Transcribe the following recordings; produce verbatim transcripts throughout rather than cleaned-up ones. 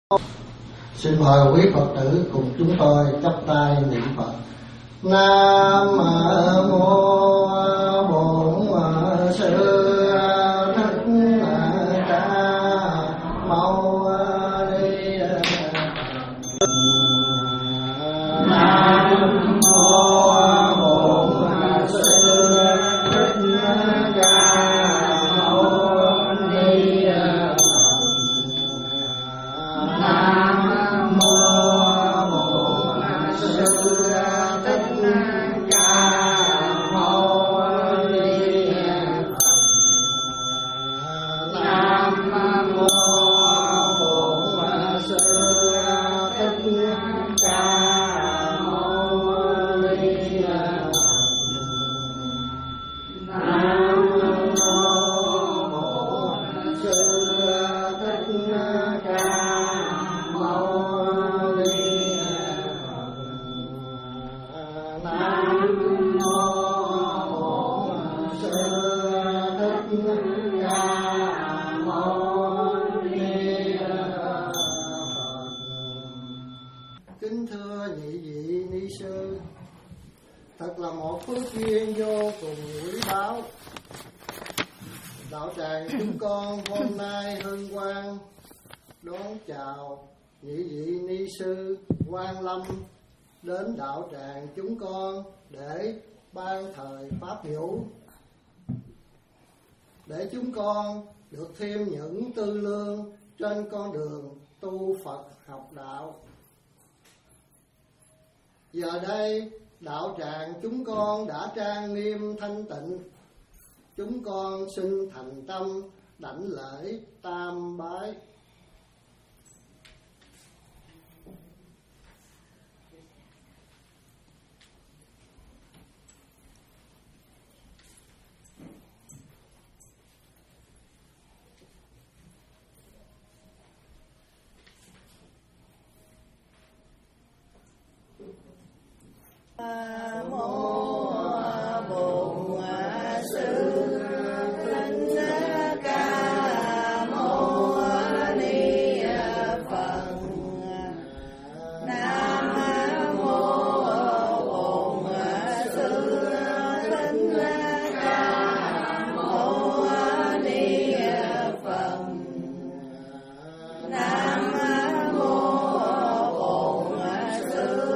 Xin mời quý Phật tử cùng chúng tôi chắp tay niệm Phật. Nam mô Bổn Sư Thích Ca Mâu Ni Phật. Nam mô Bổn Sư Thích Ca Mâu Ni Phật. Nam Kính thưa nhị vị ni sư, thật là một phước duyên vô cùng quý báu. Đạo tràng chúng con hôm nay hân hoan đón chào nhị vị ni sư Quan Lâm đến đạo tràng chúng con để ban thời pháp hữu, để chúng con được thêm những tư lương trên con đường tu Phật học đạo. Giờ đây đạo tràng chúng con đã trang nghiêm thanh tịnh, chúng con xin thành tâm đảnh lễ tam bái. Nam mô Bổn Sư Thích Ca Mâu Ni Phật. Nam mô Bổn Sư Thích Ca Mâu Ni Phật. Nam mô Bổn Sư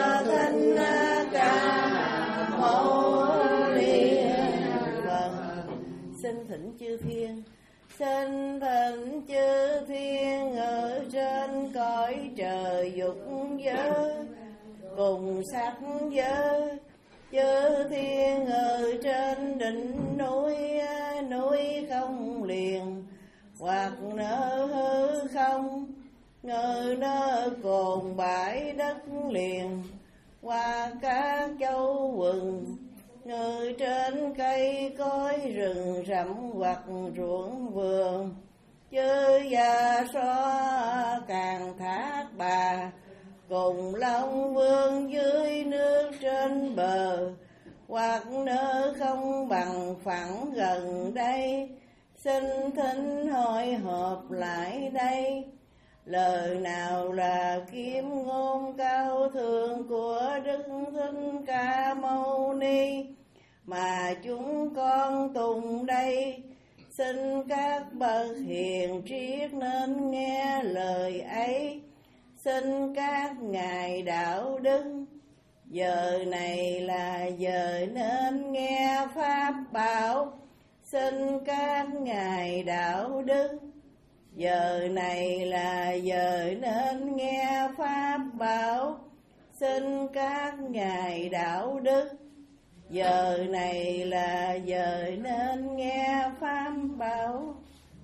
Xin thỉnh chư thiên, xin thỉnh chư thiên ở trên cõi trời dục giới cùng sắc giới, chư thiên ở trên đỉnh núi núi không liền, hoặc nơi hư không, ngờ nơi cồn bãi đất liền, qua các châu quần, người trên cây cối rừng rậm hoặc ruộng vườn, chư già xoa càng thác bà, cùng long vương dưới nước trên bờ, hoặc nơi không bằng phẳng gần đây, xin thỉnh hội họp lại đây. Lời nào là kiếm ngôn cao thượng của Đức Thích Ca Mâu Ni mà chúng con tùng đây, xin các bậc hiền triết nên nghe lời ấy, xin các ngài đạo đức giờ này là giờ nên nghe pháp bảo, xin các ngài đạo đức giờ này là giờ nên nghe pháp bảo, xin các ngài đạo đức giờ này là giờ nên nghe pháp bảo.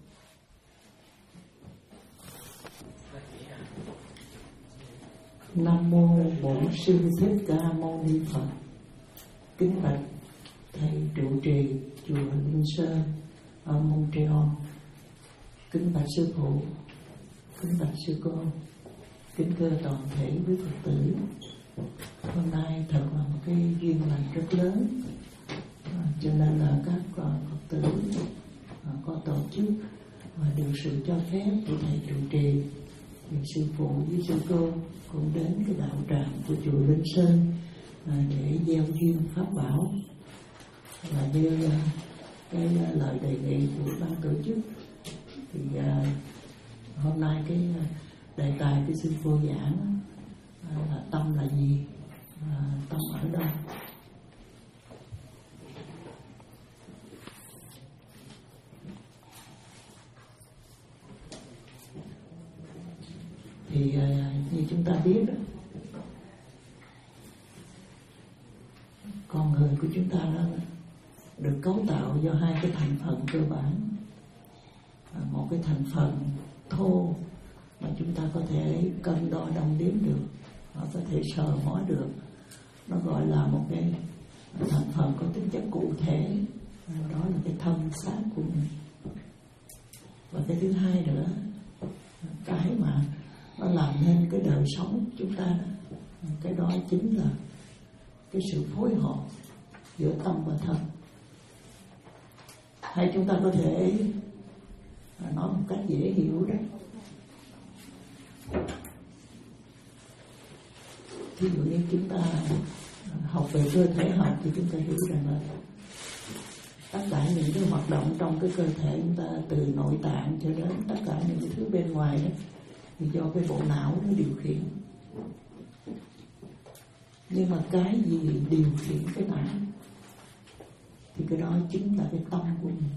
Nam mô Bổn Sư Thích Ca Mâu Ni Phật. Kính bạch thầy trụ trì chùa Linh Sơn ở Montreal, kính bạch sư phụ, kính bạch sư cô, kính thưa toàn thể quý Phật tử. Hôm nay thật là một cái duyên lành rất lớn, à, cho nên là các uh, Phật tử uh, có tổ chức và được sự cho phép của thầy trụ trì thì sư phụ với sư cô cũng đến cái đạo tràng của chùa Linh Sơn à, để gieo duyên pháp bảo. Và như uh, cái uh, lời đề nghị của ban tổ chức thì uh, hôm nay cái uh, đề tài của sư cô giảng uh, là tâm là gì, uh, tâm ở đâu. Thì uh, như chúng ta biết đó, con người của chúng ta đó được cấu tạo do hai cái thành phần cơ bản. Một cái thành phần thô mà chúng ta có thể cân đo đong đếm được, nó có thể sờ mó được, nó gọi là một cái thành phần có tính chất cụ thể, đó là cái thân xác của mình. Và cái thứ hai nữa, cái mà nó làm nên cái đời sống của chúng ta, cái đó chính là cái sự phối hợp giữa tâm và thân. Hay chúng ta có thể nói một cách dễ hiểu đấy. Ví dụ như chúng ta học về cơ thể học thì chúng ta hiểu rằng là tất cả những cái hoạt động trong cái cơ thể chúng ta, từ nội tạng cho đến tất cả những cái thứ bên ngoài đó, thì do cái bộ não nó điều khiển. Nhưng mà cái gì điều khiển cái não thì cái đó chính là cái tâm của mình.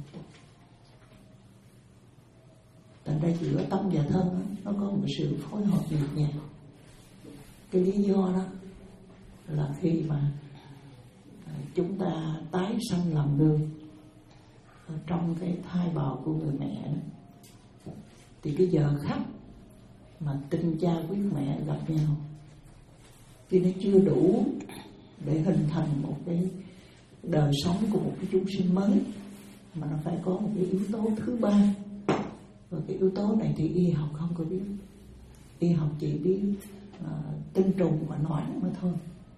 Thành ra giữa tâm và thân nó có một sự phối hợp nhịp nhàng. Cái lý do đó là khi mà chúng ta tái sanh làm người trong cái thai bào của người mẹ đó, thì cái giờ khắc mà tinh cha huyết mẹ gặp nhau thì nó chưa đủ để hình thành một cái đời sống của một cái chúng sinh mới, mà nó phải có một cái yếu tố thứ ba. Và cái yếu tố này thì y học không có biết. Y học chỉ biết uh, tinh trùng và noãn mà thôi.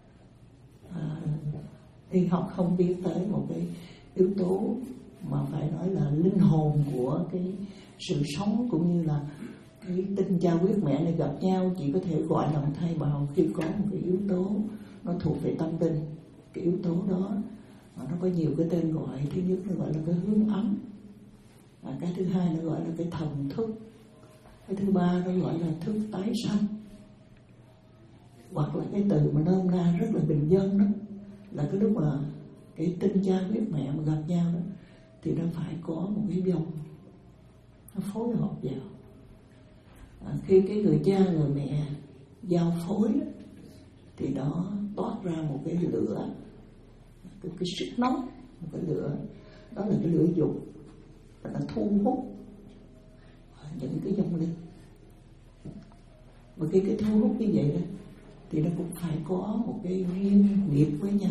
uh, Y học không biết tới một cái yếu tố mà phải nói là linh hồn của cái sự sống, cũng như là cái tinh cha huyết mẹ này gặp nhau chỉ có thể gọi là một thai bào khi có một cái yếu tố nó thuộc về tâm linh. Cái yếu tố đó nó có nhiều cái tên gọi. Thứ nhất nó gọi là cái hướng ấm, và cái thứ hai nó gọi là cái thần thức, cái thứ ba nó gọi là thức tái sanh. Hoặc là cái từ mà nôm na rất là bình dân đó, là cái lúc mà cái tinh cha huyết mẹ mà gặp nhau đó, thì nó phải có một cái dòng nó phối hợp vào. À, khi cái người cha người mẹ giao phối đó, thì đó toát ra một cái lửa, cái, cái sức nóng, một cái lửa, đó là cái lửa dục, và nó thu hút những cái dòng linh. Và khi cái thu hút như vậy đó, thì nó cũng phải có một cái riêng nghiệp với nhau.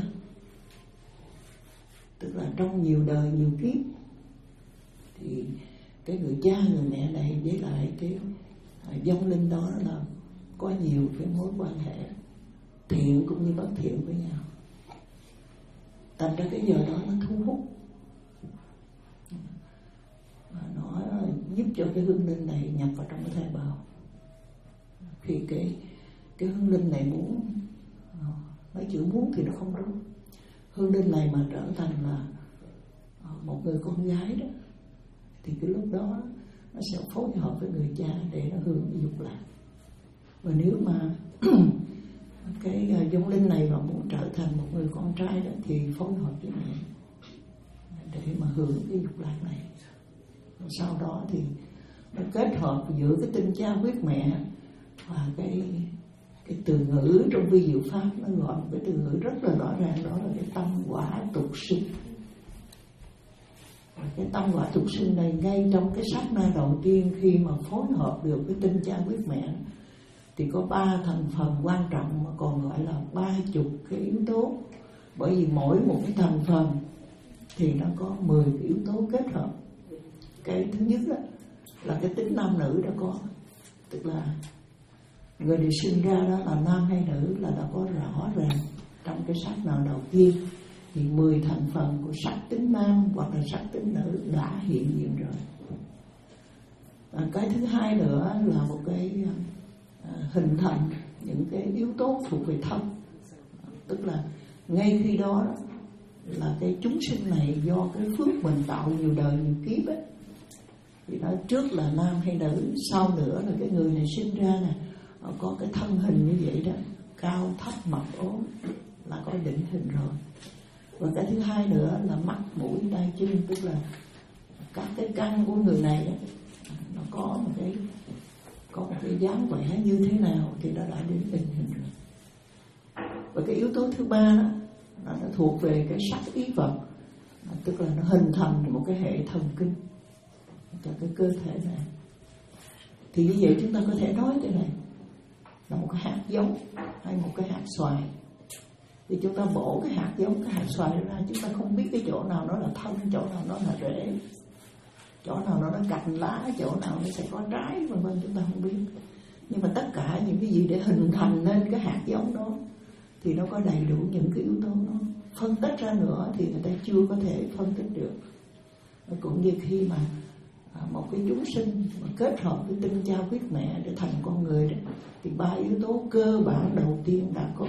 Tức là trong nhiều đời nhiều kiếp thì cái người cha người mẹ này với lại cái vong linh đó là có nhiều cái mối quan hệ thiện cũng như bất thiện với nhau. Thành ra cái giờ đó nó thu hút, và nó giúp cho cái hương linh này nhập vào trong cái thai bào. Khi cái cái hương linh này muốn, nói chữ muốn thì nó không đúng, hương linh này mà trở thành là một người con gái đó, thì cái lúc đó nó sẽ phối hợp với người cha để nó hưởng cái dục lạc. Và nếu mà cái vong linh này mà muốn trở thành một người con trai đó, thì phối hợp với mẹ để mà hưởng cái dục lạc này. Và sau đó thì nó kết hợp giữa cái tinh cha huyết mẹ và cái cái từ ngữ trong vi diệu pháp, nó gọi một cái từ ngữ rất là rõ ràng, đó là cái tâm quả tục sinh. Cái tâm quả tục sinh này ngay trong cái sát na đầu tiên khi mà phối hợp được với tinh cha huyết mẹ thì có ba thành phần quan trọng, mà còn gọi là ba chục cái yếu tố. Bởi vì mỗi một cái thành phần thì nó có mười cái yếu tố kết hợp. Cái thứ nhất đó là cái tính nam nữ đã có, tức là người được sinh ra đó là nam hay nữ là đã có rõ ràng trong cái sát na đầu tiên. Thì mười thành phần của sắc tính nam hoặc là sắc tính nữ đã hiện diện rồi. Và cái thứ hai nữa là một cái hình thành những cái yếu tố thuộc về thân. Tức là ngay khi đó là cái chúng sinh này do cái phước mình tạo nhiều đời nhiều kiếp ấy, thì nói trước là nam hay nữ, sau nữa là cái người này sinh ra nè có cái thân hình như vậy đó, cao thấp mập ốm là có định hình rồi. Và cái thứ hai nữa là mắt mũi tai chân, tức là các cái căn của người này đó, nó có một cái có một cái dáng vẻ như thế nào thì nó đã đến định hình rồi. Và cái yếu tố thứ ba đó là nó thuộc về cái sắc ý vật, tức là nó hình thành một cái hệ thần kinh cho cái cơ thể này. Thì như vậy chúng ta có thể nói cái này là một cái hạt giống hay một cái hạt xoài. Thì chúng ta bổ cái hạt giống, cái hạt xoài ra, chúng ta không biết cái chỗ nào nó là thân, chỗ nào nó là rễ, chỗ nào nó là cành lá, chỗ nào nó sẽ có trái, vân vân, chúng ta không biết. Nhưng mà tất cả những cái gì để hình thành nên cái hạt giống đó thì nó có đầy đủ những cái yếu tố đó. Phân tích ra nữa thì người ta chưa có thể phân tích được. Cũng như khi mà một cái chúng sinh mà kết hợp với tinh cha huyết mẹ để thành con người đó, thì ba yếu tố cơ bản đầu tiên đã có.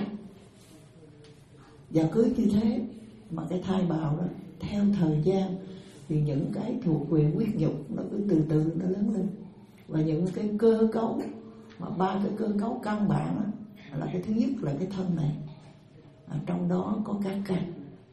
Và cứ như thế mà cái thai bào đó theo thời gian thì những cái thuộc về huyết nhục nó cứ từ từ nó lớn lên. Và những cái cơ cấu mà ba cái cơ cấu căn bản đó, là cái thứ nhất là cái thân này, à, trong đó có các căn.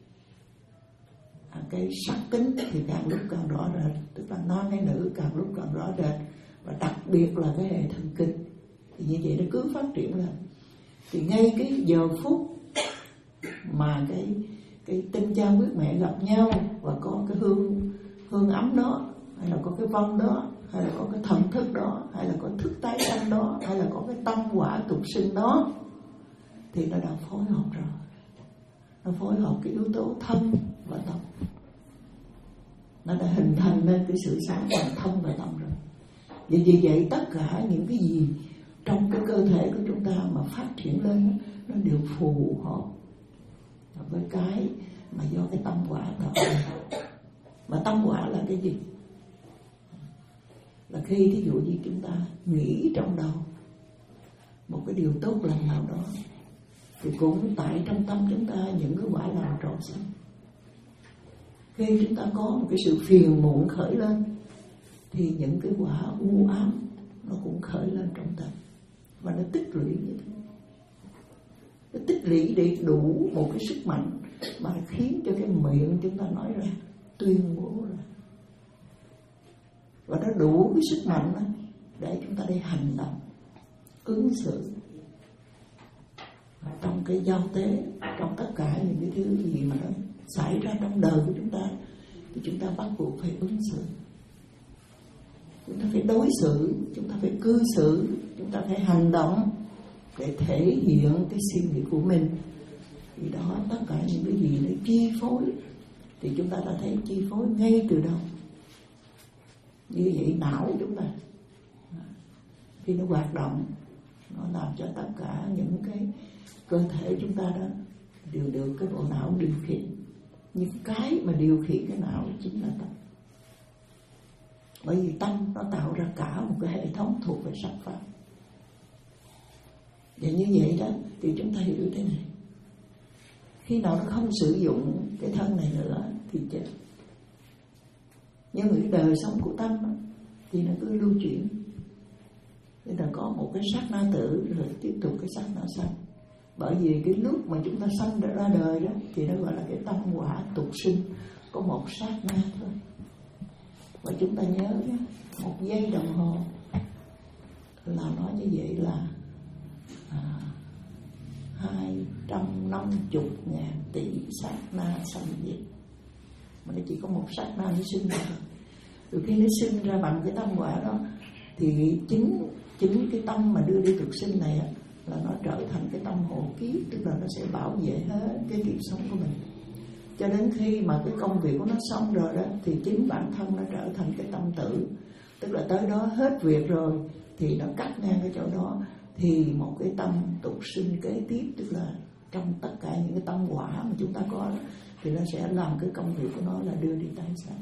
À, cái sắc tính thì càng lúc càng rõ rệt, tức là nam hay nữ càng lúc càng rõ rệt, và đặc biệt là cái hệ thần kinh. Thì như vậy nó cứ phát triển lên. Thì ngay cái giờ phút mà cái cái tinh cha huyết mẹ gặp nhau và có cái hương hương ấm đó, hay là có cái vong đó, hay là có cái thần thức đó, hay là có thức tái sanh đó, hay là có cái tâm quả tục sinh đó, thì nó đã phối hợp rồi. Nó phối hợp cái yếu tố thân và tâm. Nó đã hình thành nên cái sự sáng bằng thân và tâm rồi. Vì vì vậy tất cả những cái gì trong cái cơ thể của chúng ta mà phát triển lên, nó đều phù hợp với cái mà do cái tâm quả tạo ra. Mà tâm quả là cái gì? Là khi thí dụ như chúng ta nghĩ trong đầu một cái điều tốt lành nào đó, thì cũng tại trong tâm chúng ta những cái quả lành trổ sinh. Khi chúng ta có một cái sự phiền muộn khởi lên, thì những cái quả u ám nó cũng khởi lên trong tâm, và nó tích lũy như thế. Nó tích lũy để đủ một cái sức mạnh mà khiến cho cái miệng chúng ta nói ra, tuyên bố ra. Và nó đủ cái sức mạnh đó để chúng ta đi hành động, ứng xử trong cái giao tế, trong tất cả những cái thứ gì mà nó xảy ra trong đời của chúng ta, thì chúng ta bắt buộc phải ứng xử. Chúng ta phải đối xử, chúng ta phải cư xử, chúng ta phải hành động để thể hiện cái suy nghĩ của mình. Thì đó, tất cả những cái gì nó chi phối, thì chúng ta đã thấy chi phối ngay từ đầu. Như vậy não chúng ta khi nó hoạt động, nó làm cho tất cả những cái cơ thể chúng ta đó đều được cái bộ não điều khiển. Nhưng cái mà điều khiển cái não chính là tâm. Bởi vì tâm nó tạo ra cả một cái hệ thống thuộc về sắc pháp. Và như vậy đó thì chúng ta hiểu thế này: khi nào nó không sử dụng cái thân này nữa thì chết. Nhưng mà cái đời sống của tâm đó, thì nó cứ lưu chuyển. Nên là có một cái sát na tử rồi tiếp tục cái sát na sanh. Bởi vì cái lúc mà chúng ta sanh ra đời đó thì nó gọi là cái tâm quả tục sinh, có một sát na thôi. Và chúng ta nhớ nhé, một giây đồng hồ là nói như vậy là à, hai trăm năm mươi ngàn tỷ sát na sanh diệt. Mà nó chỉ có một sát na nó sinh ra. Từ khi nó sinh ra bằng cái tâm quả đó, thì chính chính cái tâm mà đưa đi tục sinh này là nó trở thành cái tâm hộ kiếp, tức là nó sẽ bảo vệ hết cái kiếp sống của mình. Cho đến khi mà cái công việc của nó xong rồi đó, thì chính bản thân nó trở thành cái tâm tử. Tức là tới đó hết việc rồi thì nó cắt ngang cái chỗ đó, thì một cái tâm tục sinh kế tiếp, tức là trong tất cả những cái tâm quả mà chúng ta có đó, thì nó sẽ làm cái công việc của nó là đưa đi tái sanh.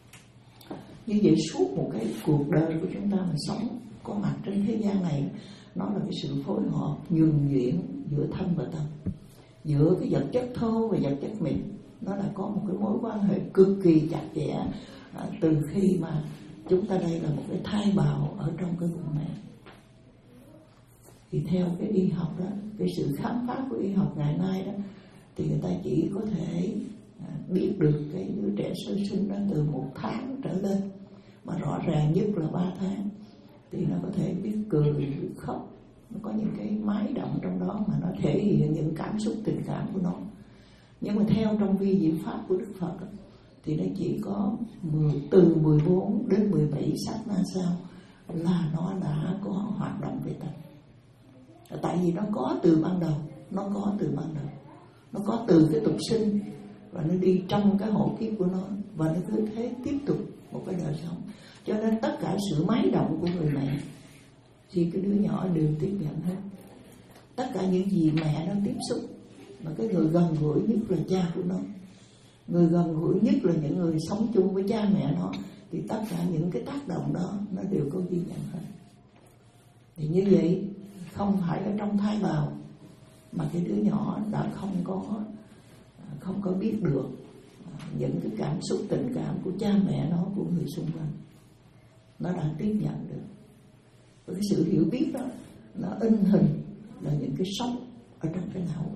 Như vậy suốt một cái cuộc đời của chúng ta mà sống có mặt trên thế gian này, nó là cái sự phối hợp nhuần nhuyễn giữa thân và tâm, giữa cái vật chất thô và vật chất mịn. Nó đã có một cái mối quan hệ cực kỳ chặt chẽ à, từ khi mà chúng ta đây là một cái thai bào ở trong cái bụng mẹ. Thì theo cái y học đó, cái sự khám phá của y học ngày nay đó, thì người ta chỉ có thể à, biết được cái đứa trẻ sơ sinh đó từ một tháng trở lên, mà rõ ràng nhất là ba tháng, thì nó có thể biết cười, biết khóc, nó có những cái máy động trong đó mà nó thể hiện những cảm xúc tình cảm của nó. Nhưng mà theo trong vi diệu pháp của Đức Phật đó, thì nó chỉ có mười, từ mười bốn đến mười bảy sát na sau là nó đã có hoạt động về tâm. Tại vì nó có từ ban đầu, nó có từ ban đầu, nó có từ cái tục sinh, và nó đi trong cái hộ kiếp của nó, và nó cứ thế tiếp tục một cái đời sống. Cho nên tất cả sự máy động của người mẹ thì cái đứa nhỏ đều tiếp nhận hết. Tất cả những gì mẹ nó tiếp xúc, mà cái người gần gũi nhất là cha của nó, người gần gũi nhất là những người sống chung với cha mẹ nó, thì tất cả những cái tác động đó nó đều có ghi nhận hết. Thì như vậy không phải ở trong thai bào mà cái đứa nhỏ đã không có không có biết được những cái cảm xúc tình cảm của cha mẹ nó, của người xung quanh. Nó đã tiếp nhận được. Và cái sự hiểu biết đó nó in hình là những cái sóng ở trong cái não.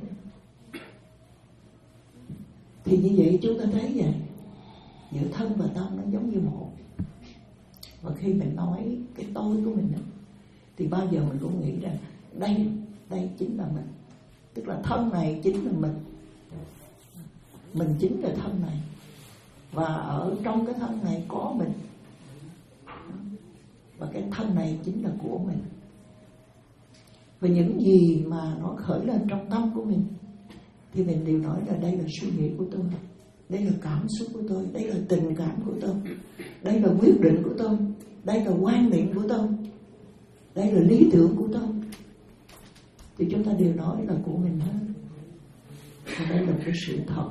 Thì như vậy chúng ta thấy vậy, giữa thân và tâm nó giống như một. Và khi mình nói cái tôi của mình đó, thì bao giờ mình cũng nghĩ rằng đây, đây chính là mình. Tức là thân này chính là mình, mình chính là thân này, và ở trong cái thân này có mình, và cái thân này chính là của mình. Và những gì mà nó khởi lên trong tâm của mình thì mình đều nói là đây là suy nghĩ của tôi, đây là cảm xúc của tôi, đây là tình cảm của tôi, đây là quyết định của tôi, đây là quan niệm của tôi, đây là lý tưởng của tôi. Thì chúng ta đều nói là của mình hết. Và đây là cái sự thật.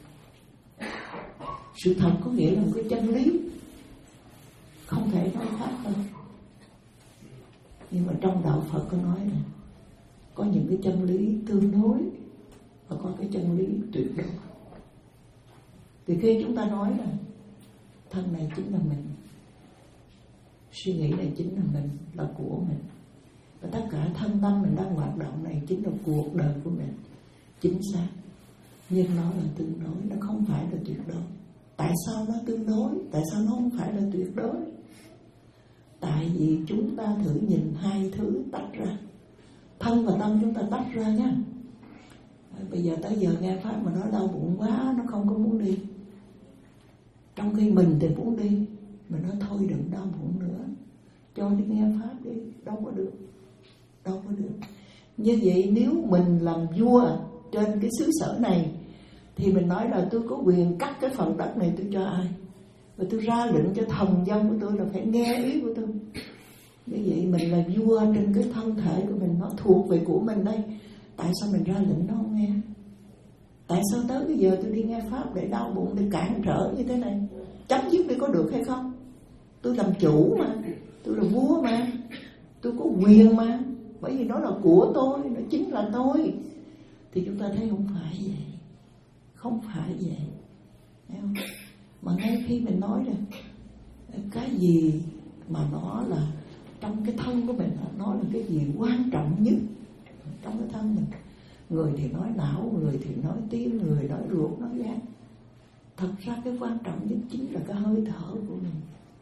Sự thật có nghĩa là một cái chân lý, không thể nói khác đâu. Nhưng mà trong đạo Phật có nói này, có những cái chân lý tương đối và có cái chân lý tuyệt đối. Thì khi chúng ta nói là thân này chính là mình, suy nghĩ này chính là mình, là của mình, và tất cả thân tâm mình đang hoạt động này chính là cuộc đời của mình, chính xác. Nhưng nó là tương đối, nó không phải là tuyệt đối. Tại sao nó tương đối? Tại sao nó không phải là tuyệt đối? Tại vì chúng ta thử nhìn hai thứ tách ra. Thân và tâm chúng ta tách ra nhá. Bây giờ tới giờ nghe Pháp mà nó đau bụng quá, nó không có muốn đi. Trong khi mình thì muốn đi, mà nó thôi đừng đau bụng nữa, cho đi nghe Pháp đi, đâu có được. Đâu có được. Như vậy nếu mình làm vua trên cái xứ sở này, thì mình nói là tôi có quyền cắt cái phần đất này tôi cho ai, và tôi ra lệnh cho thần dân của tôi là phải nghe ý của tôi. Như vậy mình là vua trên cái thân thể của mình, nó thuộc về của mình đây. Tại sao mình ra lệnh nó không nghe? Tại sao tới bây giờ tôi đi nghe Pháp để đau bụng, để cản trở như thế này? Chấm dứt đi có được hay không? Tôi làm chủ mà, tôi là vua mà, tôi có quyền mà, bởi vì nó là của tôi, nó chính là tôi. Thì chúng ta thấy không phải vậy. Không phải vậy. Thấy không? Mà ngay khi mình nói rằng cái gì mà nó là trong cái thân của mình, nó là cái gì quan trọng nhất trong cái thân mình. Người thì nói não, người thì nói tim, người nói ruột, nói gan. Thật ra cái quan trọng nhất chính là cái hơi thở của mình.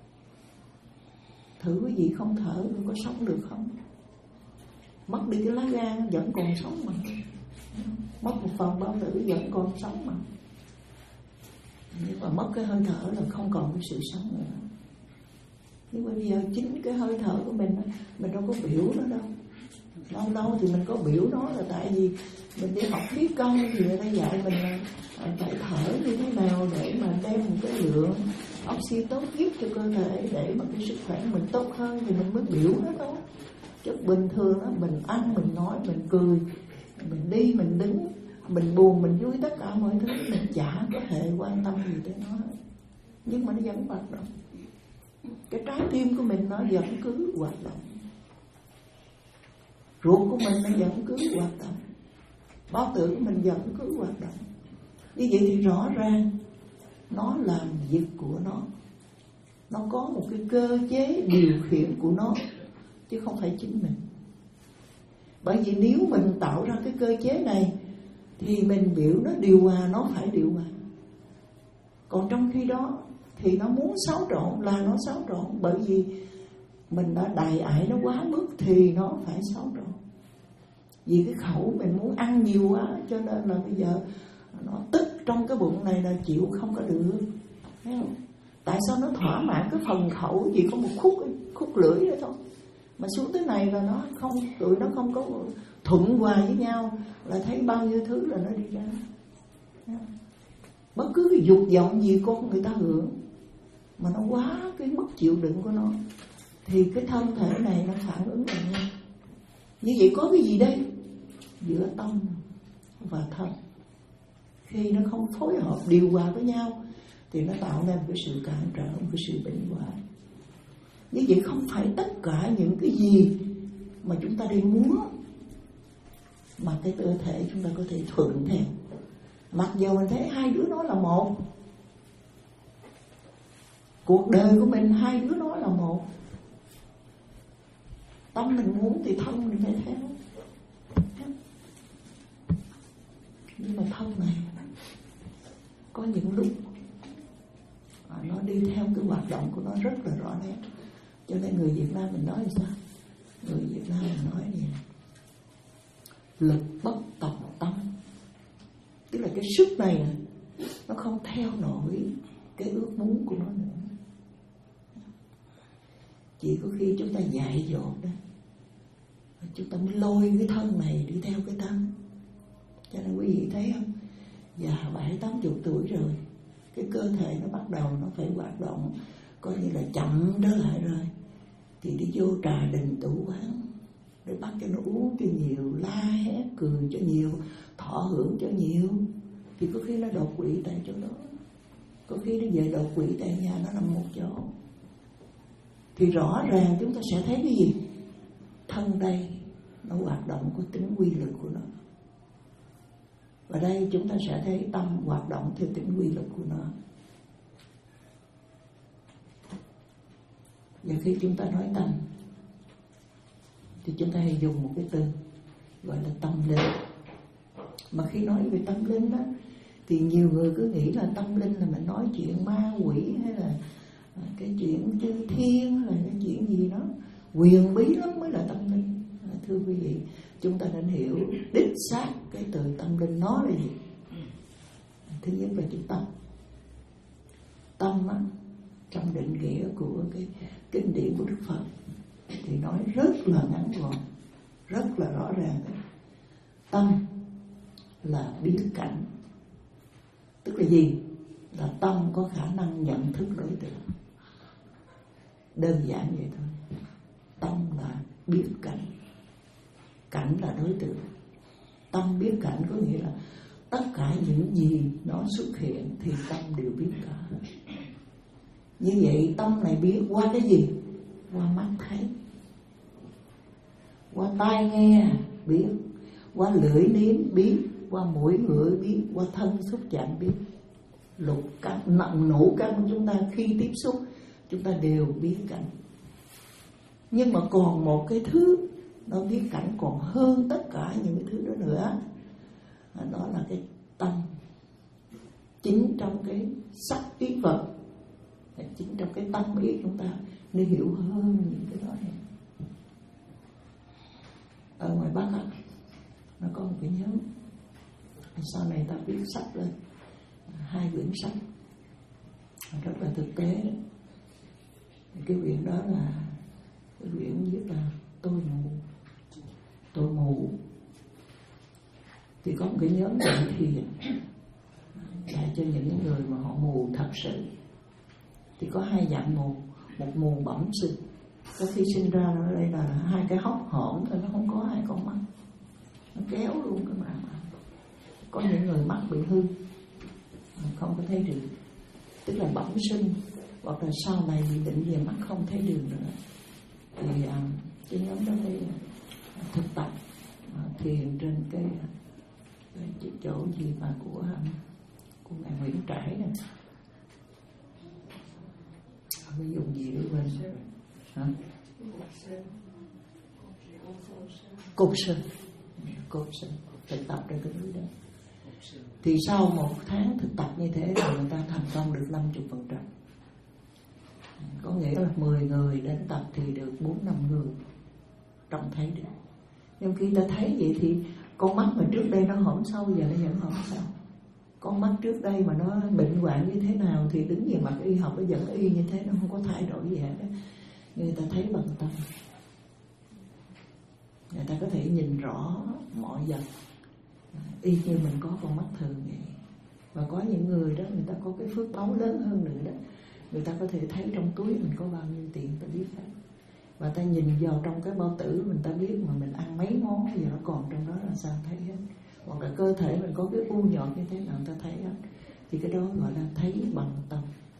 Thử cái gì không thở nó có sống được không? Mất đi cái lá gan vẫn còn sống mà, mất một phần bao tử vẫn còn sống mà. Nhưng mà mất cái hơi thở là không còn cái sự sống nữa. Nhưng mà bây giờ chính cái hơi thở của mình, mình đâu có biểu nó đâu. Lâu lâu thì mình có biểu nó là tại vì mình đi học khí công thì người ta dạy mình là phải thở như thế nào để mà đem một cái lượng oxy tốt nhất cho cơ thể, để mà cái sức khỏe mình tốt hơn thì mình mới biểu nó thôi. Chứ bình thường đó, mình ăn, mình nói, mình cười, mình đi, mình đứng, mình buồn, mình vui, tất cả mọi thứ mình chả có thể quan tâm gì tới nó. Nhưng mà nó vẫn hoạt động. Cái trái tim của mình nó vẫn cứ hoạt động. ruột của mình nó vẫn cứ hoạt động, bao tử của mình vẫn cứ hoạt động. Như vậy thì rõ ràng nó làm việc của nó, nó có một cái cơ chế điều khiển của nó, chứ không phải chính mình. Bởi vì nếu mình tạo ra cái cơ chế này thì mình biểu nó điều hòa, nó phải điều hòa. Còn trong khi đó thì nó muốn xáo trộn là nó xáo trộn, bởi vì mình đã đày ải nó quá mức thì nó phải xáo trộn. Vì cái khẩu mình muốn ăn nhiều quá, cho nên là bây giờ nó tức trong cái bụng này là chịu không có được. Thấy không? Tại sao nó thỏa mãn cái phần khẩu chỉ có một khúc khúc lưỡi đó thôi, mà xuống tới này là nó không, tụi nó không có thuận hòa với nhau, là thấy bao nhiêu thứ là nó đi ra. Bất cứ cái dục vọng gì con người ta hưởng mà nó quá cái mức chịu đựng của nó thì cái thân thể này nó phản ứng lại nhau. Như vậy có cái gì đây? Giữa tâm và thân, khi nó không phối hợp điều hòa với nhau thì nó tạo nên một cái sự cản trở, một cái sự bệnh hoại. Như vậy không phải tất cả những cái gì mà chúng ta đang muốn mà cái cơ thể chúng ta có thể thuận theo. Mặc dù mình thấy hai đứa nó là một, cuộc đời của mình hai đứa nó là một, tâm mình muốn thì thân mình phải theo. Nhưng mà thân này có những lúc à, nó đi theo cái hoạt động của nó rất là rõ nét. Cho nên người Việt Nam mình nói là sao? Người Việt Nam mình nói gì? Lực bất tòng tâm. Tức là cái sức này nó không theo nổi cái ước muốn của nó nữa. Chỉ có khi chúng ta dại dột đó, chúng ta mới lôi cái thân này đi theo cái tâm. Cho nên quý vị thấy không? Già bảy tám chục tuổi rồi, cái cơ thể nó bắt đầu nó phải hoạt động, coi như là chậm trở lại rồi, thì đi vô trà đình tủ quán để bắt cho nó uống cho nhiều, la hét cười cho nhiều, thọ hưởng cho nhiều, thì có khi nó đột quỵ tại chỗ đó, có khi nó về đột quỵ tại nhà nó nằm một chỗ. Thì rõ ràng chúng ta sẽ thấy cái gì? Thân đây nó hoạt động có tính quy luật của nó. Và đây chúng ta sẽ thấy tâm hoạt động theo tính quy luật của nó. Và khi chúng ta nói tâm thì chúng ta hay dùng một cái từ gọi là tâm linh. Mà khi nói về tâm linh đó thì nhiều người cứ nghĩ là tâm linh là mình nói chuyện ma quỷ, hay là cái chuyện chư thiên, hay là cái chuyện gì đó quyền bí lắm mới là tâm linh. Thưa quý vị, chúng ta nên hiểu đích xác cái từ tâm linh nó là gì. Thứ nhất là chữ tâm. Tâm á, trong định nghĩa của cái kinh điển của Đức Phật thì nói rất là ngắn gọn, rất là rõ ràng. Tâm là biết cảnh. Tức là gì? Là tâm có khả năng nhận thức đối tượng. Đơn giản vậy thôi. Tâm là biết cảnh, cảnh là đối tượng. Tâm biết cảnh có nghĩa là tất cả những gì nó xuất hiện thì tâm đều biết cả. Như vậy tâm này biết qua cái gì? Qua mắt thấy, qua tai nghe biết, qua lưỡi nếm biết, qua mũi ngửi biết, qua thân xúc chạm biết. Lục căn, nặng nổ căn của chúng ta khi tiếp xúc chúng ta đều biết cảnh. Nhưng mà còn một cái thứ nó biết cảnh còn hơn tất cả những cái thứ đó nữa, đó là cái tâm. Chính trong cái sắc ý vật, chính trong cái tâm ý chúng ta nên hiểu hơn những cái đó này. Ở ngoài Bắc á, nó có một cái nhóm, sau này ta viết sách lên, hai quyển sách rất là thực tế đó. Cái quyển đó là cái quyển viết là tôi mù, tôi mù. Thì có một cái nhóm dạy thiền dạy cho những người mà họ mù thật sự. Thì có hai dạng mù, một mù bẩm sinh, có khi sinh ra ở đây là hai cái hốc hõm thôi, nó không có hai con mắt, nó kéo luôn cái mạng. Có những người mắt bị hư, không có thấy được, tức là bẩm sinh, hoặc là sau này bị bệnh về mắt không thấy đường nữa. Thì à, cái nhóm đó đây thực tập thiền trên cái, cái chỗ gì mà của của ngài Nguyễn Trãi này, cái dùng gì để quên hả? Cột Sơn, Cột Sơn thực tập trên cái núi đó. Thì sau một tháng thực tập như thế là người ta thành công được năm mươi phần trăm. Có nghĩa là mười người đến tập thì được bốn năm người trông thấy được. Nhưng khi ta thấy vậy thì con mắt mà trước đây nó hõm sâu, giờ nó vẫn hõm sâu. Con mắt trước đây mà nó bệnh hoạn như thế nào thì đứng về mặt y học nó vẫn y như thế, nó không có thay đổi gì hết. Người ta thấy bằng tâm, người ta có thể nhìn rõ mọi vật y như mình có con mắt thường vậy. Và có những người đó người ta có cái phước báu lớn hơn nữa đó, người ta có thể thấy trong túi mình có bao nhiêu tiền, ta biết hết. Và ta nhìn vào trong cái bao tử mình, ta biết mà mình ăn mấy món giờ nó còn trong đó là sao thấy hết. Hoặc là cơ thể mình có cái u nhọt như thế nào ta thấy hết. Thì cái đó gọi là thấy bằng tâm,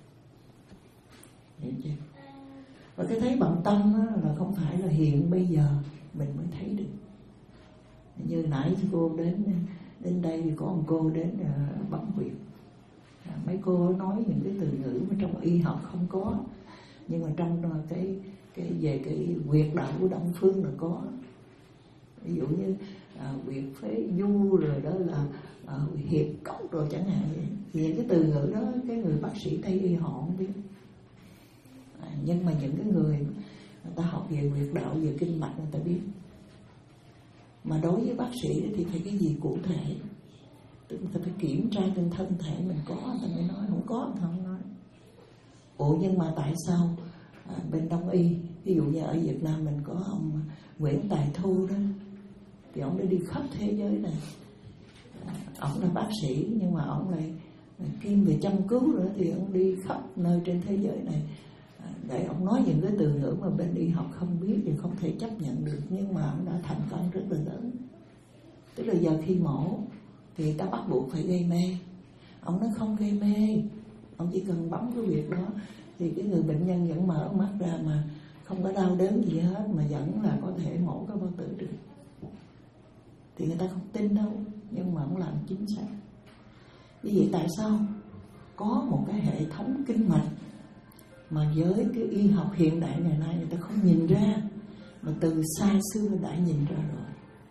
hiểu chưa? Và cái thấy bằng tâm là không phải là hiện bây giờ mình mới thấy được. Như nãy cô đến đến đây thì có một cô đến uh, bấm huyệt. À, mấy cô nói những cái từ ngữ mà trong y học không có, nhưng mà trong cái cái về cái huyệt đạo của Đông phương là có. Ví dụ như à, huyệt phế du rồi đó là à, hiệp cốc rồi chẳng hạn vậy. Thì những cái từ ngữ đó cái người bác sĩ Tây y họ không biết. À, nhưng mà những cái người người ta học về huyệt đạo, về kinh mạch người ta biết. Mà đối với bác sĩ thì phải cái gì cụ thể, tức là phải kiểm tra trên thân thể mình có, ta mới nói, không có thì không nói. Ủa nhưng mà tại sao à, bên Đông y, ví dụ như ở Việt Nam mình có ông Nguyễn Tài Thu đó, thì ông đã đi khắp thế giới này. À, ông là bác sĩ nhưng mà ông lại kiêm về chăm cứu nữa, thì ông đi khắp nơi trên thế giới này à, để ông nói những cái từ ngữ mà bên y học không biết thì không thể chấp nhận được, nhưng mà ông đã thành công rất là lớn. Tức là giờ khi mổ thì ta bắt buộc phải gây mê, ông nói không gây mê, ông chỉ cần bấm cái việc đó thì cái người bệnh nhân vẫn mở mắt ra mà không có đau đớn gì hết, mà vẫn là có thể mổ cái bao tử được. Thì người ta không tin đâu, nhưng mà ông làm chính xác. Như vậy tại sao có một cái hệ thống kinh mạch mà với cái y học hiện đại ngày nay người ta không nhìn ra, mà từ xa xưa đã nhìn ra rồi?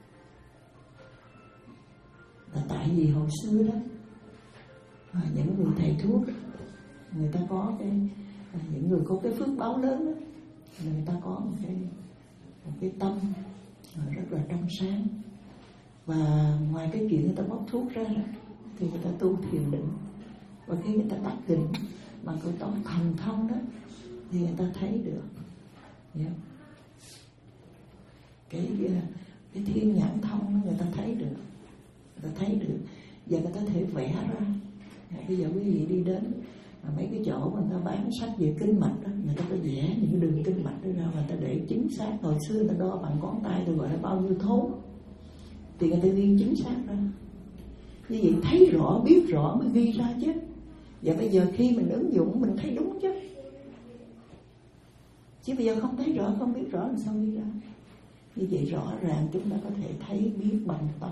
Là tại vì hồi xưa đó à, những người thầy thuốc người ta có cái à, những người có cái phước báo lớn đó, người ta có một cái một cái tâm à, rất là trong sáng. Và ngoài cái chuyện người ta bóc thuốc ra đó, thì người ta tu thiền định. Và khi người ta đắc định bằng cái tông thần thông đó thì người ta thấy được, yeah. cái cái thiên nhãn thông đó, người ta thấy được, người ta thấy được và người ta thể vẽ ra. Bây giờ quý vị đi đến mấy cái chỗ mà người ta bán sách về kinh mạch đó, người ta có vẽ những cái đường kinh mạch đó ra, người ta để chính xác. Hồi xưa người ta đo bằng ngón tay, tôi gọi là bao nhiêu thốn, thì người ta ghi chính xác ra. Như vậy thấy rõ, biết rõ mới ghi ra chứ. Và bây giờ khi mình ứng dụng mình thấy đúng chứ. Chứ bây giờ không thấy rõ, không biết rõ làm sao ghi ra. Như vậy rõ ràng chúng ta có thể thấy biết bằng tâm.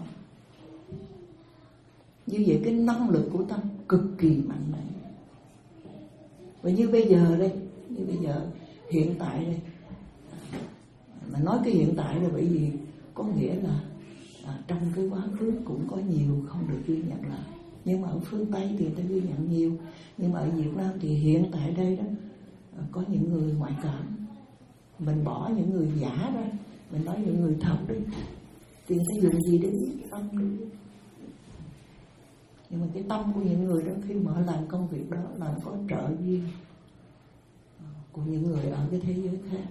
Như vậy cái năng lực của tâm cực kỳ mạnh mẽ. Và như bây giờ đây, như bây giờ hiện tại đây, mà nói cái hiện tại là bởi vì có nghĩa là à, trong cái quá khứ cũng có nhiều không được ghi nhận lại. Nhưng mà ở phương Tây thì người ta ghi nhận nhiều. Nhưng mà ở Việt Nam thì hiện tại đây đó à, có những người ngoại cảm. Mình bỏ những người giả ra, mình nói những người thật đi, thì người ta dùng gì để biết tâm đi. Nhưng mà cái tâm của những người đó khi mà họ làm công việc đó là có trợ duyên của những người ở cái thế giới khác.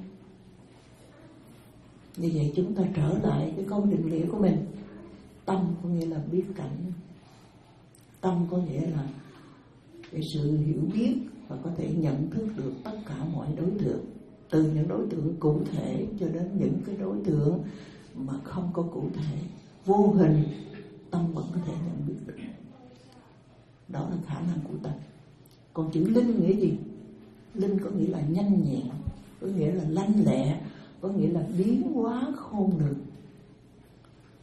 Như vậy chúng ta trở lại cái câu định nghĩa của mình. Tâm có nghĩa là biết cảnh. Tâm có nghĩa là cái sự hiểu biết và có thể nhận thức được tất cả mọi đối tượng. Từ những đối tượng cụ thể cho đến những cái đối tượng mà không có cụ thể, vô hình, tâm vẫn có thể nhận biết được. Đó là khả năng của tâm. Còn chữ linh nghĩa gì? Linh có nghĩa là nhanh nhẹn, có nghĩa là lanh lẹ, có nghĩa là biến hóa khôn lường.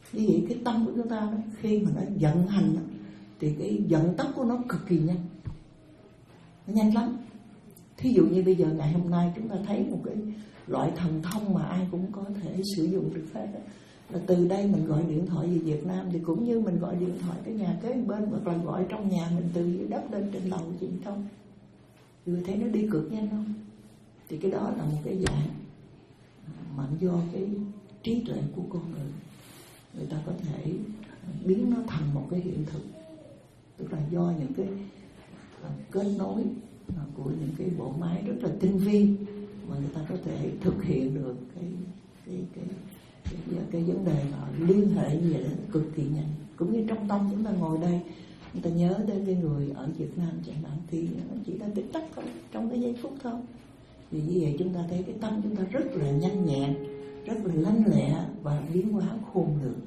Như vậy cái tâm của chúng ta đó, khi mà nó vận hành đó, thì cái vận tốc của nó cực kỳ nhanh, nó nhanh lắm. Thí dụ như bây giờ ngày hôm nay chúng ta thấy một cái loại thần thông mà ai cũng có thể sử dụng được hết đó, là từ đây mình gọi điện thoại về Việt Nam thì cũng như mình gọi điện thoại cái nhà kế bên, hoặc là gọi trong nhà mình từ dưới đất lên trên lầu truyền thông. Người thấy nó đi cực nhanh không? Thì cái đó là một cái dạng mà do cái trí tuệ của con người, người ta có thể biến nó thành một cái hiện thực. Tức là do những cái kết nối của những cái bộ máy rất là tinh vi mà người ta có thể thực hiện được cái cái cái cái, cái, cái vấn đề mà liên hệ như vậy đó, cực kỳ nhanh. Cũng như trong tâm chúng ta ngồi đây, người ta nhớ đến cái người ở Việt Nam chẳng hạn, thì nó chỉ là tích tắc thôi, trong cái giây phút thôi. Vì như vậy chúng ta thấy cái tâm chúng ta rất là nhanh nhẹn, rất là lanh lẹ và biến hóa khôn lường.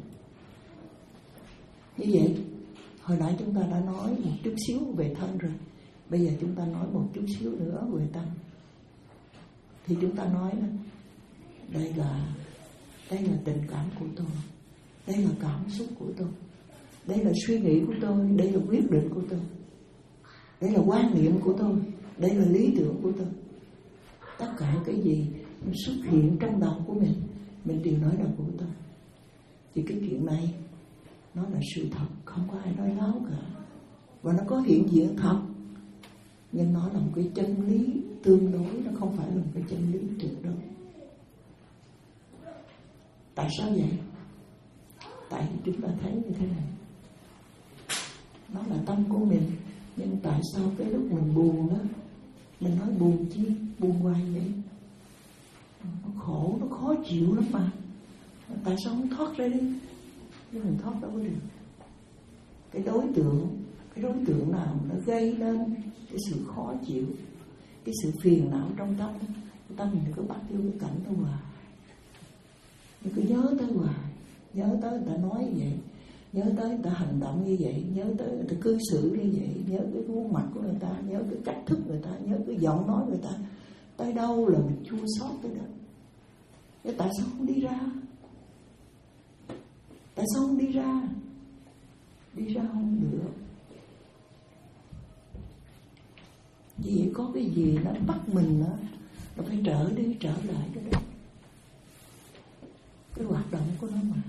Như vậy hồi nãy chúng ta đã nói một chút xíu về thân rồi, bây giờ chúng ta nói một chút xíu nữa về tâm. Thì chúng ta nói đó, đây là đây là tình cảm của tôi, đây là cảm xúc của tôi, đây là suy nghĩ của tôi, đây là quyết định của tôi, đây là quan niệm của tôi, đây là lý tưởng của tôi. Tất cả cái gì xuất hiện trong đầu của mình, mình đều nói là của tôi. Thì cái chuyện này nó là sự thật, không có ai nói láo cả. Và nó có hiện diện thật, nhưng nó là một cái chân lý tương đối, nó không phải là một cái chân lý tuyệt đối. Tại sao vậy? Tại vì chúng ta thấy như thế này, nó là tâm của mình. Nhưng tại sao cái lúc mình buồn đó, mình nói buồn chi, buồn hoài vậy? Nó khổ, nó khó chịu lắm mà. Tại sao không thoát ra đi? Nhưng mình thoát đâu có được. Cái đối tượng, cái đối tượng nào nó gây nên cái sự khó chịu, cái sự phiền não trong tâm, cái tâm mình cứ bắt vô cái cảnh đó hoài. Mình cứ nhớ tới hoài, nhớ tới người ta nói như vậy, nhớ tới người ta hành động như vậy, nhớ tới người ta cư xử như vậy, nhớ cái khuôn mặt của người ta, nhớ cái cách thức người ta, nhớ cái giọng nói người ta. Tới đâu là mình chua xót tới đó. Thế tại sao không đi ra? Tại sao không đi ra? Đi ra không được. Vì có cái gì nó bắt mình đó, nó phải trở đi trở lại cái đó. Cái hoạt động của nó mà.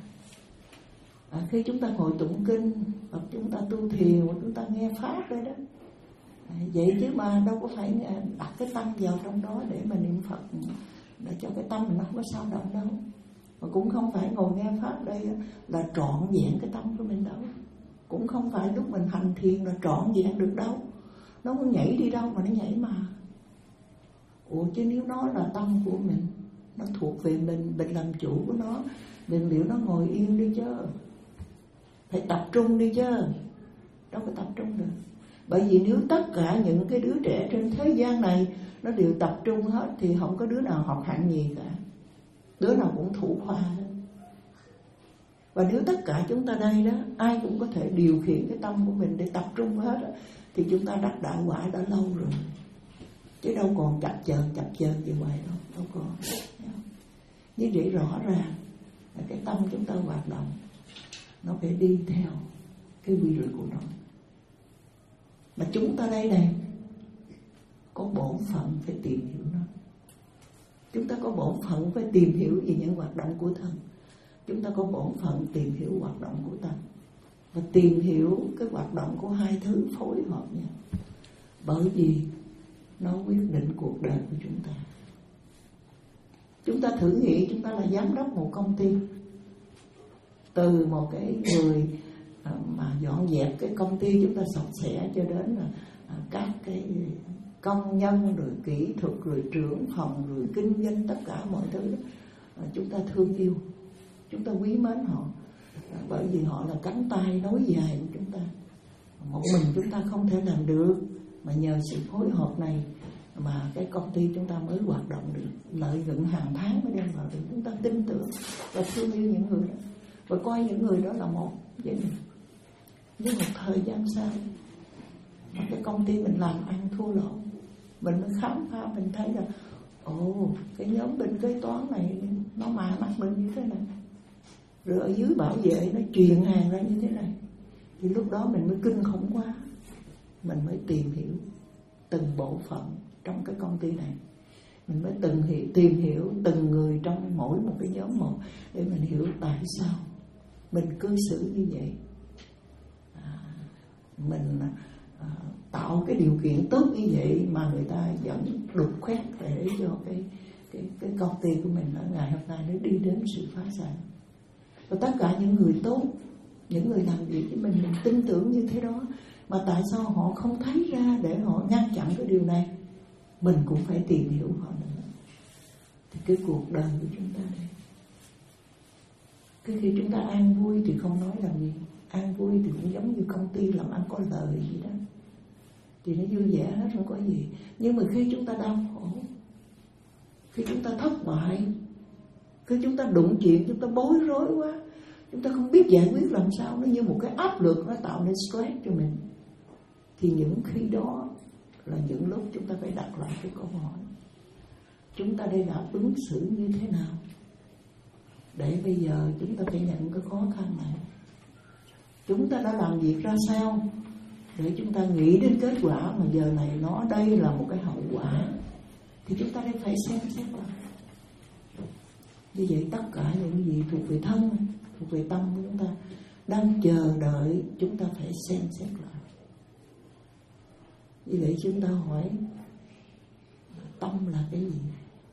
À, khi chúng ta ngồi tụng kinh, hoặc chúng ta tu thiền, hoặc chúng ta nghe pháp đây đó. À, vậy chứ mà đâu có phải đặt cái tâm vào trong đó để mà niệm Phật, để cho cái tâm mình nó không có sao động đâu. Mà cũng không phải ngồi nghe pháp đây là trọn vẹn cái tâm của mình đâu. Cũng không phải lúc mình hành thiền là trọn vẹn được đâu. Nó có nhảy đi đâu mà nó nhảy mà. Ủa chứ nếu nó là tâm của mình, nó thuộc về mình, mình làm chủ của nó, mình liệu nó ngồi yên đi chứ. Phải tập trung đi chứ. Đâu có tập trung được. Bởi vì nếu tất cả những cái đứa trẻ trên thế gian này nó đều tập trung hết thì không có đứa nào học hạng nhì cả. Đứa nào cũng thủ khoa hết. Và nếu tất cả chúng ta đây đó, ai cũng có thể điều khiển cái tâm của mình để tập trung hết đó, thì chúng ta đắc đạo quả đã lâu rồi. Chứ đâu còn chập chờn chập chờn như vậy đâu, đâu còn. Như vậy rõ ràng là cái tâm chúng ta hoạt động, nó phải đi theo cái quy luật của nó. Mà chúng ta đây này có bổn phận phải tìm hiểu nó. Chúng ta có bổn phận phải tìm hiểu về những hoạt động của thân. Chúng ta có bổn phận tìm hiểu hoạt động của tâm. Và tìm hiểu cái hoạt động của hai thứ phối hợp nhau. Bởi vì nó quyết định cuộc đời của chúng ta. Chúng ta thử nghĩ chúng ta là giám đốc một công ty. Từ một cái người mà dọn dẹp cái công ty chúng ta sạch sẽ cho đến là các cái công nhân, rồi kỹ thuật, rồi trưởng phòng, rồi kinh doanh, tất cả mọi thứ đó. Chúng ta thương yêu, chúng ta quý mến họ, bởi vì họ là cánh tay nối dài của chúng ta. Một mình chúng ta không thể làm được, mà nhờ sự phối hợp này mà cái công ty chúng ta mới hoạt động được, lợi nhuận hàng tháng mới đem vào được. Chúng ta tin tưởng và thương yêu những người đó, và coi những người đó là một vậy này. Với một thời gian sau, mà cái công ty mình làm ăn thua lỗ, mình mới khám phá, mình thấy là ồ, cái nhóm bên kế toán này nó mài mắt mình như thế này. rồi ở dưới bảo vệ nó truyền hàng ra như thế này. Thì lúc đó mình mới kinh khủng quá. Mình mới tìm hiểu từng bộ phận trong cái công ty này. Mình mới từng hiểu, tìm hiểu từng người trong mỗi một cái nhóm một, để mình hiểu tại sao mình cư xử như vậy. à, Mình à, tạo cái điều kiện tốt như vậy mà người ta vẫn đục khoét để cho cái, cái, cái công ty của mình ở ngày hôm nay nó đi đến sự phá sản. Và tất cả những người tốt, những người làm việc với mình, mình tin tưởng như thế đó, mà tại sao họ không thấy ra để họ ngăn chặn cái điều này? Mình cũng phải tìm hiểu họ nữa. Thì cái cuộc đời của chúng ta đây, cái khi chúng ta an vui thì không nói làm gì. An vui thì cũng giống như công ty làm ăn có lời gì đó, thì nó vui vẻ hết, không có gì. Nhưng mà khi chúng ta đau khổ, khi chúng ta thất bại, khi chúng ta đụng chuyện, chúng ta bối rối quá, chúng ta không biết giải quyết làm sao, nó như một cái áp lực, nó tạo nên stress cho mình. Thì những khi đó là những lúc chúng ta phải đặt lại cái câu hỏi: chúng ta đây đã ứng xử như thế nào để bây giờ chúng ta phải nhận cái khó khăn này? Chúng ta đã làm việc ra sao để chúng ta nghĩ đến kết quả mà giờ này nó đây là một cái hậu quả? Thì chúng ta đây phải xem xét lại. Như vậy tất cả những gì thuộc về thân, thuộc về tâm của chúng ta đang chờ đợi chúng ta phải xem xét lại. Như vậy chúng ta hỏi tâm là cái gì?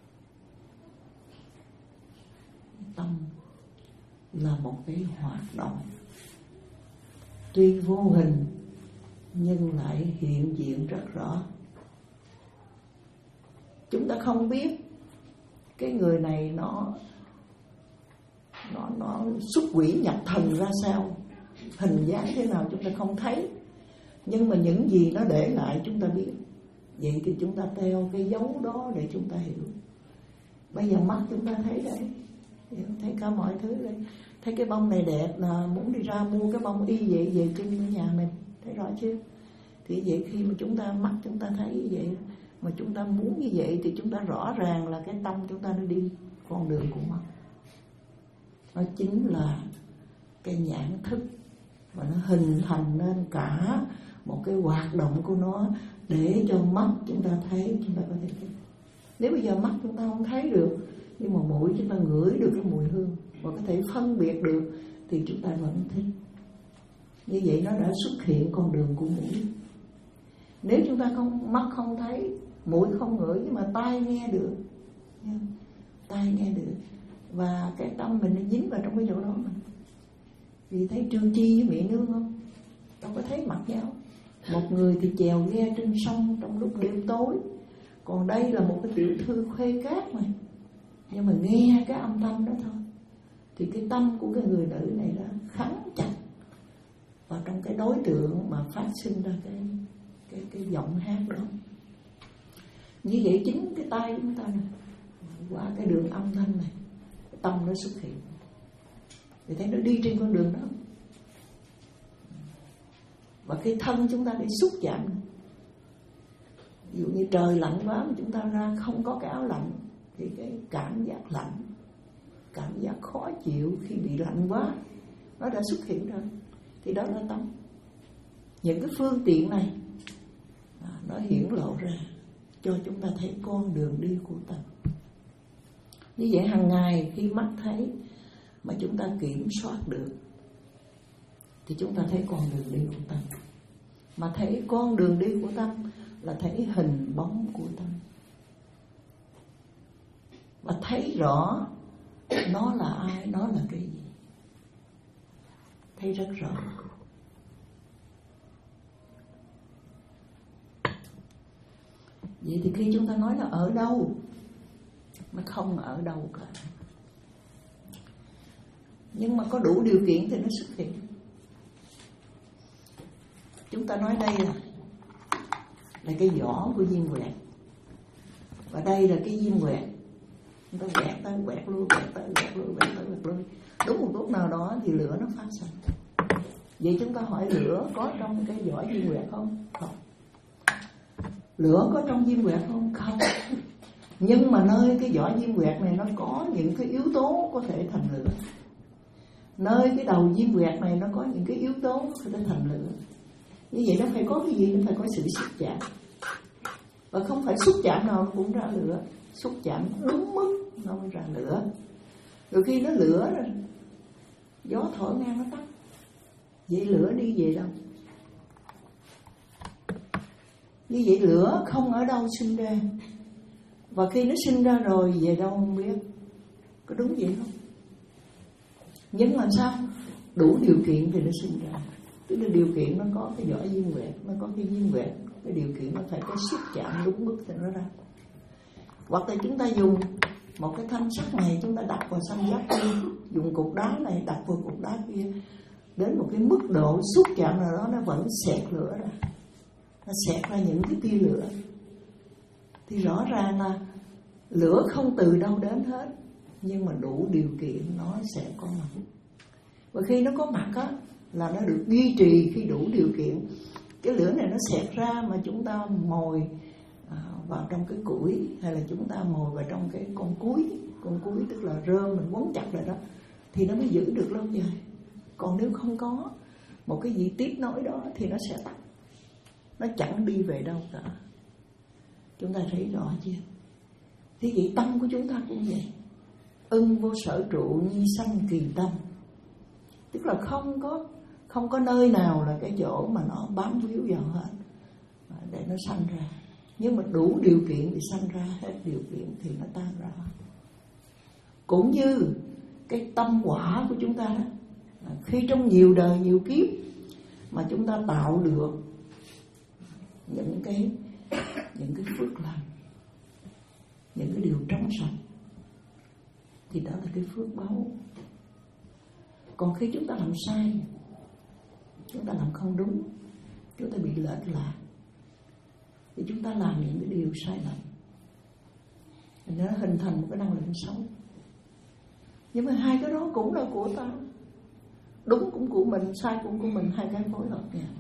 Tâm là một cái hoạt động tuy vô hình nhưng lại hiện diện rất rõ. Chúng ta không biết cái người này nó nó nó xuất quỷ nhập thần ra sao, hình dáng thế nào chúng ta không thấy, nhưng mà những gì nó để lại chúng ta biết. Vậy thì chúng ta theo cái dấu đó để chúng ta hiểu. Bây giờ mắt chúng ta thấy đấy, thấy cả mọi thứ đây. Thấy cái bông này đẹp là muốn đi ra mua cái bông y vậy về trưng ở nhà mình, thấy rõ chưa? Thì vậy khi mà chúng ta mắt chúng ta thấy như vậy, mà chúng ta muốn như vậy, thì chúng ta rõ ràng là cái tâm chúng ta nó đi con đường của mắt. Nó chính là cái nhãn thức, và nó hình thành nên cả một cái hoạt động của nó để cho mắt chúng ta thấy, chúng ta có thể thấy. Nếu bây giờ mắt chúng ta không thấy được, nhưng mà mũi chúng ta ngửi được cái mùi hương và có thể phân biệt được, thì chúng ta vẫn thích. Như vậy nó đã xuất hiện con đường của mũi. Nếu chúng ta không, mắt không thấy, mũi không ngửi, nhưng mà tai nghe được, tai nghe được, và cái tâm mình nó dính vào trong cái chỗ đó mà. Vì thấy Trương Chi với Mỹ Nương không? Đâu có thấy mặt nhau. Một người thì chèo ghe trên sông trong lúc đêm tối, còn đây là một cái tiểu thư khuê cát mà, nhưng mà nghe cái âm thanh đó thôi, thì cái tâm của cái người nữ này đã khắn chặt vào trong cái đối tượng mà phát sinh ra cái cái cái giọng hát đó. Như vậy chính cái tay chúng ta này, qua cái đường âm thanh này, cái tâm nó xuất hiện, thì thấy nó đi trên con đường đó. Và cái thân chúng ta để xúc chạm, ví dụ như trời lạnh quá mà chúng ta ra không có cái áo lạnh, thì cái cảm giác lạnh, cảm giác khó chịu khi bị lạnh quá, nó đã xuất hiện rồi. Thì đó là tâm. Những cái phương tiện này nó hiển lộ ra cho chúng ta thấy con đường đi của tâm. Như vậy hàng ngày khi mắt thấy mà chúng ta kiểm soát được, thì chúng ta thấy con đường đi của tâm. Mà thấy con đường đi của tâm là thấy hình bóng của tâm, và thấy rõ nó là ai, nó là cái gì, thấy rất rõ. Vậy thì khi chúng ta nói là ở đâu, nó không ở đâu cả, nhưng mà có đủ điều kiện thì nó xuất hiện. Chúng ta nói đây là là cái vỏ của diêm quẹt, và đây là cái diêm quẹt. Chúng ta quẹt tới quẹt lui, quẹt tới quẹt lui, quẹt tới quẹt lui. Đúng một lúc nào đó thì lửa nó phát sinh. Vậy chúng ta hỏi lửa có trong cái vỏ diêm quẹt không? Không. Lửa có trong diêm quẹt không? Không. Nhưng mà nơi cái vỏ diêm quẹt này nó có những cái yếu tố có thể thành lửa. nơi cái đầu diêm quẹt này nó có những cái yếu tố nó thành lửa. Như vậy nó phải có cái gì? Nó phải có sự xúc chạm. Và không phải xúc chạm nào nó cũng ra lửa. Xúc chạm đúng mức nó mới ra lửa. Rồi khi nó lửa rồi, gió thổi ngang nó tắt. Vậy lửa đi về đâu? Như vậy lửa không ở đâu sinh ra. Và khi nó sinh ra rồi về đâu không biết. Có đúng vậy không? Nhưng mà sao? Đủ điều kiện thì nó sinh ra. Tức là điều kiện nó có cái vỏ diêm quẹt, nó có cái diêm quẹt, cái điều kiện nó phải có xúc chạm đúng mức thì nó ra. Hoặc là chúng ta dùng một cái thanh sắt này, chúng ta đặt vào xanh giáp kia, dùng cục đá này đặt vào cục đá kia, đến một cái mức độ xúc chạm nào đó nó vẫn xẹt lửa ra, nó xẹt ra những cái tia lửa. Thì rõ ràng là lửa không từ đâu đến hết, nhưng mà đủ điều kiện nó sẽ có mặt. Và khi nó có mặt á, là nó được duy trì khi đủ điều kiện. Cái lửa này nó xẹt ra mà chúng ta mồi vào trong cái củi, hay là chúng ta mồi vào trong cái con cuối, con cuối tức là rơm mình quấn chặt lại đó, thì nó mới giữ được lâu dài. Còn nếu không có một cái gì tiếp nối đó thì nó sẽ tắt, nó chẳng đi về đâu cả. Chúng ta thấy rõ chưa? Thế vậy tâm của chúng ta cũng vậy. Ưng vô sở trụ nhi sanh kỳ tâm. Tức là không có không có nơi nào là cái chỗ mà nó bám víu vào hết để nó sanh ra. Nhưng mà đủ điều kiện thì sanh ra, hết điều kiện thì nó tan ra. Cũng như cái tâm quả của chúng ta đó, khi trong nhiều đời nhiều kiếp mà chúng ta tạo được những cái những cái phước lành, những cái điều trong sạch, thì đó là cái phước báu. Còn khi chúng ta làm sai, chúng ta làm không đúng, chúng ta bị lệch lạc, thì chúng ta làm những cái điều sai lầm, nó hình thành một cái năng lượng xấu. Nhưng mà hai cái đó cũng là của ta, đúng cũng của mình, sai cũng của mình, hai cái phối hợp nhau.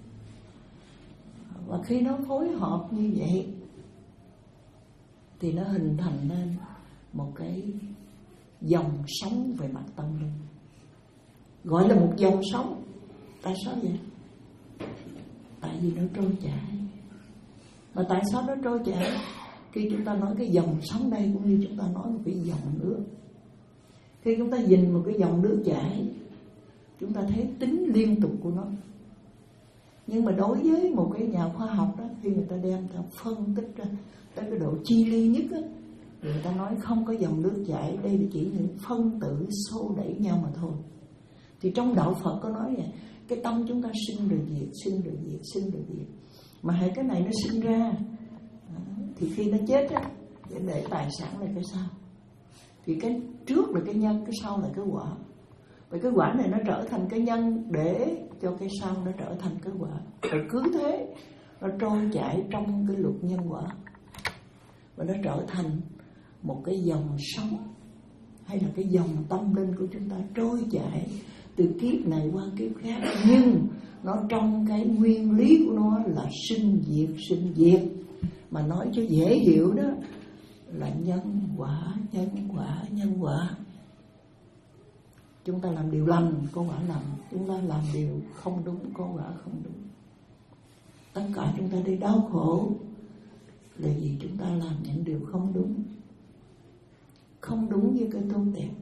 Và khi nó phối hợp như vậy thì nó hình thành nên một cái dòng sống về mặt tâm linh, gọi là một dòng sống. Tại sao vậy? Tại vì nó trôi chảy. Mà tại sao nó trôi chảy? Khi chúng ta nói cái dòng sống đây cũng như chúng ta nói một cái dòng nước. Khi chúng ta nhìn một cái dòng nước chảy, chúng ta thấy tính liên tục của nó. Nhưng mà đối với một cái nhà khoa học đó, khi người ta đem ta phân tích ra tới cái độ chi ly nhất á, người ta nói không có dòng nước chảy, đây là chỉ những phân tử xô đẩy nhau mà thôi. Thì trong đạo Phật có nói vậy, cái tâm chúng ta sinh rồi diệt, sinh rồi diệt, sinh rồi diệt. Mà hai cái này nó sinh ra, thì khi nó chết á, để để tài sản là cái sau. Thì cái trước là cái nhân, cái sau là cái quả. Và cái quả này nó trở thành cái nhân để cho cái sau nó trở thành cái quả. Rồi cứ thế nó trôi chảy trong cái luật nhân quả, và nó trở thành một cái dòng sống, hay là cái dòng tâm linh của chúng ta trôi chảy từ kiếp này qua kiếp khác. Nhưng nó trong cái nguyên lý của nó là sinh diệt, sinh diệt. Mà nói cho dễ hiểu đó là nhân quả, nhân quả, nhân quả. Chúng ta làm điều lành có quả lành, chúng ta làm điều không đúng có quả không đúng. Tất cả chúng ta đi đau khổ là vì chúng ta làm những điều không đúng, không đúng với cái tốt đẹp.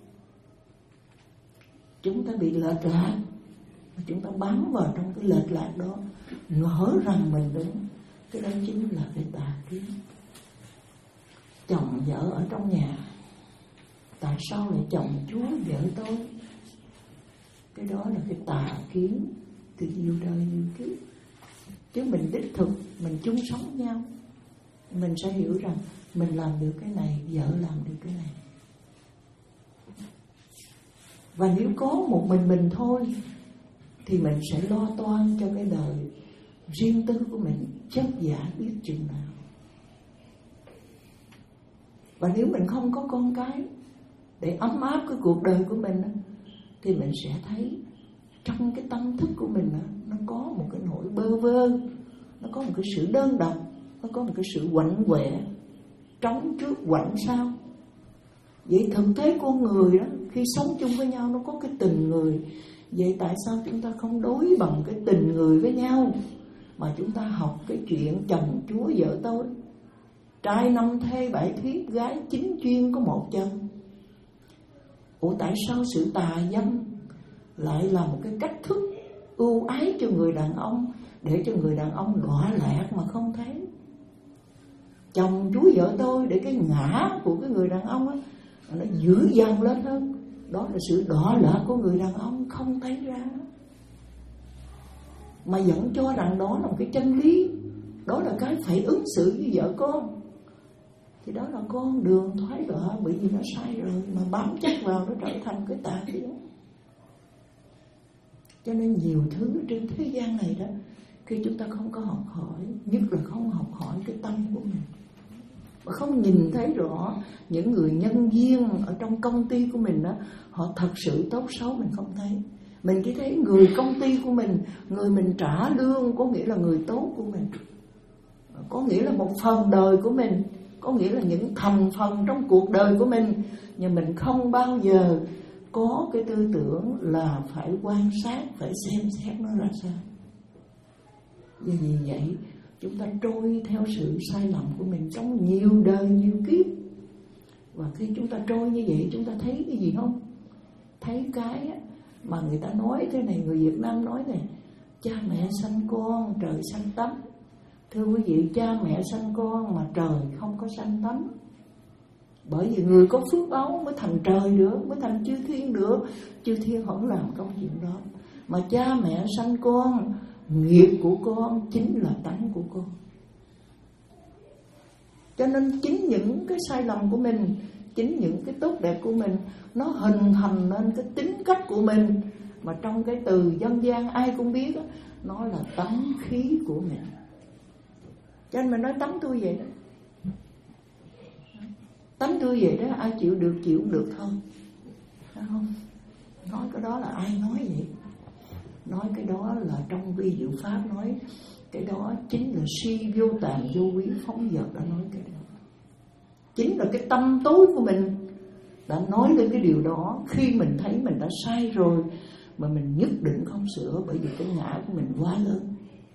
Chúng ta bị lệch lạc, chúng ta bám vào trong cái lệch lạc đó, ngỡ rằng mình đúng. Cái đó chính là cái tà kiến. Chồng vợ ở trong nhà, tại sao lại chồng chúa vợ tôi? Cái đó là cái tà kiến từ nhiều đời nhiều kiếp. Chứ mình đích thực, mình chung sống nhau, mình sẽ hiểu rằng mình làm được cái này, vợ làm được cái này. Và nếu có một mình mình thôi thì mình sẽ lo toan cho cái đời riêng tư của mình, chất giả biết chừng nào. Và nếu mình không có con cái để ấm áp cái cuộc đời của mình, thì mình sẽ thấy trong cái tâm thức của mình nó có một cái nỗi bơ vơ, nó có một cái sự đơn độc, nó có một cái sự quạnh quẹ, trống trước quạnh sau. Vậy thực tế con người đó, khi sống chung với nhau nó có cái tình người. Vậy tại sao chúng ta không đối bằng cái tình người với nhau, mà chúng ta học cái chuyện chồng chúa vợ tôi, trai năm thê bảy thiếp, gái chín chuyên có một chân? Ủa tại sao sự tà dâm lại là một cái cách thức ưu ái cho người đàn ông, để cho người đàn ông đọa lạc mà không thấy? Chồng chúa vợ tôi, để cái ngã của cái người đàn ông á nó dữ dằn lên hơn. Đó là sự đọa lạc của người đàn ông không thấy ra, mà vẫn cho rằng đó là một cái chân lý, đó là cái phải ứng xử với vợ con. Thì đó là con đường thoái đọa, bởi vì nó sai rồi mà bám chắc vào nó trở thành cái tà kiến. Cho nên nhiều thứ trên thế gian này đó, khi chúng ta không có học hỏi, nhất là không học hỏi cái tâm của mình, và không nhìn thấy rõ những người nhân viên ở trong công ty của mình đó, họ thật sự tốt xấu mình không thấy. Mình chỉ thấy người công ty của mình, người mình trả lương có nghĩa là người tốt của mình, có nghĩa là một phần đời của mình, có nghĩa là những thành phần trong cuộc đời của mình. Nhưng mình không bao giờ có cái tư tưởng là phải quan sát, phải xem xét nó ra sao. Vì vậy chúng ta trôi theo sự sai lầm của mình trong nhiều đời nhiều kiếp. Và khi chúng ta trôi như vậy, chúng ta thấy cái gì không? Thấy cái mà người ta nói thế này, người Việt Nam nói này: cha mẹ sanh con, trời sanh tánh. Thưa quý vị, cha mẹ sanh con mà trời không có sanh tánh. Bởi vì người có phước báu mới thành trời được, mới thành chư thiên được. Chư thiên không làm công chuyện đó. Mà cha mẹ sanh con, nghiệp của con chính là tánh của con. Cho nên chính những cái sai lầm của mình, chính những cái tốt đẹp của mình, nó hình thành nên cái tính cách của mình. Mà trong cái từ dân gian ai cũng biết đó, nó là tánh khí của mình. Cho nên mình nói tánh tôi vậy đó. Tánh tôi vậy đó, ai chịu được chịu cũng được thôi. Thấy không? Nói cái đó là ai nói vậy? Nói cái đó là trong vi diệu pháp nói. Cái đó chính là si vô tàm vô quý phóng dật đã nói cái đó. Chính là cái tâm tối của mình đã nói lên cái điều đó. Khi mình thấy mình đã sai rồi mà mình nhất định không sửa, bởi vì cái ngã của mình quá lớn.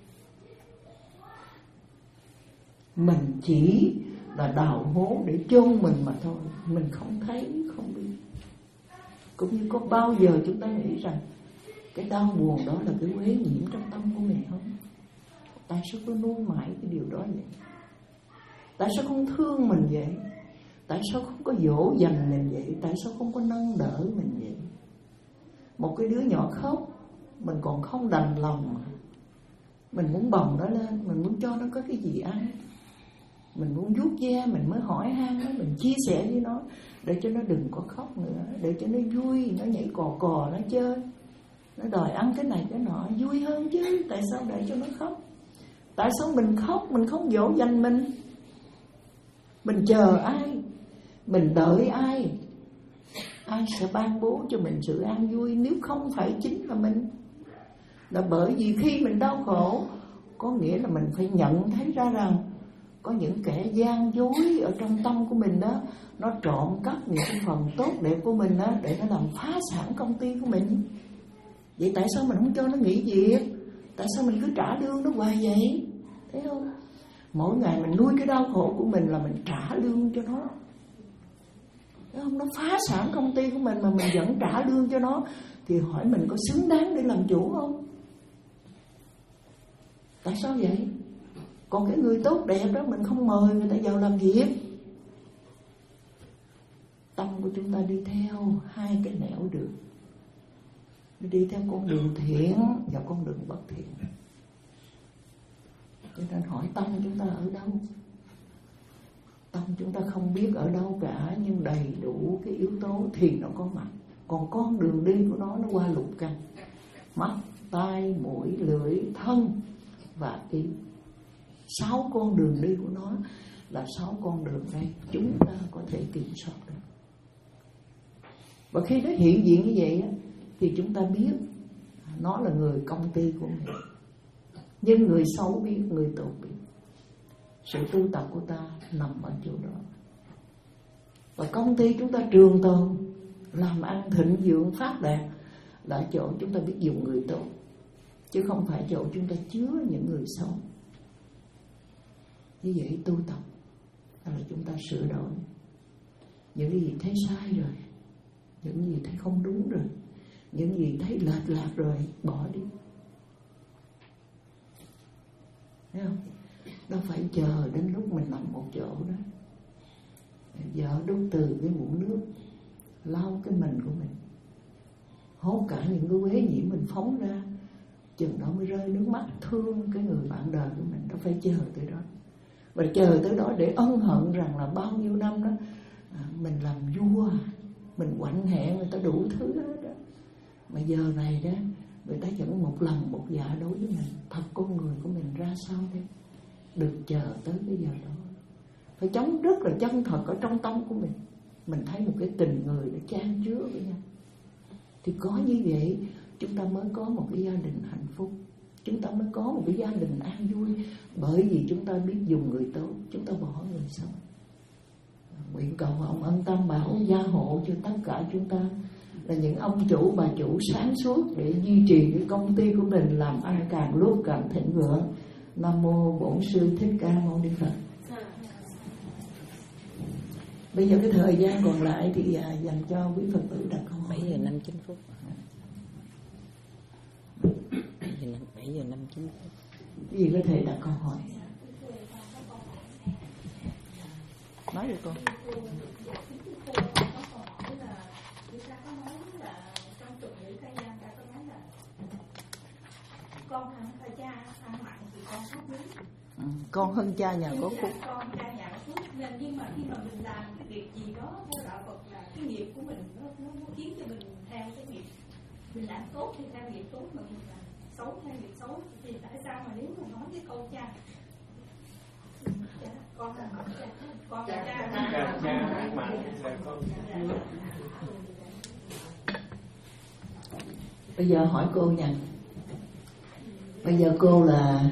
Mình chỉ là đào hố để chôn mình mà thôi. Mình không thấy, không biết. Cũng như có bao giờ chúng ta nghĩ rằng cái đau buồn đó là cái uế nhiễm trong tâm của mình không? Tại sao cứ nuôi mãi cái điều đó vậy? Tại sao không thương mình vậy? Tại sao không có dỗ dành mình vậy? Tại sao không có nâng đỡ mình vậy? Một cái đứa nhỏ khóc, mình còn không đành lòng mà. Mình muốn bồng nó lên, mình muốn cho nó có cái gì ăn, mình muốn vuốt ve, mình mới hỏi han nó, mình chia sẻ với nó để cho nó đừng có khóc nữa, để cho nó vui, nó nhảy cò cò, nó chơi, nó đòi ăn cái này cái nọ, vui hơn chứ. Tại sao để cho nó khóc? Tại sao mình khóc, mình không dỗ dành mình? Mình chờ ai? Mình đợi ai? Ai sẽ ban bố cho mình sự an vui nếu không phải chính là mình? Là bởi vì khi mình đau khổ, có nghĩa là mình phải nhận thấy ra rằng có những kẻ gian dối ở trong tâm của mình đó, nó trộm cắp những cái phần tốt đẹp của mình đó, để nó làm phá sản công ty của mình. Vậy tại sao mình không cho nó nghỉ việc? Tại sao mình cứ trả lương nó hoài vậy? Thấy không? Mỗi ngày mình nuôi cái đau khổ của mình là mình trả lương cho nó. Thấy không? Nó phá sản công ty của mình mà mình vẫn trả lương cho nó, thì hỏi mình có xứng đáng để làm chủ không? Tại sao vậy? Còn cái người tốt đẹp đó mình không mời người ta vào làm việc. Tâm của chúng ta đi theo hai cái nẻo đường, đi theo con đường thiện và con đường bất thiện. Cho nên hỏi tâm chúng ta ở đâu? Tâm chúng ta không biết ở đâu cả, nhưng đầy đủ cái yếu tố thì nó có mặt. Còn con đường đi của nó nó qua lục căn: mắt, tai, mũi, lưỡi, thân và ý. Sáu con đường đi của nó là sáu con đường đây chúng ta có thể kiểm soát được. Và khi nó hiện diện như vậy á, thì chúng ta biết nó là người công ty của mình. Nhưng người xấu biết, người tốt biết. Sự tu tập của ta nằm ở chỗ đó. Và công ty chúng ta trường tồn làm ăn thịnh vượng phát đạt là chỗ chúng ta biết dùng người tốt, chứ không phải chỗ chúng ta chứa những người xấu. Như vậy tu tập là chúng ta sửa đổi những gì thấy sai rồi, những gì thấy không đúng rồi, những gì thấy lệch lạc rồi bỏ đi. Thấy không? Đâu phải chờ đến lúc mình nằm một chỗ đó. Vợ đút từ cái muỗng nước, lau cái mình của mình, hốt cả những cái uế nhiễm mình phóng ra, chừng đó mới rơi nước mắt thương cái người bạn đời của mình. Đâu phải chờ tới đó. Và chờ tới đó để ân hận rằng là bao nhiêu năm đó à, mình làm vua, mình quạnh hẹ người ta đủ thứ hết đó. Mà giờ này đó người ta vẫn một lần một dạ đối với mình. Thật con người của mình ra sao thế? Đừng chờ tới cái giờ đó. Phải chống rất là chân thật ở trong tâm của mình. Mình thấy một cái tình người để chan chứa với nhau. Thì có như vậy chúng ta mới có một cái gia đình hạnh phúc, chúng ta mới có một cái gia đình an vui. Bởi vì chúng ta biết dùng người tốt, chúng ta bỏ người xấu. Nguyện cầu ông ân tam bảo gia hộ cho tất cả chúng ta là những ông chủ bà chủ sáng suốt để duy trì cái công ty của mình làm ăn càng lúc càng thịnh vượng. Nam mô Bổn Sư Thích Ca Mâu Ni Phật. Bây giờ cái thời gian còn lại thì à, dành cho quý Phật tử đặt câu hỏi. bảy giờ năm mươi chín phút. bảy giờ năm mươi chín phút. Quý vị có thể đặt câu hỏi. Nói đi cô. Con hơn cha cha ăn mặn thì con khác biến. Ừ, con hơn cha nhà có phúc. Con cha nhà có phúc nên nhưng mà khi mà mình làm cái việc gì đó theo đạo Phật là cái nghiệp của mình nó, nó, nó khiến cho mình theo cái nghiệp. Mình làm tốt thì theo nghiệp tốt, mà mình làm xấu theo nghiệp xấu. Thì tại sao mà nếu mà nói cái câu cha con là cha, con là cha, cha, cha ăn mặn thì con. Bây giờ hỏi cô nha. Bây giờ cô là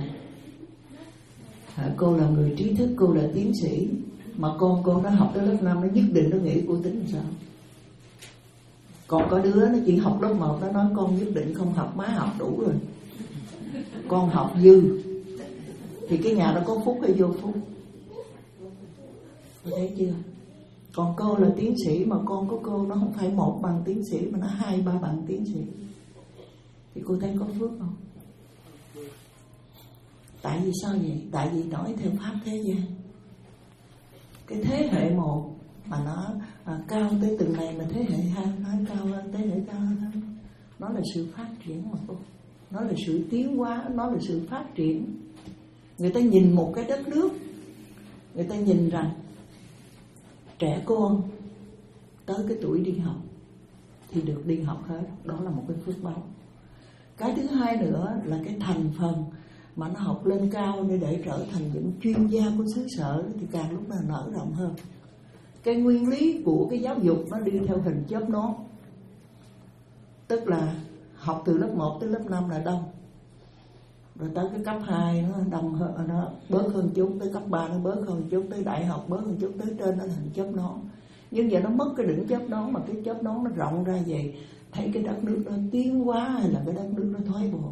cô là người trí thức, cô là tiến sĩ, mà con cô nó học tới lớp năm nó nhất định nó nghĩ cô tính làm sao? Còn có đứa nó chỉ học lớp một nó nói con nhất định không học, má học đủ rồi, con học dư. Thì cái nhà đó có phúc hay vô phúc? Cô thấy chưa? Còn cô là tiến sĩ mà con của cô nó không phải một bằng tiến sĩ mà nó hai ba bằng tiến sĩ. Thì cô thấy có phước không? Tại vì sao vậy? Tại vì nói theo pháp thế gian. Cái thế hệ một mà nó à, cao tới từng này, mà thế hệ hai nói cao hơn, thế hệ cao hơn. Nó là sự phát triển mà cô. Nó là sự tiến hóa, nó là sự phát triển. Người ta nhìn một cái đất nước, người ta nhìn rằng trẻ con tới cái tuổi đi học thì được đi học hết. Đó là một cái phước báo. Cái thứ hai nữa là cái thành phần mà nó học lên cao để, để trở thành những chuyên gia của xứ sở thì càng lúc nào nở rộng hơn. Cái nguyên lý của cái giáo dục nó đi theo hình chớp nón. Tức là học từ lớp một tới lớp năm là đông, rồi tới cái cấp hai nó đông hơn, nó bớt hơn chút, tới cấp ba nó bớt hơn chút, tới đại học bớt hơn chút, tới trên nó thành chớp nón. Nhưng giờ nó mất cái đỉnh chớp nón, mà cái chớp nón nó rộng ra vậy, thấy cái đất nước nó tiến hóa hay là cái đất nước nó thoái bộ.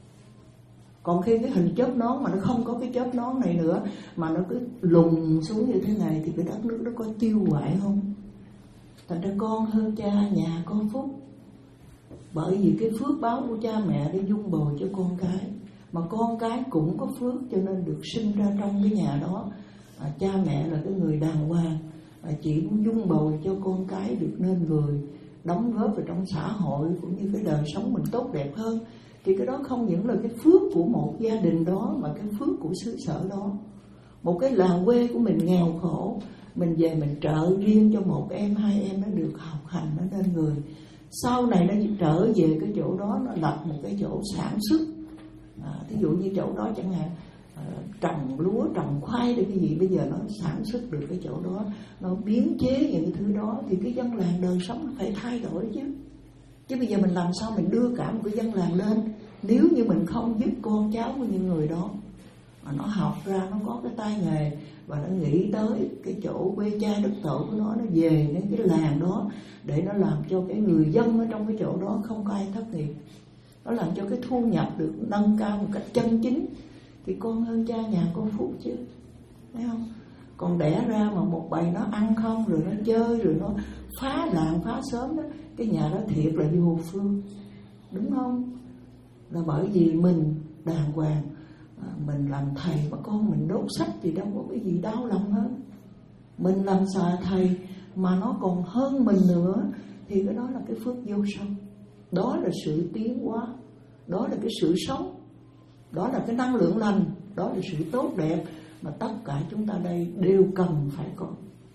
Còn khi cái hình chớp nón mà nó không có cái chớp nón này nữa, mà nó cứ lùng xuống như thế này, thì cái đất nước nó có tiêu hoại không? Thành ra con hơn cha nhà có phúc. Bởi vì cái phước báo của cha mẹ để dung bồi cho con cái, mà con cái cũng có phước cho nên được sinh ra trong cái nhà đó. à, Cha mẹ là cái người đàng hoàng, à, chỉ muốn dung bồi cho con cái được nên người, đóng góp vào trong xã hội cũng như cái đời sống mình tốt đẹp hơn. Thì cái đó không những là cái phước của một gia đình đó, mà cái phước của xứ sở đó. Một cái làng quê của mình nghèo khổ, mình về mình trợ riêng cho một em hai em nó được học hành, nó nên người. Sau này nó trở về cái chỗ đó, nó lập một cái chỗ sản xuất. à, Thí dụ như chỗ đó chẳng hạn à, trồng lúa, trồng khoai hay cái gì, bây giờ nó sản xuất được cái chỗ đó, nó biến chế những cái thứ đó, thì cái dân làng đời sống nó phải thay đổi chứ. Chứ bây giờ mình làm sao mình đưa cả một cái dân làng lên, nếu như mình không giúp con cháu của những người đó mà nó học ra, nó có cái tay nghề, và nó nghĩ tới cái chỗ quê cha đất tổ của nó, nó về đến cái làng đó để nó làm cho cái người dân ở trong cái chỗ đó không có ai thất nghiệp, nó làm cho cái thu nhập được nâng cao một cách chân chính, thì con hơn cha nhà con phúc chứ, thấy không? Còn đẻ ra mà một bầy nó ăn không, rồi nó chơi, rồi nó phá làng phá xóm đó, cái nhà đó thiệt là vô phương, đúng không? Là bởi vì mình đàng hoàng, mình làm thầy mà con mình đốt sách thì đâu có cái gì đau lòng hơn. Mình làm xà thầy mà nó còn hơn mình nữa thì cái đó là cái phước vô song, đó là sự tiến hóa, đó là cái sự sống, đó là cái năng lượng lành, đó là sự tốt đẹp mà tất cả chúng ta đây đều cần phải có.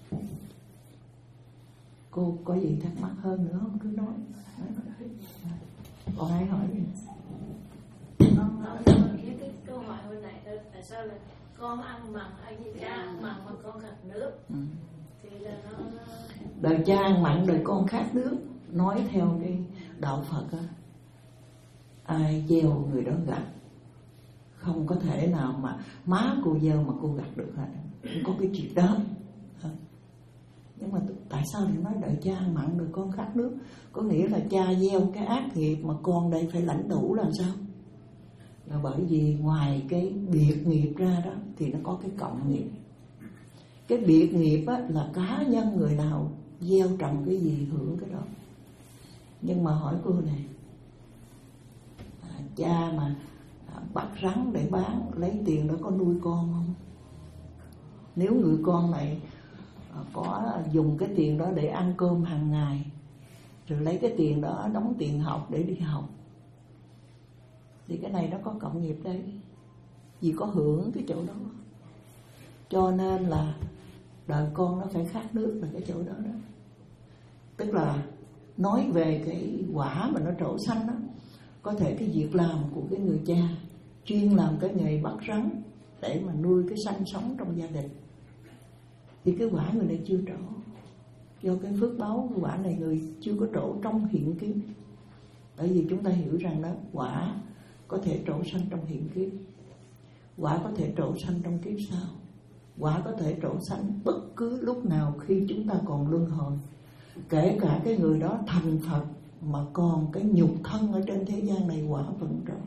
Cô có gì thắc mắc hơn nữa không? Cứ nói. Còn ai hỏi gì? Con nói với cái câu hỏi hồi nãy, tại sao là con ăn mặn, hay gì cha ăn mặn mà con khát nước? Ừ. Thì là nó, nó... Đời cha ăn mặn, đời con khát nước. Nói theo cái đạo Phật á, ai gieo người đó gặt. Không có thể nào mà má cô gieo mà cô gặt được hết, không có cái chuyện đó. Nhưng mà tại sao lại nói đợi cha ăn mặn, đời con khát nước? Có nghĩa là cha gieo cái ác nghiệp mà con đây phải lãnh đủ là sao? Là bởi vì ngoài cái biệt nghiệp ra đó thì nó có cái cộng nghiệp. Cái biệt nghiệp á, là cá nhân người nào gieo trồng cái gì hưởng cái đó. Nhưng mà hỏi cô này, à, cha mà à, bắt rắn để bán, lấy tiền đó có nuôi con không? Nếu người con này à, có dùng cái tiền đó để ăn cơm hàng ngày, rồi lấy cái tiền đó đóng tiền học để đi học, thì cái này nó có cộng nghiệp đấy, vì có hưởng cái chỗ đó. Cho nên là đời con nó phải khát nước là cái chỗ đó đó. Tức là nói về cái quả mà nó trổ xanh đó, có thể cái việc làm của cái người cha chuyên làm cái nghề bắt rắn để mà nuôi cái sanh sống trong gia đình, thì cái quả người này chưa trổ. Do cái phước báu của quả này người chưa có trổ trong hiện kiếp. Bởi vì chúng ta hiểu rằng đó, quả có thể trổ sanh trong hiện kiếp, quả có thể trổ sanh trong kiếp sau, quả có thể trổ sanh bất cứ lúc nào khi chúng ta còn luân hồi. Kể cả cái người đó thành Phật mà còn cái nhục thân ở trên thế gian này, quả vẫn trổ,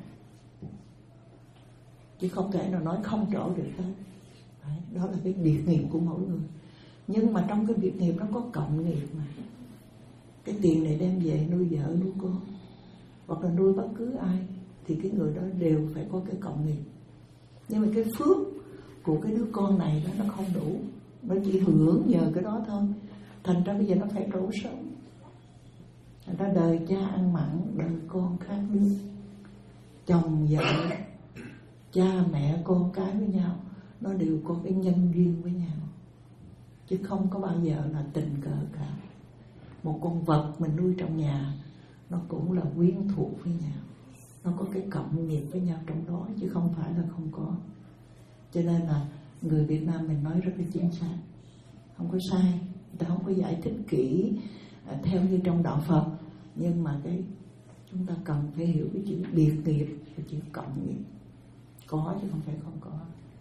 chứ không thể nào nói không trổ được hết. Đấy, đó là cái biệt nghiệp của mỗi người. Nhưng mà trong cái biệt nghiệp nó có cộng nghiệp mà. Cái tiền này đem về nuôi vợ nuôi con, hoặc là nuôi bất cứ ai, thì cái người đó đều phải có cái cộng nghiệp. Nhưng mà cái phước của cái đứa con này đó, nó không đủ, nó chỉ hưởng nhờ cái đó thôi. Thành ra bây giờ nó phải trổ sống. Thành ra đời cha ăn mặn, đời con khát nước. Chồng vợ, cha mẹ con cái với nhau, nó đều có cái nhân duyên với nhau, chứ không có bao giờ là tình cờ cả. Một con vật mình nuôi trong nhà, nó cũng là quyến thuộc với nhau, nó có cái cộng nghiệp với nhau trong đó, chứ không phải là không có. Cho nên là người Việt Nam mình nói rất là chính xác, không có sai. Người ta không có giải thích kỹ à, theo như trong đạo Phật. Nhưng mà cái chúng ta cần phải hiểu cái chữ biệt nghiệp và chữ cộng nghiệp. Có chứ không phải không có.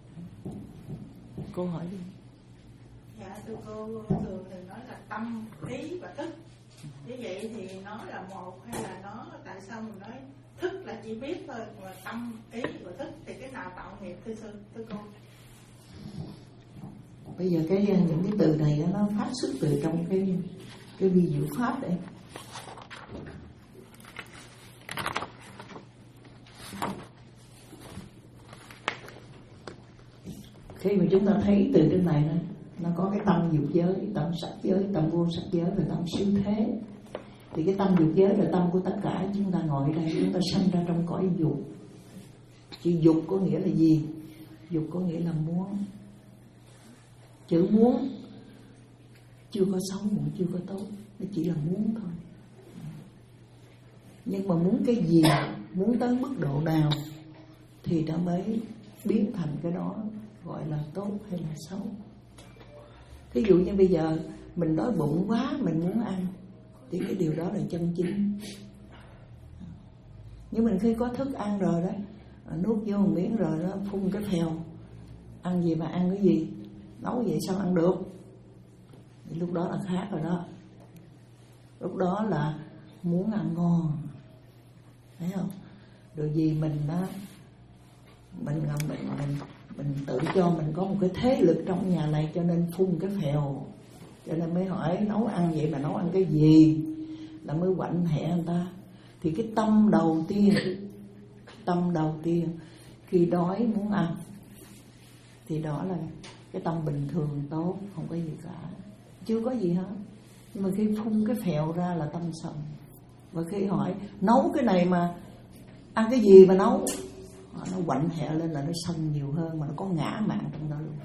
Cô hỏi đi. Dạ thưa cô, thường thì nói là tâm, ý và thức. Như vậy thì nó là một hay là nó, tại sao mình nói thức là chỉ biết thôi, mà tâm, ý và thức thì cái nào tạo nghiệp thưa sư, thưa cô? Bây giờ cái những cái từ này nó phát xuất từ trong cái cái vi diệu pháp đấy. Khi mà chúng ta thấy từ trên này nó, nó có cái tâm dục giới, tâm sắc giới, tâm vô sắc giới và tâm siêu thế. Thì cái tâm dục giới là tâm của tất cả chúng ta ngồi ở đây, chúng ta sanh ra trong cõi dục. Chữ dục có nghĩa là gì? Dục có nghĩa là muốn. Chữ muốn chưa có xấu cũng chưa có tốt, nó chỉ là muốn thôi. Nhưng mà muốn cái gì, muốn tới mức độ nào thì nó mới biến thành cái đó gọi là tốt hay là xấu. Thí dụ như bây giờ mình đói bụng quá, mình muốn ăn, thì cái điều đó là chân chính. Nhưng mình khi có thức ăn rồi đó, nuốt vô một miếng rồi đó, phun cái phèo, ăn gì mà ăn cái gì, nấu vậy sao ăn được? Thì lúc đó là khác rồi đó. Lúc đó là muốn ăn ngon, thấy không? Rồi vì mình đó, mình mình mình mình tự cho mình có một cái thế lực trong nhà này, cho nên phun cái phèo, cho nên mới hỏi nấu ăn vậy mà nấu ăn cái gì là mới quạnh hẹ người ta. Thì cái tâm đầu tiên, tâm đầu tiên khi đói muốn ăn thì đó là cái tâm bình thường tốt, không có gì cả, chưa có gì hết. Nhưng mà khi phun cái phèo ra là tâm sân. Và khi hỏi nấu cái này mà ăn cái gì mà nấu, nó quạnh hẹ lên là nó sân nhiều hơn, mà nó có ngã mạn trong đó luôn.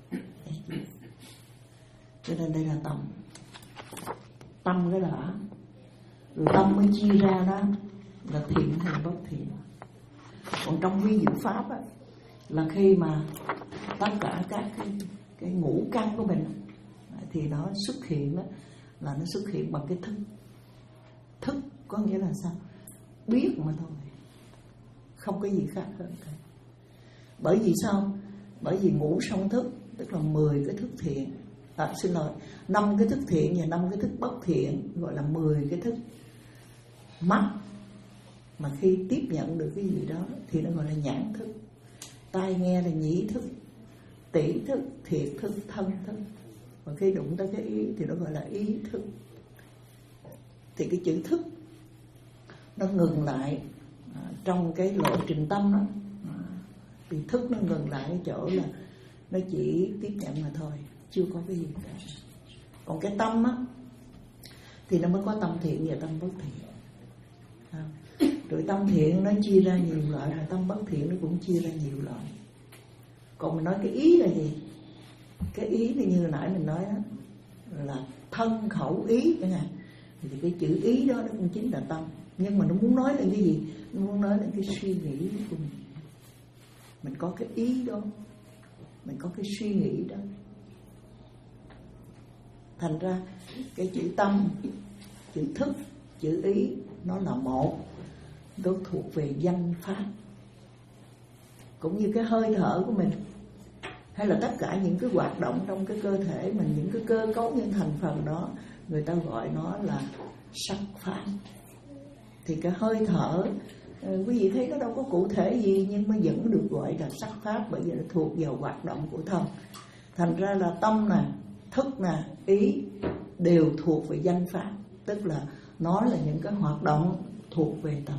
Cho nên đây là tâm. Tâm cái đã, rồi tâm mới chia ra đó là thiện hay bất thiện. Còn trong vi diệu pháp á, là khi mà tất cả các cái, cái ngũ căn của mình thì nó xuất hiện đó, là nó xuất hiện bằng cái thức. Thức có nghĩa là sao? Biết mà thôi, không có gì khác hơn cả. Bởi vì sao? Bởi vì ngũ song thức, tức là mười cái thức thiện, à, xin lỗi, năm cái thức thiện và năm cái thức bất thiện, gọi là mười cái thức. Mắt mà khi tiếp nhận được cái gì đó thì nó gọi là nhãn thức. Tai nghe là nhĩ thức, tỷ thức, thiệt thức, thân thức. Và khi đụng tới cái ý thì nó gọi là ý thức. Thì cái chữ thức nó ngừng lại à, trong cái lộ trình tâm đó. À, thì thức nó ngừng lại ở chỗ là nó chỉ tiếp nhận mà thôi, chưa có cái gì cả. Còn cái tâm á thì nó mới có tâm thiện và tâm bất thiện. À, rồi tâm thiện nó chia ra nhiều loại, mà tâm bất thiện nó cũng chia ra nhiều loại. Còn mình nói cái ý là gì? Cái ý thì như hồi nãy mình nói đó, là thân khẩu ý chẳng hạn. Thì cái chữ ý đó nó cũng chính là tâm. Nhưng mà nó muốn nói là cái gì? Nó muốn nói là cái suy nghĩ của mình. Mình có cái ý đó, mình có cái suy nghĩ đó. Thành ra cái chữ tâm, chữ thức, chữ ý nó là một, nó thuộc về danh pháp. Cũng như cái hơi thở của mình, hay là tất cả những cái hoạt động trong cái cơ thể mình, những cái cơ cấu, những thành phần đó, người ta gọi nó là sắc pháp. Thì cái hơi thở, quý vị thấy nó đâu có cụ thể gì, nhưng mà vẫn được gọi là sắc pháp, bởi vì nó thuộc vào hoạt động của thân. Thành ra là tâm nè, thức nè, ý đều thuộc về danh pháp, tức là nó là những cái hoạt động thuộc về tâm.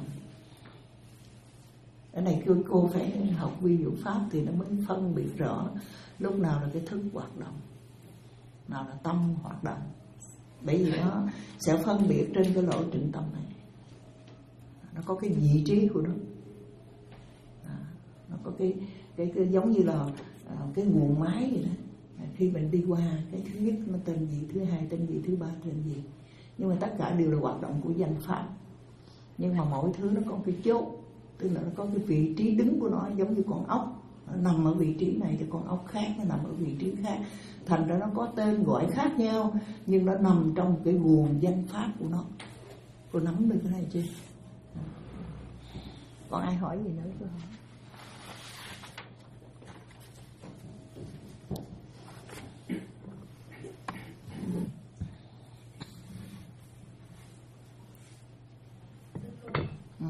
Cái này cô, cô phải học vi diệu pháp thì nó mới phân biệt rõ lúc nào là cái thức hoạt động, nào là tâm hoạt động. Bởi vì nó sẽ phân biệt trên cái lộ trình tâm này. Nó có cái vị trí của nó, à, nó có cái, cái, cái giống như là à, cái nguồn máy vậy đó. À, khi mình đi qua cái thứ nhất nó tên gì, thứ hai tên gì, thứ ba tên gì. Nhưng mà tất cả đều là hoạt động của danh pháp. Nhưng mà mỗi thứ nó có cái chốt, tức là nó có cái vị trí đứng của nó, giống như con ốc. Nó nằm ở vị trí này thì con ốc khác nó nằm ở vị trí khác. Thành ra nó có tên gọi khác nhau, nhưng nó nằm trong cái nguồn danh pháp của nó. Cô nắm được cái này chưa? Còn ai hỏi gì nữa chưa? Ừ.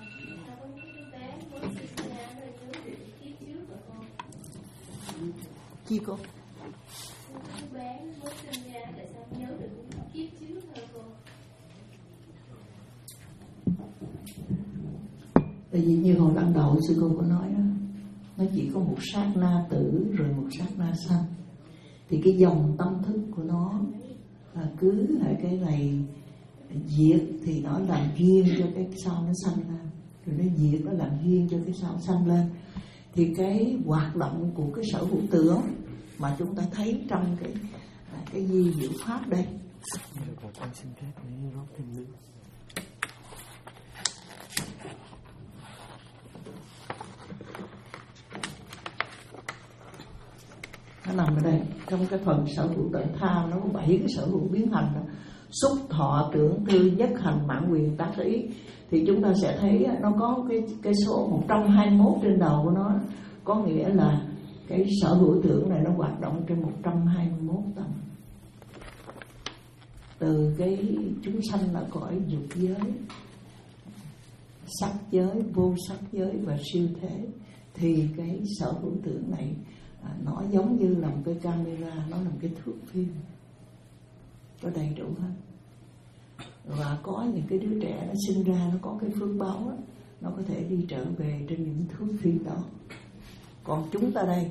Chi cô? Bé mới sinh ra tại sao nhớ được kiếp trước thôi cô? Tại vì như hồi ban đầu sư cô có nói đó, nó chỉ có một sát na tử rồi một sát na sanh. Thì cái dòng tâm thức của nó là cứ là cái này diệt thì nó làm duyên cho cái sau nó sanh lên, rồi nó diệt nó làm duyên cho cái sau sanh lên. Thì cái hoạt động của cái sở hữu tưởng mà chúng ta thấy trong cái cái di diệu pháp đây. Còn con xin phép để rót thêm nước. Nó nằm ở đây, trong cái phần sở hữu tuệ tham nó có bảy cái sở hữu biến hành đó. Xúc thọ tưởng tư nhất hành mạng quyền tác ý. Thì chúng ta sẽ thấy nó có cái, cái số một trăm hai mươi mốt trên đầu của nó. Có nghĩa là Cái sở hữu tưởng này nó hoạt động trên một trăm hai mươi mốt tầng. Từ cái chúng sanh là cõi dục giới, sắc giới, vô sắc giới và siêu thế. Thì cái sở hữu tưởng này à, nó giống như là một cái camera, nó là một cái thước phim, có đầy đủ hết. Và có những cái đứa trẻ nó sinh ra nó có cái phước báo đó, nó có thể đi trở về trên những thước phim đó. Còn chúng ta đây,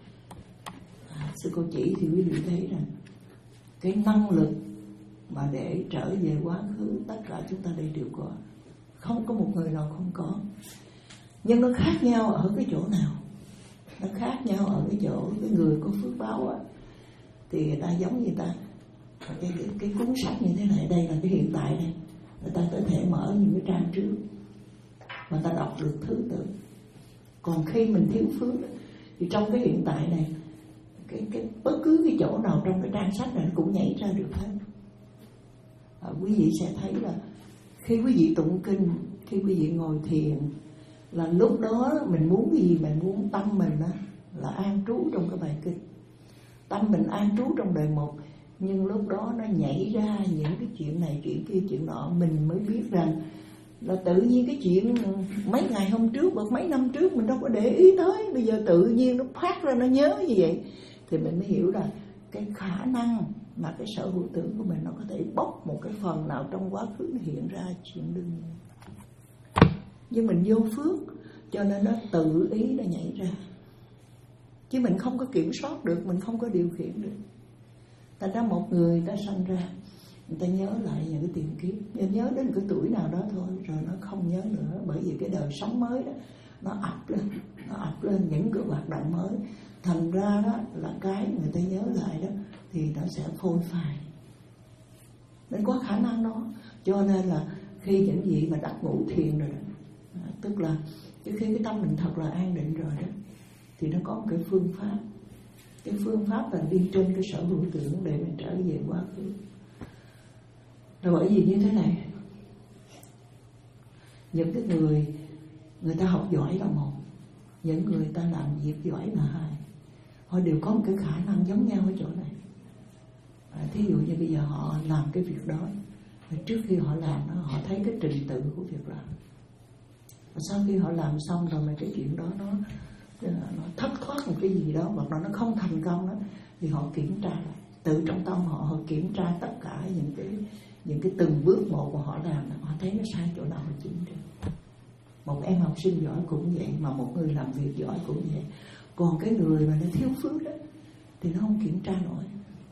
à, sư cô chỉ thì quý vị thấy rằng cái năng lực mà để trở về quá khứ tất cả chúng ta đây đều có, không có một người nào không có. Nhưng nó khác nhau ở cái chỗ nào? Nó khác nhau ở cái chỗ cái người có phước báo á, thì người ta giống như ta cái, cái, cái cuốn sách như thế này, đây là cái hiện tại đây, người ta có thể mở những cái trang trước và ta đọc được thứ tự. Còn khi mình thiếu phước thì trong cái hiện tại này, cái, cái bất cứ cái chỗ nào trong cái trang sách này nó cũng nhảy ra được hết. À, quý vị sẽ thấy là khi quý vị tụng kinh, khi quý vị ngồi thiền, là lúc đó mình muốn cái gì, mình muốn tâm mình á, là an trú trong cái bài kinh, tâm mình an trú trong đề mục. Nhưng lúc đó nó nhảy ra những cái chuyện này, chuyện kia, chuyện nọ, mình mới biết rằng là tự nhiên cái chuyện mấy ngày hôm trước hoặc mấy năm trước mình đâu có để ý tới, bây giờ tự nhiên nó phát ra, nó nhớ như vậy. Thì mình mới hiểu là cái khả năng mà cái sở hữu tưởng của mình nó có thể bóc một cái phần nào trong quá khứ hiện ra chuyện đương nhiên. Nhưng mình vô phước cho nên nó tự ý nó nhảy ra, chứ mình không có kiểm soát được, mình không có điều khiển được. Thành ra một người ta sanh ra, người ta nhớ lại những cái tiền kiếp, nhưng nhớ đến cái tuổi nào đó thôi, rồi nó không nhớ nữa. Bởi vì cái đời sống mới đó, nó ập lên, nó ập lên những cái hoạt động mới. Thành ra đó là cái người ta nhớ lại đó thì nó sẽ phôi phai. Nên có khả năng đó. Cho nên là khi những gì mà đắc ngũ thiền rồi đó, à, tức là khi cái tâm mình thật là an định rồi đó, thì nó có một cái phương pháp. Cái phương pháp là đi trên cái sở hữu tưởng để mình trở về quá khứ. Rồi bởi vì như thế này, những cái người người ta học giỏi là một, những người ta làm việc giỏi là hai. Họ đều có một cái khả năng giống nhau ở chỗ này. À, thí dụ như bây giờ họ làm cái việc đó, trước khi họ làm đó, họ thấy cái trình tự của việc làm. Và sau khi họ làm xong rồi mà cái chuyện đó nó nó thất thoát một cái gì đó, hoặc là nó không thành công đó, thì họ kiểm tra lại. Tự trong tâm họ, họ kiểm tra tất cả những cái những cái từng bước một của họ làm, họ thấy nó sai chỗ nào họ chỉnh được. Một em học sinh giỏi cũng vậy, mà một người làm việc giỏi cũng vậy. Còn cái người mà nó thiếu phước đó thì nó không kiểm tra nổi,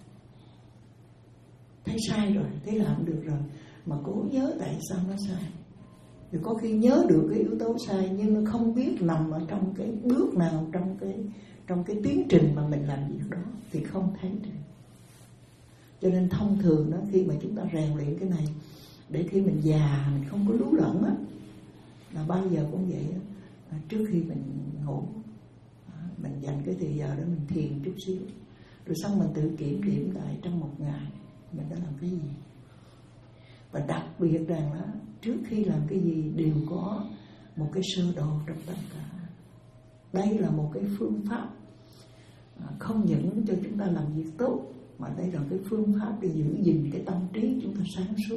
thấy sai rồi, thấy làm được rồi mà cố nhớ tại sao nó sai. Thì có khi nhớ được cái yếu tố sai, nhưng nó không biết nằm ở trong cái bước nào trong cái trong cái tiến trình mà mình làm việc đó, thì không thấy được. Cho nên thông thường đó, khi mà chúng ta rèn luyện cái này, để khi mình già mình không có lú lẫn á, là bao giờ cũng vậy á, à, trước khi mình ngủ, à, mình dành cái thời giờ để mình thiền chút xíu, rồi xong mình tự kiểm điểm lại trong một ngày mình đã làm cái gì. Và đặc biệt rằng là trước khi làm cái gì đều có một cái sơ đồ trong tất cả. Đây là một cái phương pháp, à, không những cho chúng ta làm việc tốt, mà đây là cái phương pháp để giữ gìn cái tâm trí chúng ta sáng suốt.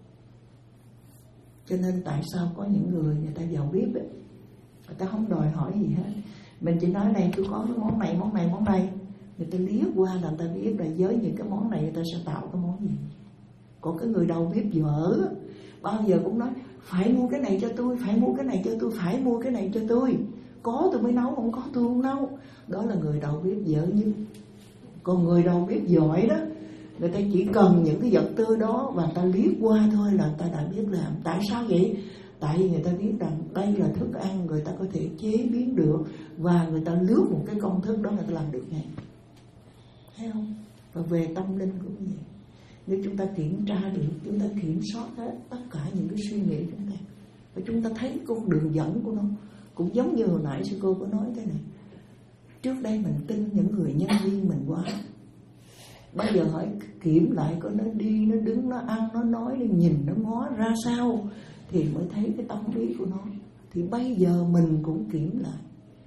Cho nên tại sao có những người người ta giàu biết ấy, người ta không đòi hỏi gì hết, mình chỉ nói này tôi có cái món này, món này, món này, người ta liếc qua là người ta biết là với những cái món này người ta sẽ tạo cái món gì. Còn cái người đầu bếp dở bao giờ cũng nói phải mua cái này cho tôi, phải mua cái này cho tôi, phải mua cái này cho tôi, có tôi mới nấu, không có tôi không nấu. Đó là người đầu bếp dở nhất. Còn người đầu bếp giỏi đó, người ta chỉ cần những cái vật tư đó và người ta liếc qua thôi là người ta đã biết làm. Tại sao vậy? Tại vì người ta biết rằng đây là thức ăn người ta có thể chế biến được, và người ta lướt một cái công thức đó người ta làm được ngay. Thấy không? Và về tâm linh cũng vậy. Nếu chúng ta kiểm tra được, chúng ta kiểm soát hết tất cả những cái suy nghĩ chúng ta, và chúng ta thấy con đường dẫn của nó. Cũng giống như hồi nãy sư cô có nói thế này, trước đây mình tin những người nhân viên mình quá, bây giờ hỏi kiểm lại coi nó đi, nó đứng, nó ăn, nó nói, nó nhìn, nó ngó ra sao, thì mới thấy cái tâm lý của nó. Thì bây giờ mình cũng kiểm lại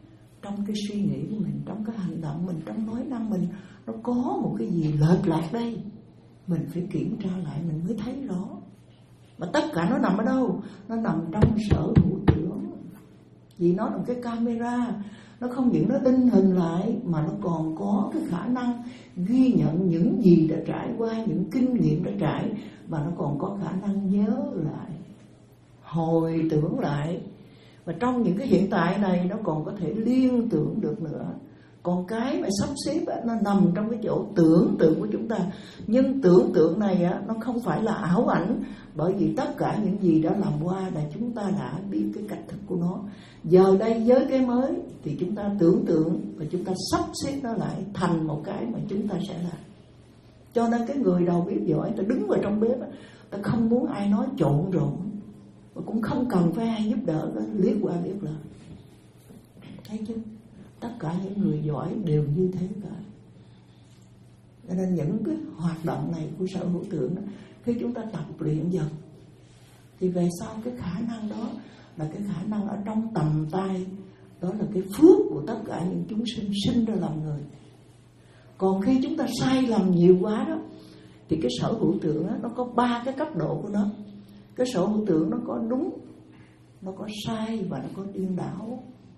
trong cái suy nghĩ của mình, trong cái hành động mình, trong nói năng mình, nó có một cái gì lệch lạc đây. Mình phải kiểm tra lại mình mới thấy rõ. Mà tất cả nó nằm ở đâu? Nó nằm trong sở hữu tưởng. Vì nó là cái camera, nó không những nó in hình lại mà nó còn có cái khả năng ghi nhận những gì đã trải qua, những kinh nghiệm đã trải, và nó còn có khả năng nhớ lại, hồi tưởng lại. Và trong những cái hiện tại này nó còn có thể liên tưởng được nữa. Còn cái mà sắp xếp á, nó nằm trong cái chỗ tưởng tượng của chúng ta. Nhưng tưởng tượng này á, nó không phải là ảo ảnh, bởi vì tất cả những gì đã làm qua là chúng ta đã biết cái cách thức của nó. Giờ đây với cái mới thì chúng ta tưởng tượng và chúng ta sắp xếp nó lại thành một cái mà chúng ta sẽ làm. Cho nên cái người đầu bếp giỏi, ta đứng vào trong bếp á, ta không muốn ai nói trộn rộn, và cũng không cần phải ai giúp đỡ, liếc qua liếc lại. Thấy chưa? Tất cả những người giỏi đều như thế cả. Cho nên những cái hoạt động này của sở hữu tưởng đó, khi chúng ta tập luyện dần thì về sau cái khả năng đó là cái khả năng ở trong tầm tay. Đó là cái phước của tất cả những chúng sinh sinh ra làm người. Còn khi chúng ta sai lầm nhiều quá đó, thì cái sở hữu tưởng đó, nó có ba cái cấp độ của nó. Cái sở hữu tưởng nó có đúng, nó có sai và nó có điên đảo.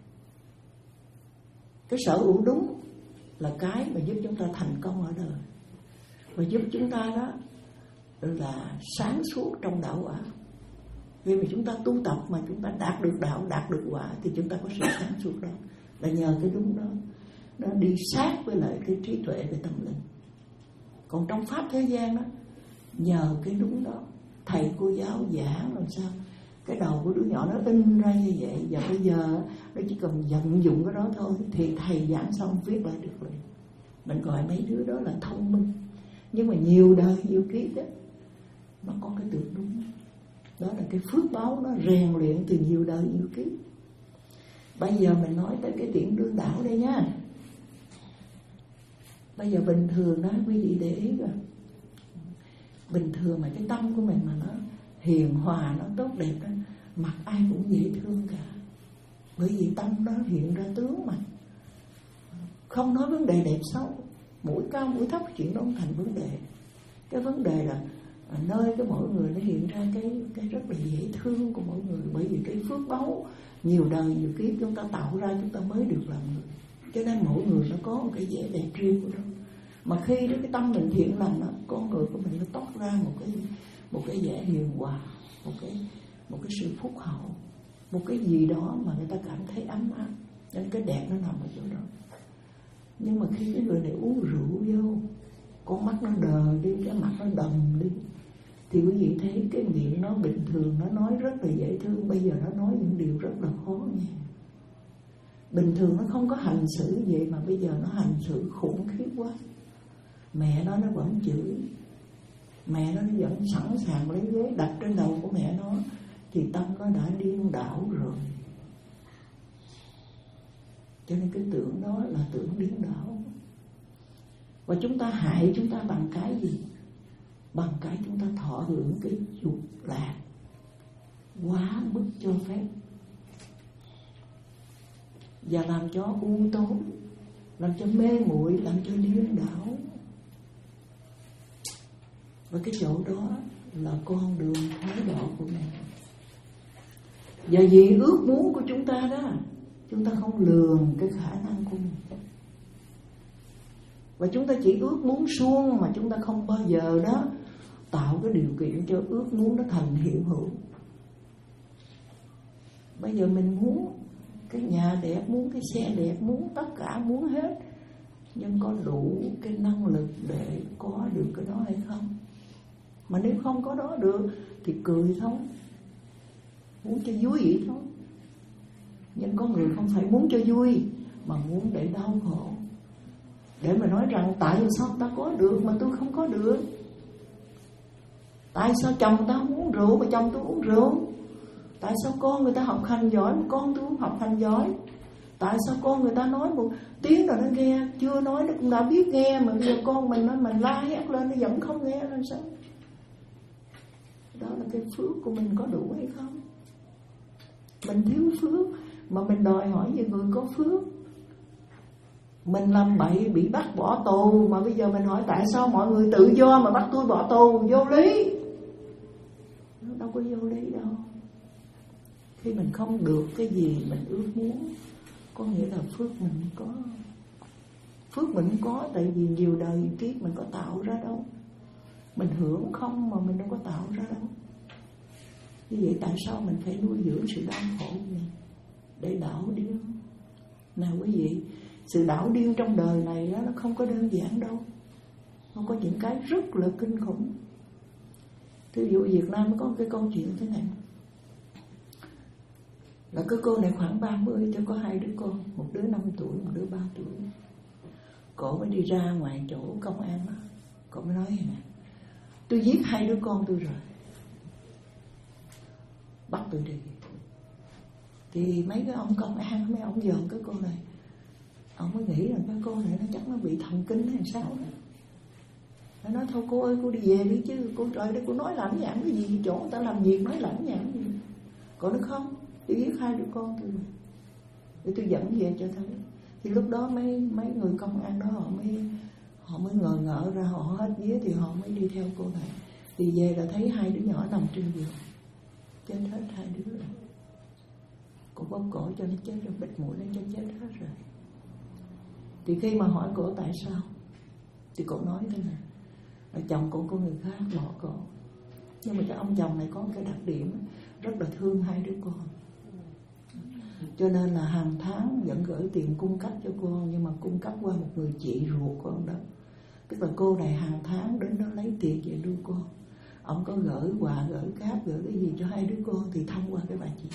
Cái sở hữu đúng là cái mà giúp chúng ta thành công ở đời, và giúp chúng ta đó là sáng suốt trong đạo quả. Khi mà chúng ta tu tập mà chúng ta đạt được đạo, đạt được quả, thì chúng ta có sự sáng suốt đó. Là nhờ cái đúng đó, nó đi sát với lại cái trí tuệ về tâm linh. Còn trong pháp thế gian đó, nhờ cái đúng đó, thầy cô giáo giảng làm sao cái đầu của đứa nhỏ nó in ra như vậy, và bây giờ nó chỉ cần vận dụng cái đó thôi thì thầy giảng xong viết lại được rồi. Mình gọi mấy đứa đó là thông minh. Nhưng mà nhiều đời nhiều kiếp đó, nó có cái tưởng đúng. Đó là cái phước báo nó rèn luyện từ nhiều đời nhiều kiếp. Bây giờ mình nói tới cái tiện đương đảo đây nha. Bây giờ bình thường đó, quý vị để ý rồi, bình thường mà cái tâm của mình mà nó hiền hòa, nó tốt đẹp đó, mặt ai cũng dễ thương cả. Bởi vì tâm nó hiện ra tướng mặt. Không nói vấn đề đẹp xấu, mũi cao mũi thấp chuyện đó không thành vấn đề. Cái vấn đề là nơi cái mỗi người nó hiện ra cái cái rất là dễ thương của mỗi người. Bởi vì cái phước báu nhiều đời nhiều kiếp chúng ta tạo ra, chúng ta mới được làm người. Cho nên mỗi người nó có một cái vẻ đẹp riêng của nó. Mà khi đó cái tâm mình thiện lành đó, con người của mình nó toát ra một cái một cái vẻ hiền hòa, một cái một cái sự phúc hậu, một cái gì đó mà người ta cảm thấy ấm áp. Nên cái đẹp nó nằm ở chỗ đó. Nhưng mà khi cái người này uống rượu vô, con mắt nó đờ đi, cái mặt nó đầm đi, thì quý vị thấy cái miệng nó bình thường, nó nói rất là dễ thương, bây giờ nó nói những điều rất là khó nghe. Bình thường nó không có hành xử vậy mà bây giờ nó hành xử khủng khiếp quá. Mẹ nó nó vẫn chửi, mẹ nó nó vẫn sẵn sàng lấy ghế đặt trên đầu của mẹ nó, thì tâm nó đã điên đảo rồi. Cho nên cái tưởng đó là tưởng điên đảo. Và chúng ta hại chúng ta bằng cái gì? Bằng cái chúng ta thọ hưởng cái dục lạc quá mức cho phép, và làm cho u tối, làm cho mê muội, làm cho điên đảo. Và cái chỗ đó là con đường thoái độ của mình. Và vì ước muốn của chúng ta đó, chúng ta không lường cái khả năng của mình. Và chúng ta chỉ ước muốn suông, mà chúng ta không bao giờ đó tạo cái điều kiện cho ước muốn nó thành hiện hữu. Bây giờ mình muốn cái nhà đẹp, muốn cái xe đẹp, muốn tất cả, muốn hết, nhưng có đủ cái năng lực để có được cái đó hay không? Mà nếu không có đó được thì cười thôi, muốn cho vui vậy thôi. Nhưng có người không phải muốn cho vui, mà muốn để đau khổ, để mà nói rằng tại sao ta có được mà tôi không có được. Tại sao chồng ta không uống rượu mà chồng tôi uống rượu? Tại sao con người ta học hành giỏi mà con tôi không học hành giỏi? Tại sao con người ta nói một tiếng rồi nó nghe, chưa nói nó cũng đã biết nghe, mà bây giờ con mình nó mình la hét lên nó vẫn không nghe là sao? Đó là cái phước của mình có đủ hay không? Mình thiếu phước mà mình đòi hỏi về người có phước, Mình làm bậy bị bắt bỏ tù, mà bây giờ mình hỏi tại sao mọi người tự do mà bắt tôi bỏ tù? Vô lý. Nó đâu có vô lý đâu. Khi mình không được cái gì mình ước muốn, có nghĩa là phước mình có. Phước mình có tại vì nhiều đời kiếp mình có tạo ra đâu. Mình hưởng không mà mình đâu có tạo ra đâu. Như vậy tại sao mình phải nuôi dưỡng sự đau khổ này để đảo điên? Nào quý vị, sự đảo điên trong đời này đó, nó không có đơn giản đâu. Nó có những cái rất là kinh khủng. Thí dụ Việt Nam có cái câu chuyện thế này, là cái cô này khoảng ba mươi, cho có hai đứa con, một đứa năm tuổi, một đứa ba tuổi. Cổ mới đi ra ngoài chỗ công an đó, cổ mới nói này, tôi giết hai đứa con tôi rồi, bắt tôi đi. Thì mấy cái ông công an, mấy ông dòm cái cô này, ông mới nghĩ là cái cô này nó chắc nó bị thần kinh hay sao đó. Nó nói thôi cô ơi, cô đi về đi chứ, cô trời đây cô nói lãnh nhảm cái gì, chỗ người ta làm việc nói lãnh nhảm gì. Cô nói không, tôi giết hai đứa con tôi, để tôi dẫn về cho thấy. Thì lúc đó mấy mấy người công an đó họ mới họ mới ngờ ngợ ra, họ hết vía thì họ mới đi theo cô này. Thì về là thấy hai đứa nhỏ nằm trên giường, chết hết hai đứa rồi. Cô bóp cổ cho nó chết rồi, bịt mũi lên cho chết hết rồi. Thì khi mà hỏi cổ tại sao, thì cổ nói thế này, là chồng cổ có người khác bỏ cổ. Nhưng mà cái ông chồng này có cái đặc điểm rất là thương hai đứa con, cho nên là hàng tháng vẫn gửi tiền cung cấp cho cô, nhưng mà cung cấp qua một người chị ruột của ông đó. Tức là cô này hàng tháng đến đó lấy tiền về nuôi con. Ông có gửi quà, gửi cáp, gửi cái gì cho hai đứa con thì thông qua cái bà chị.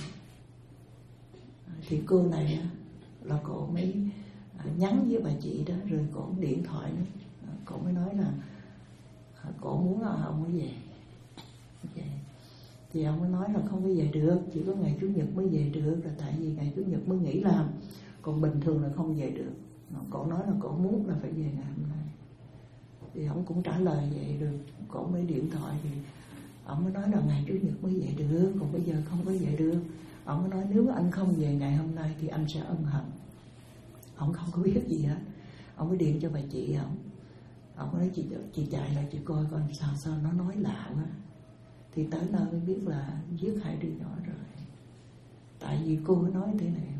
Thì cô này là cô mới nhắn với bà chị đó, rồi cô điện thoại nữa. Cô mới nói là cô muốn ông mới về. về. Thì ông mới nói là không có về được, chỉ có ngày Chủ nhật mới về được, là tại vì ngày Chủ nhật mới nghỉ làm, còn bình thường là không về được. Cô nói là cô muốn là phải về ngày hôm nay. Thì ông cũng trả lời vậy, rồi cô mới điện thoại thì ông mới nói là ngày Chủ nhật mới về được, còn bây giờ không có về được. Ông mới nói nếu anh không về ngày hôm nay thì anh sẽ ân hận. Ông không có biết gì hết. Ông mới điện cho bà chị ông. Ông nói chị chị chạy lại chị coi coi sao sao nó nói lạ quá. Thì tới nơi mới biết là giết hai đứa nhỏ rồi. Tại vì cô nói thế này,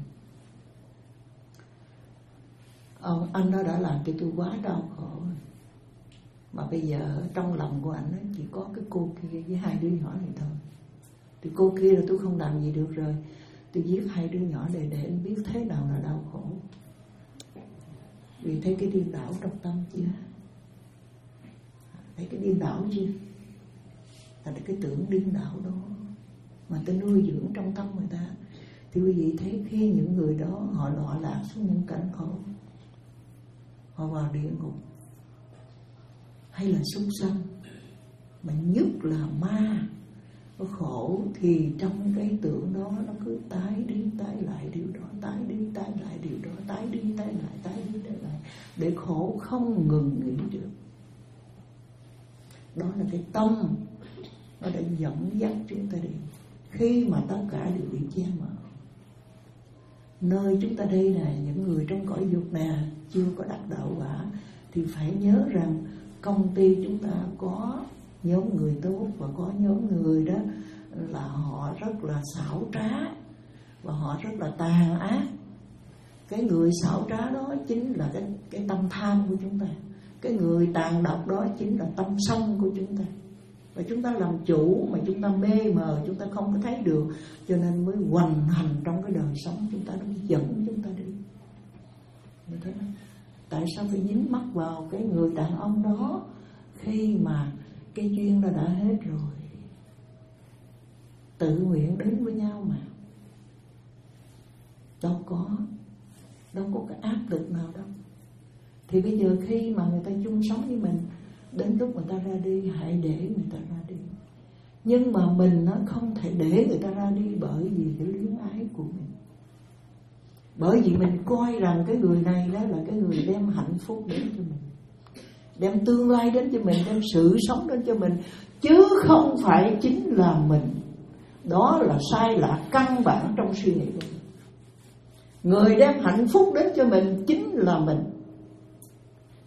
ông anh đó đã làm cho tôi quá đau khổ, mà bây giờ trong lòng của anh ấy chỉ có cái cô kia với hai đứa nhỏ này thôi. Thì cô kia là tôi không làm gì được rồi, tôi giết hai đứa nhỏ để để anh biết thế nào là đau khổ. Vì thấy cái điên đảo trong tâm chưa? Thấy cái điên đảo chưa? Là cái tưởng điên đảo đó mà ta nuôi dưỡng trong tâm người ta. Thì quý vị thấy khi những người đó họ đọa lạc xuống những cảnh khổ, họ vào địa ngục hay là súc sanh, mà nhất là ma nó khổ, thì trong cái tưởng đó nó cứ tái đi tái lại điều đó, tái đi tái lại điều đó, tái đi tái lại, tái đi tái lại, để khổ không ngừng nghỉ được. Đó là cái tâm nó đã dẫn dắt chúng ta đi. Khi mà tất cả đều bị che mờ, nơi chúng ta đây này, những người trong cõi dục nè, chưa có đắc đạo quả, thì phải nhớ rằng công ty chúng ta có nhóm người tốt, và có nhóm người đó là họ rất là xảo trá, và họ rất là tàn ác. Cái người xảo trá đó chính là cái, cái tâm tham của chúng ta. Cái người tàn độc đó chính là tâm sân của chúng ta. Và chúng ta làm chủ mà chúng ta mê mờ, chúng ta không có thấy được, cho nên mới hoành hành trong cái đời sống chúng ta, nó dẫn chúng ta đi. Như thế đó. Tại sao phải dính mắc vào cái người đàn ông đó khi mà cái duyên nó đã hết rồi? Tự nguyện đến với nhau mà, đâu có đâu có cái áp lực nào đâu. Thì bây giờ khi mà người ta chung sống với mình, đến lúc người ta ra đi, hãy để người ta ra đi. Nhưng mà mình nó không thể để người ta ra đi, bởi vì cái luyến ái của mình. Bởi vì mình coi rằng cái người này đó là cái người đem hạnh phúc đến cho mình, đem tương lai đến cho mình, đem sự sống đến cho mình, chứ không phải chính là mình. Đó là sai lạc căn bản trong suy nghĩ của mình. Người đem hạnh phúc đến cho mình chính là mình,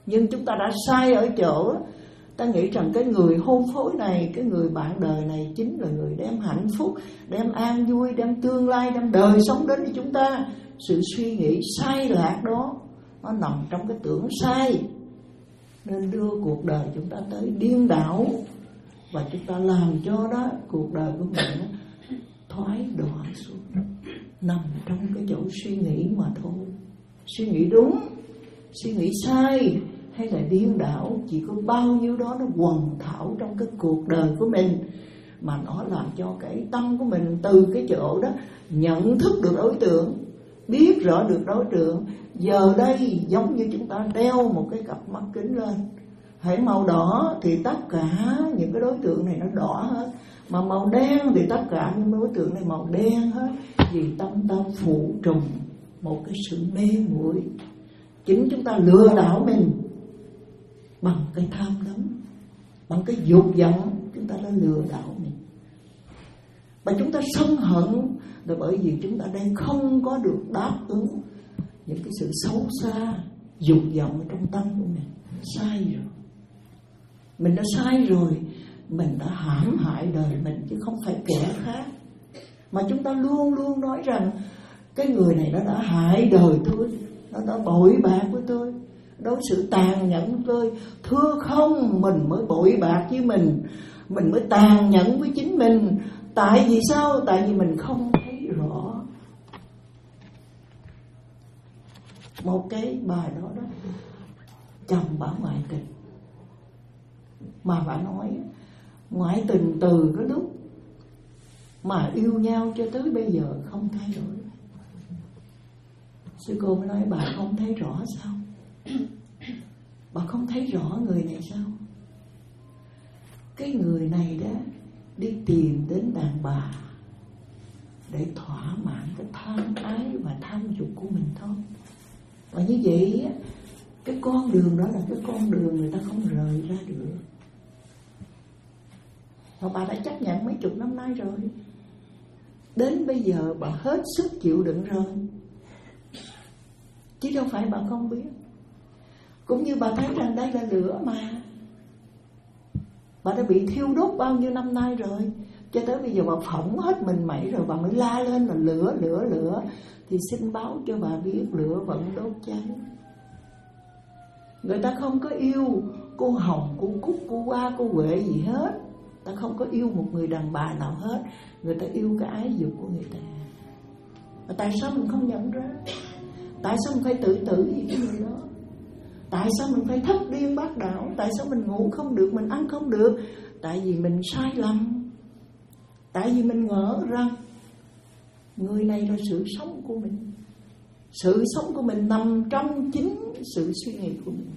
Nhưng chúng ta đã sai ở chỗ ta nghĩ rằng cái người hôn phối này, cái người bạn đời này chính là người đem hạnh phúc, đem an vui, đem tương lai, đem đời sống đến với chúng ta. Sự suy nghĩ sai lạc đó nó nằm trong cái tưởng sai, nên đưa cuộc đời chúng ta tới điên đảo, và chúng ta làm cho đó cuộc đời của mình nó thoái đọa xuống, nằm trong cái chỗ suy nghĩ mà thôi. Suy nghĩ đúng, suy nghĩ sai hay là điên đảo, chỉ có bao nhiêu đó nó quần thảo trong cái cuộc đời của mình, mà nó làm cho cái tâm của mình từ cái chỗ đó nhận thức được đối tượng, biết rõ được đối tượng. Giờ đây giống như chúng ta đeo một cái cặp mắt kính lên, hãy màu đỏ thì tất cả những cái đối tượng này nó đỏ hết, mà màu đen thì tất cả những đối tượng này màu đen hết. Vì tâm ta phụ trùng một cái sự mê muội, chính chúng ta lừa đảo mình bằng cái tham đắm, bằng cái dục vọng, chúng ta đã lừa đảo mình. Và chúng ta sân hận là bởi vì chúng ta đang không có được đáp ứng những cái sự xấu xa, dục vọng ở trong tâm của mình. Sai rồi, mình đã sai rồi, mình đã hãm hại đời mình chứ không phải kẻ khác. Mà chúng ta luôn luôn nói rằng cái người này nó đã hại đời tôi, nó đã bội bạc với tôi, đối xử tàn nhẫn với tôi. Thưa không, mình mới bội bạc với mình, mình mới tàn nhẫn với chính mình. Tại vì sao? Tại vì mình không thấy rõ. Một cái bài đó đó, chồng bà ngoại tình, mà bà nói ngoại tình từ cái lúc mà yêu nhau cho tới bây giờ không thay đổi. Sư cô mới nói bà không thấy rõ sao? Bà không thấy rõ người này sao? Cái người này đó đi tìm đến đàn bà để thỏa mãn cái tham ái và tham dục của mình thôi. Và như vậy cái con đường đó là cái con đường người ta không rời ra được. Và bà đã chấp nhận mấy chục năm nay rồi. Đến bây giờ bà hết sức chịu đựng rồi, chứ đâu phải bà không biết. Cũng như bà thấy rằng đây là lửa mà, bà đã bị thiêu đốt bao nhiêu năm nay rồi, cho tới bây giờ bà phỏng hết mình mẩy rồi, bà mới la lên là lửa, lửa, lửa. Thì xin báo cho bà biết lửa vẫn đốt cháy. Người ta không có yêu cô Hồng, cô Cúc, cô Hoa, cô Huệ gì hết. Ta không có yêu một người đàn bà nào hết. Người ta yêu cái ái dục của người ta. Và tại sao mình không nhận ra? Tại sao mình phải tự tử vì cái người đó? Tại sao mình phải thất điên bát đảo? Tại sao mình ngủ không được, mình ăn không được? Tại vì mình sai lầm. Tại vì mình ngỡ rằng người này là sự sống của mình. Sự sống của mình nằm trong chính sự suy nghĩ của mình.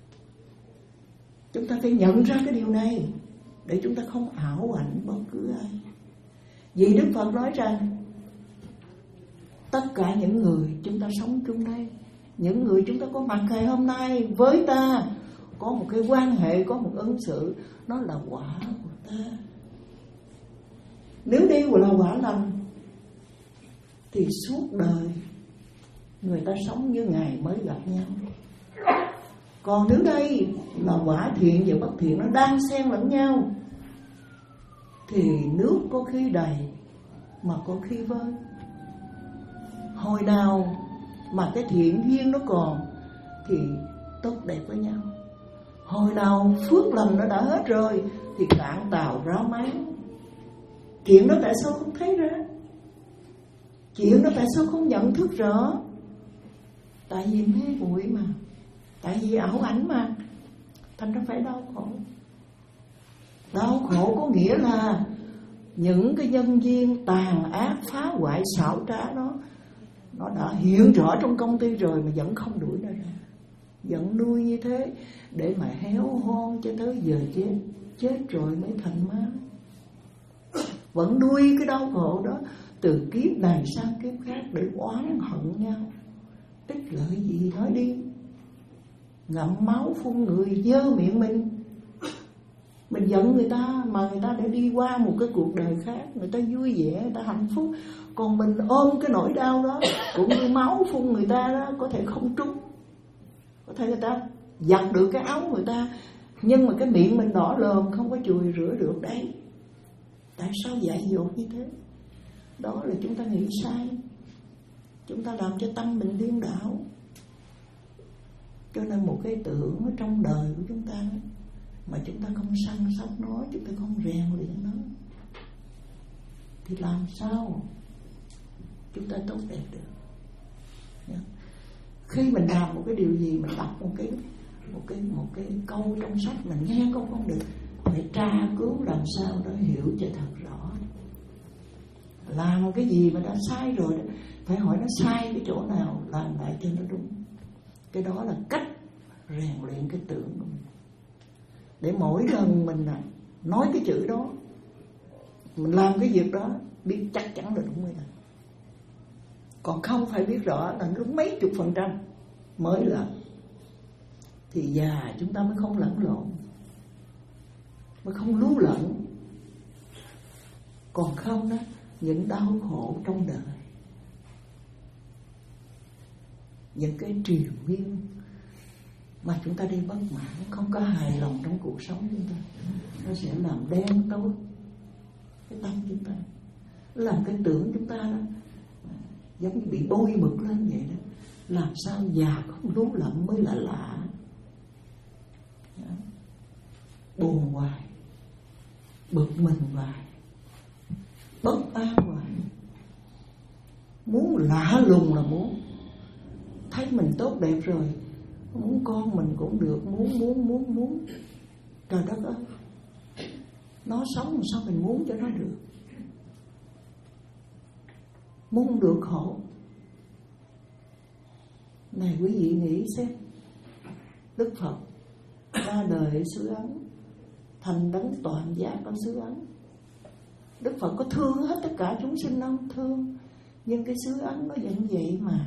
Chúng ta phải nhận ra cái điều này để chúng ta không ảo ảnh bất cứ ai. Vì Đức Phật nói rằng tất cả những người chúng ta sống chung đây, những người chúng ta có mặt ngày hôm nay với ta, có một cái quan hệ, có một ứng xử, nó là quả của ta. Nếu đây là quả lành thì suốt đời người ta sống như ngày mới gặp nhau. Còn nếu đây là quả thiện và bất thiện, nó đang xen lẫn nhau, thì nước có khi đầy mà có khi vơi. Hồi nào mà cái thiện duyên nó còn thì tốt đẹp với nhau. Hồi nào phước lành nó đã hết rồi thì cạn tàu ráo máng. Chuyện đó tại sao không thấy ra? Chuyện đó tại sao không nhận thức rõ? Tại vì mê muội mà, tại vì ảo ảnh mà, thành ra phải đau khổ. Đau khổ có nghĩa là những cái nhân duyên tàn ác, phá hoại, xảo trá đó, nó đã hiện rõ trong công ty rồi mà vẫn không đuổi nó ra, vẫn nuôi như thế để mà héo hon cho tới giờ chết. Chết rồi mới thành ma. Vẫn nuôi cái đau khổ đó từ kiếp này sang kiếp khác để oán hận nhau. Ích lợi gì nói đi. Ngậm máu phun người, dơ miệng mình. Mình giận người ta mà người ta đã đi qua một cái cuộc đời khác, người ta vui vẻ, người ta hạnh phúc. Còn mình ôm cái nỗi đau đó, cũng như máu phun người ta đó, có thể không trúng, có thể người ta giặt được cái áo người ta, nhưng mà cái miệng mình đỏ lờm không có chùi rửa được đấy. Tại sao dạy dỗ như thế? Đó là chúng ta nghĩ sai, chúng ta làm cho tâm mình điên đảo. Cho nên một cái tưởng ở trong đời của chúng ta mà chúng ta không săn sóc nó, chúng ta không rèn luyện nó, thì làm sao chúng ta tốt đẹp được? Khi mình làm một cái điều gì, mình đọc một cái một cái một cái câu trong sách, mình nghe câu không được, phải tra cứu làm sao đó hiểu cho thật rõ. Làm cái gì mà đã sai rồi đó, phải hỏi nó sai cái chỗ nào, làm lại cho nó đúng. Cái đó là cách rèn luyện cái tưởng của mình. Để mỗi lần mình nói cái chữ đó, mình làm cái việc đó, biết chắc chắn là đúng rồi đó. Còn không phải biết rõ là đúng mấy chục phần trăm mới là, thì già chúng ta mới không lẫn lộn, mới không lú lẫn. Còn không đó, những đau khổ trong đời, những cái triền miên mà chúng ta đi bất mãn, không có hài lòng trong cuộc sống chúng ta, nó sẽ làm đen tối cái tâm chúng ta, nó làm cái tưởng chúng ta đó giống như bị bôi mực lên vậy đó. Làm sao già không lú lẫn mới là lạ. Buồn hoài, bực mình hoài, bất an hoài, muốn lạ lùng là muốn. Thấy mình tốt đẹp rồi, muốn con mình cũng được, muốn muốn muốn muốn. Trời đất ơi, nó sống làm sao mình muốn cho nó được? Muốn được khổ. Này quý vị nghĩ xem, Đức Phật ra đời ở xứ Ấn, thành đấng toàn giác ở xứ Ấn. Đức Phật có thương hết tất cả chúng sinh không? Thương. Nhưng cái xứ Ấn nó vẫn vậy mà.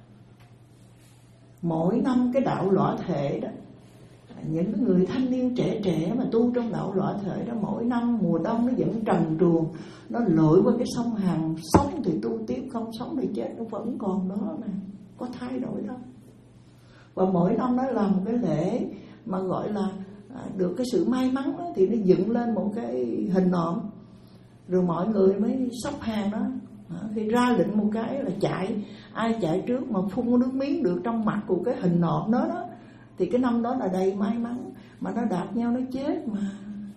Mỗi năm cái đạo lõa thể đó, những người thanh niên trẻ trẻ mà tu trong đạo lõa thể đó, mỗi năm mùa đông nó vẫn trần truồng, nó lội qua cái sông Hằng. Sống thì tu tiếp, không sống thì chết, nó vẫn còn đó nè, có thay đổi đâu. Và mỗi năm nó làm một cái lễ mà gọi là à, được cái sự may mắn đó, thì nó dựng lên một cái hình nộm, rồi mọi người mới xốc hàng đó. À, khi ra lệnh một cái là chạy, ai chạy trước mà phun nước miếng được trong mặt của cái hình nộm đó đó, thì cái năm đó là đầy may mắn. Mà nó đạp nhau nó chết mà.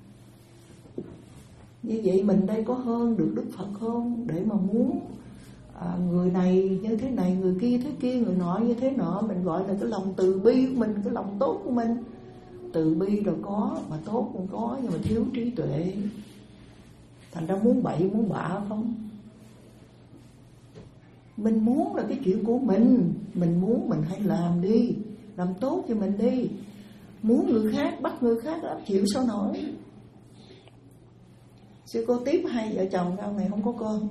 Như vậy mình đây có hơn được Đức Phật không? Để mà muốn à, người này như thế này, người kia thế kia, người nọ như thế nọ. Mình gọi là cái lòng từ bi của mình, cái lòng tốt của mình. Từ bi rồi có, mà tốt cũng có, nhưng mà thiếu trí tuệ. Thành ra muốn bậy muốn bạ không? Mình muốn là cái chuyện của mình, mình muốn mình hãy làm đi, làm tốt cho mình đi. Muốn người khác, bắt người khác áp chịu sao nổi. Sư cô tiếp hai vợ chồng ông này không có con,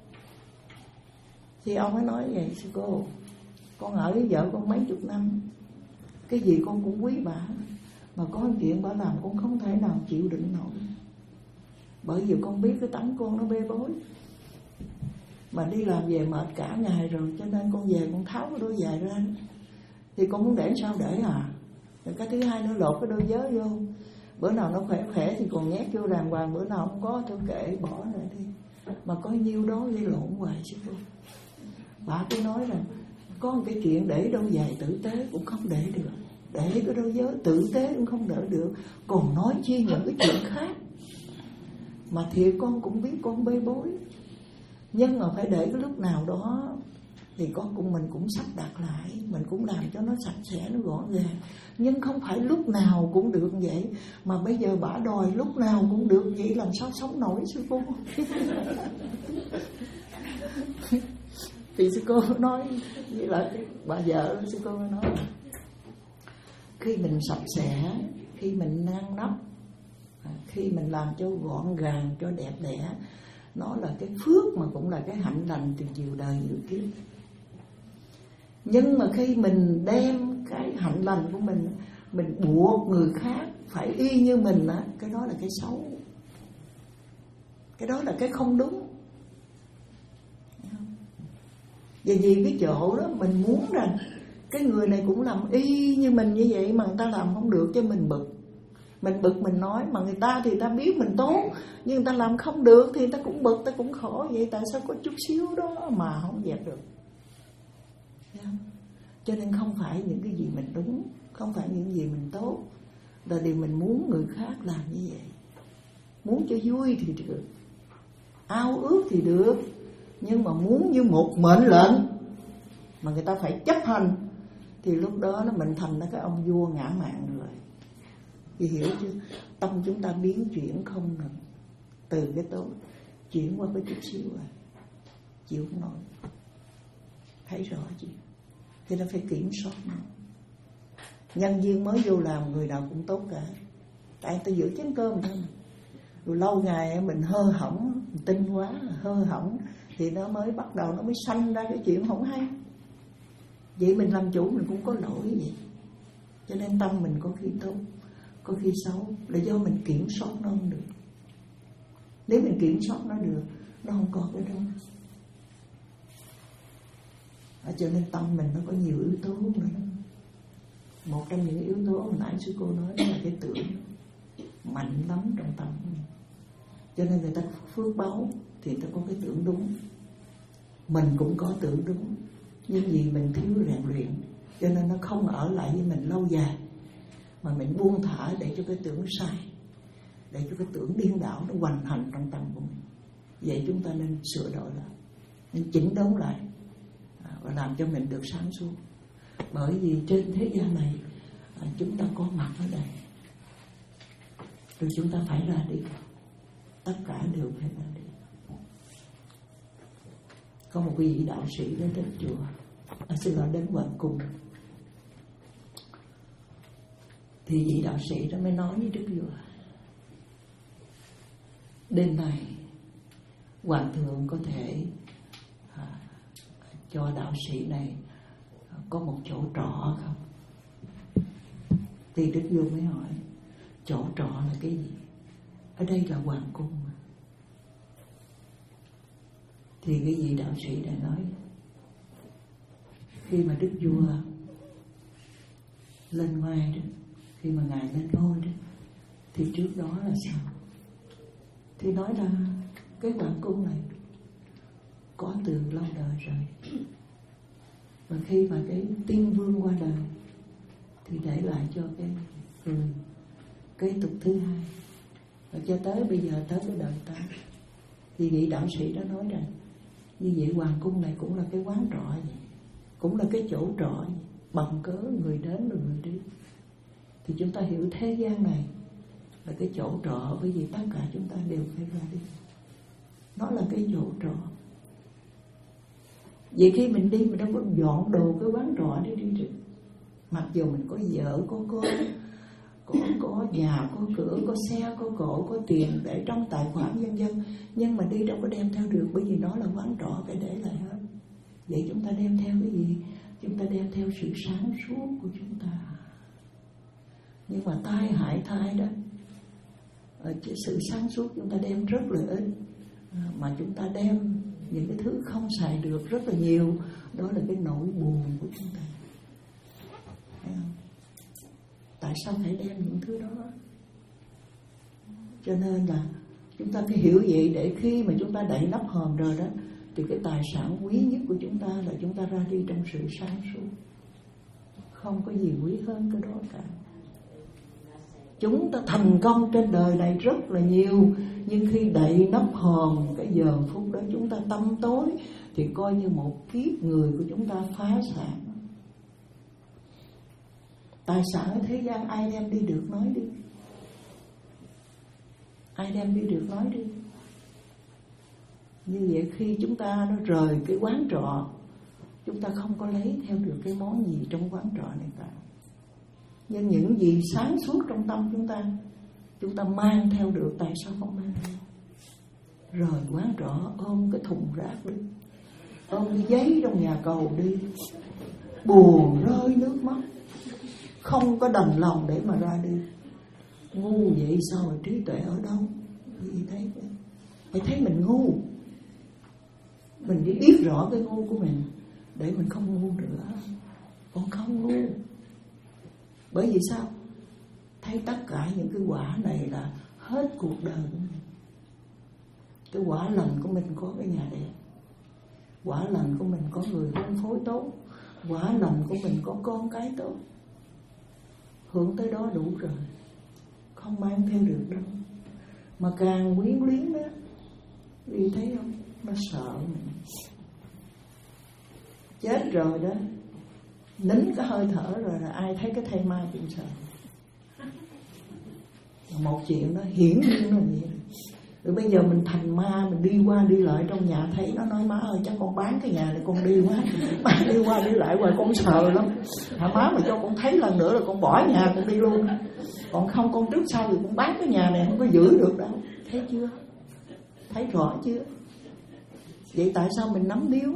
thì ông mới nói vậy: sư cô, con ở với vợ con mấy chục năm, cái gì con cũng quý bà, mà có một chuyện bà làm con không thể nào chịu đựng nổi. Bởi vì con biết cái tánh con nó bê bối, mà đi làm về mệt cả ngày rồi, cho nên con về con tháo cái đôi giày ra. Thì con muốn để sao để à. Rồi cái thứ hai nó lột cái đôi vớ vô, bữa nào nó khỏe khỏe thì còn nhét vô đàng hoàng, bữa nào không có thôi kệ bỏ lại đi. Mà có nhiêu đó gây lộn hoài chứ cô. Bà cứ nói rằng có một cái chuyện để đôi giày tử tế cũng không để được, để cái đôi vớ tử tế cũng không đỡ được, còn nói chi những cái chuyện khác. Mà thiệt con cũng biết con bê bối, nhưng mà phải để cái lúc nào đó thì con cùng mình cũng sắp đặt lại, mình cũng làm cho nó sạch sẽ, nó gọn gàng. Nhưng không phải lúc nào cũng được vậy. Mà bây giờ bả đòi lúc nào cũng được vậy, làm sao sống nổi sư cô? Thì sư cô nói vậy là bà vợ sư cô nói khi mình sạch sẽ, khi mình ngăn nắp, khi mình làm cho gọn gàng, cho đẹp đẽ, nó là cái phước mà cũng là cái hạnh lành từ chiều đời dự kiếp. Nhưng mà khi mình đem cái hạnh lành của mình, mình buộc người khác phải y như mình á, cái đó là cái xấu, cái đó là cái không đúng. Và vì cái chỗ đó mình muốn rằng Cái người này cũng làm y như mình như vậy mà người ta làm không được, cho mình bực. Mình bực mình nói, mà người ta thì ta biết mình tốt, nhưng người ta làm không được thì ta cũng bực, ta cũng khổ. Vậy tại sao có chút xíu đó mà không dẹp được? Cho nên không phải những cái gì mình đúng, không phải những gì mình tốt là điều mình muốn người khác làm như vậy. Muốn cho vui thì được, ao ước thì được, nhưng mà muốn như một mệnh lệnh mà người ta phải chấp hành thì lúc đó nó mình thành ra cái ông vua ngã mạn rồi. Vì hiểu chưa? Tâm chúng ta biến chuyển không ngừng, từ cái tốt chuyển qua cái chút xíu rồi chịu không nổi. Thấy rõ chưa? Thì nó phải kiểm soát nó. Nhân viên mới vô làm người nào cũng tốt cả, tại người ta giữ chén cơm thôi. Rồi lâu ngày mình hơ hỏng, tinh quá, hơ hỏng thì nó mới bắt đầu, nó mới sanh ra cái chuyện không hay. Vậy mình làm chủ mình cũng có lỗi vậy. Cho nên tâm mình có khi tốt, có khi xấu, là do mình kiểm soát nó không được. Nếu mình kiểm soát nó được, nó không có cái đó. À, cho nên tâm mình nó có nhiều yếu tố nữa. Một trong những yếu tố hồi nãy sư cô nói đó là cái tưởng mạnh lắm trong tâm. Cho nên người ta phước báu thì người ta có cái tưởng đúng. Mình cũng có tưởng đúng, nhưng vì mình thiếu rèn luyện cho nên nó không ở lại với mình lâu dài, mà mình buông thả để cho cái tưởng sai, để cho cái tưởng điên đảo nó hoành hành trong tâm của mình. Vậy chúng ta nên sửa đổi lại, nên chỉnh đốn lại và làm cho mình được sáng suốt. Bởi vì trên thế gian này chúng ta có mặt ở đây, rồi chúng ta phải ra đi, tất cả đều phải ra đi. Có một vị đạo sĩ đến đến chùa, à, xin lỗi đến hoàng cung, thì vị đạo sĩ đó mới nói với Đức Vua: đêm nay hoàng thượng có thể à, cho đạo sĩ này có một chỗ trọ không? Thì Đức Vua mới hỏi: chỗ trọ là cái gì? Ở đây là hoàng cung mà. Thì cái vị đạo sĩ này nói: khi mà Đức Vua lên ngôi đó, khi mà ngài lên ngôi đó, thì trước đó là sao? Thì nói là cái hoàng cung này có từ lâu đời rồi. Và khi mà cái tiên vương qua đời thì để lại cho cái người kế tục thứ hai. Và cho tới bây giờ, tới cái đời ta, thì vị đạo sĩ đó nói rằng như vậy hoàng cung này cũng là cái quán trọ vậy, cũng là cái chỗ trọ vậy. Bằng cớ người đến rồi người đi. Thì chúng ta hiểu thế gian này là cái chỗ trọ, bởi vì tất cả chúng ta đều phải ra đi. Nó là cái chỗ trọ. Vậy khi mình đi mình đâu có dọn đồ cái quán trọ đi đi được. Mặc dù mình có vợ, có con, có, có nhà, có cửa, có xe, có cổ, có tiền để trong tài khoản vân vân, nhưng mà đi đâu có đem theo được, bởi vì nó là quán trọ, phải để lại hết. Vậy chúng ta đem theo cái gì? Chúng ta đem theo sự sáng suốt của chúng ta. Nhưng mà tai hại thai đó, sự sáng suốt chúng ta đem rất là ít, mà chúng ta đem những cái thứ không xài được rất là nhiều. Đó là cái nỗi buồn của chúng ta. Thấy không? Tại sao phải đem những thứ đó? Cho nên là chúng ta phải hiểu vậy, để khi mà chúng ta đậy nắp hòm rồi đó, thì cái tài sản quý nhất của chúng ta là chúng ta ra đi trong sự sáng suốt. Không có gì quý hơn cái đó cả. Chúng ta thành công trên đời này rất là nhiều, nhưng khi đậy nắp hòm cái giờ phút đó chúng ta tâm tối, thì coi như một kiếp người của chúng ta phá sản. Tài sản ở thế gian ai đem đi được nói đi. Ai đem đi được nói đi. Như vậy khi chúng ta nó rời cái quán trọ, chúng ta không có lấy theo được cái món gì trong quán trọ này cả. Nhưng những gì sáng suốt trong tâm chúng ta, chúng ta mang theo được, tại sao không mang theo? Rời quán trọ, ôm cái thùng rác đi, ôm cái giấy trong nhà cầu đi, buồn rơi nước mắt, không có đành lòng để mà ra đi. Ngu vậy sao mà trí tuệ ở đâu? Vì thấy phải thấy mình ngu, mình phải biết rõ cái ngu của mình để mình không ngu nữa. Con không luôn. Bởi vì sao? Thấy tất cả những cái quả này là hết cuộc đời của mình. Cái quả lành của mình có cái nhà đẹp, quả lành của mình có người hôn phối tốt, quả lành của mình có con cái tốt. Hưởng tới đó đủ rồi, không mang theo được đâu. Mà càng quyến luyến đó, đi thấy không? Nó sợ mình. Chết rồi đó, nín cái hơi thở rồi là ai thấy cái thây ma cũng sợ. Một chuyện đó hiển nhiên là vậy. Rồi bây giờ mình thành ma, mình đi qua đi lại trong nhà thấy nó nói má ơi chắc con bán cái nhà này con đi quá. Má đi qua đi lại hoài con sợ lắm. Hả má mà cho con thấy lần nữa là con bỏ nhà con đi luôn. Còn không con trước sau thì con bán cái nhà này không có giữ được đâu. Thấy chưa? Thấy rõ chưa? Vậy tại sao mình nắm điếu?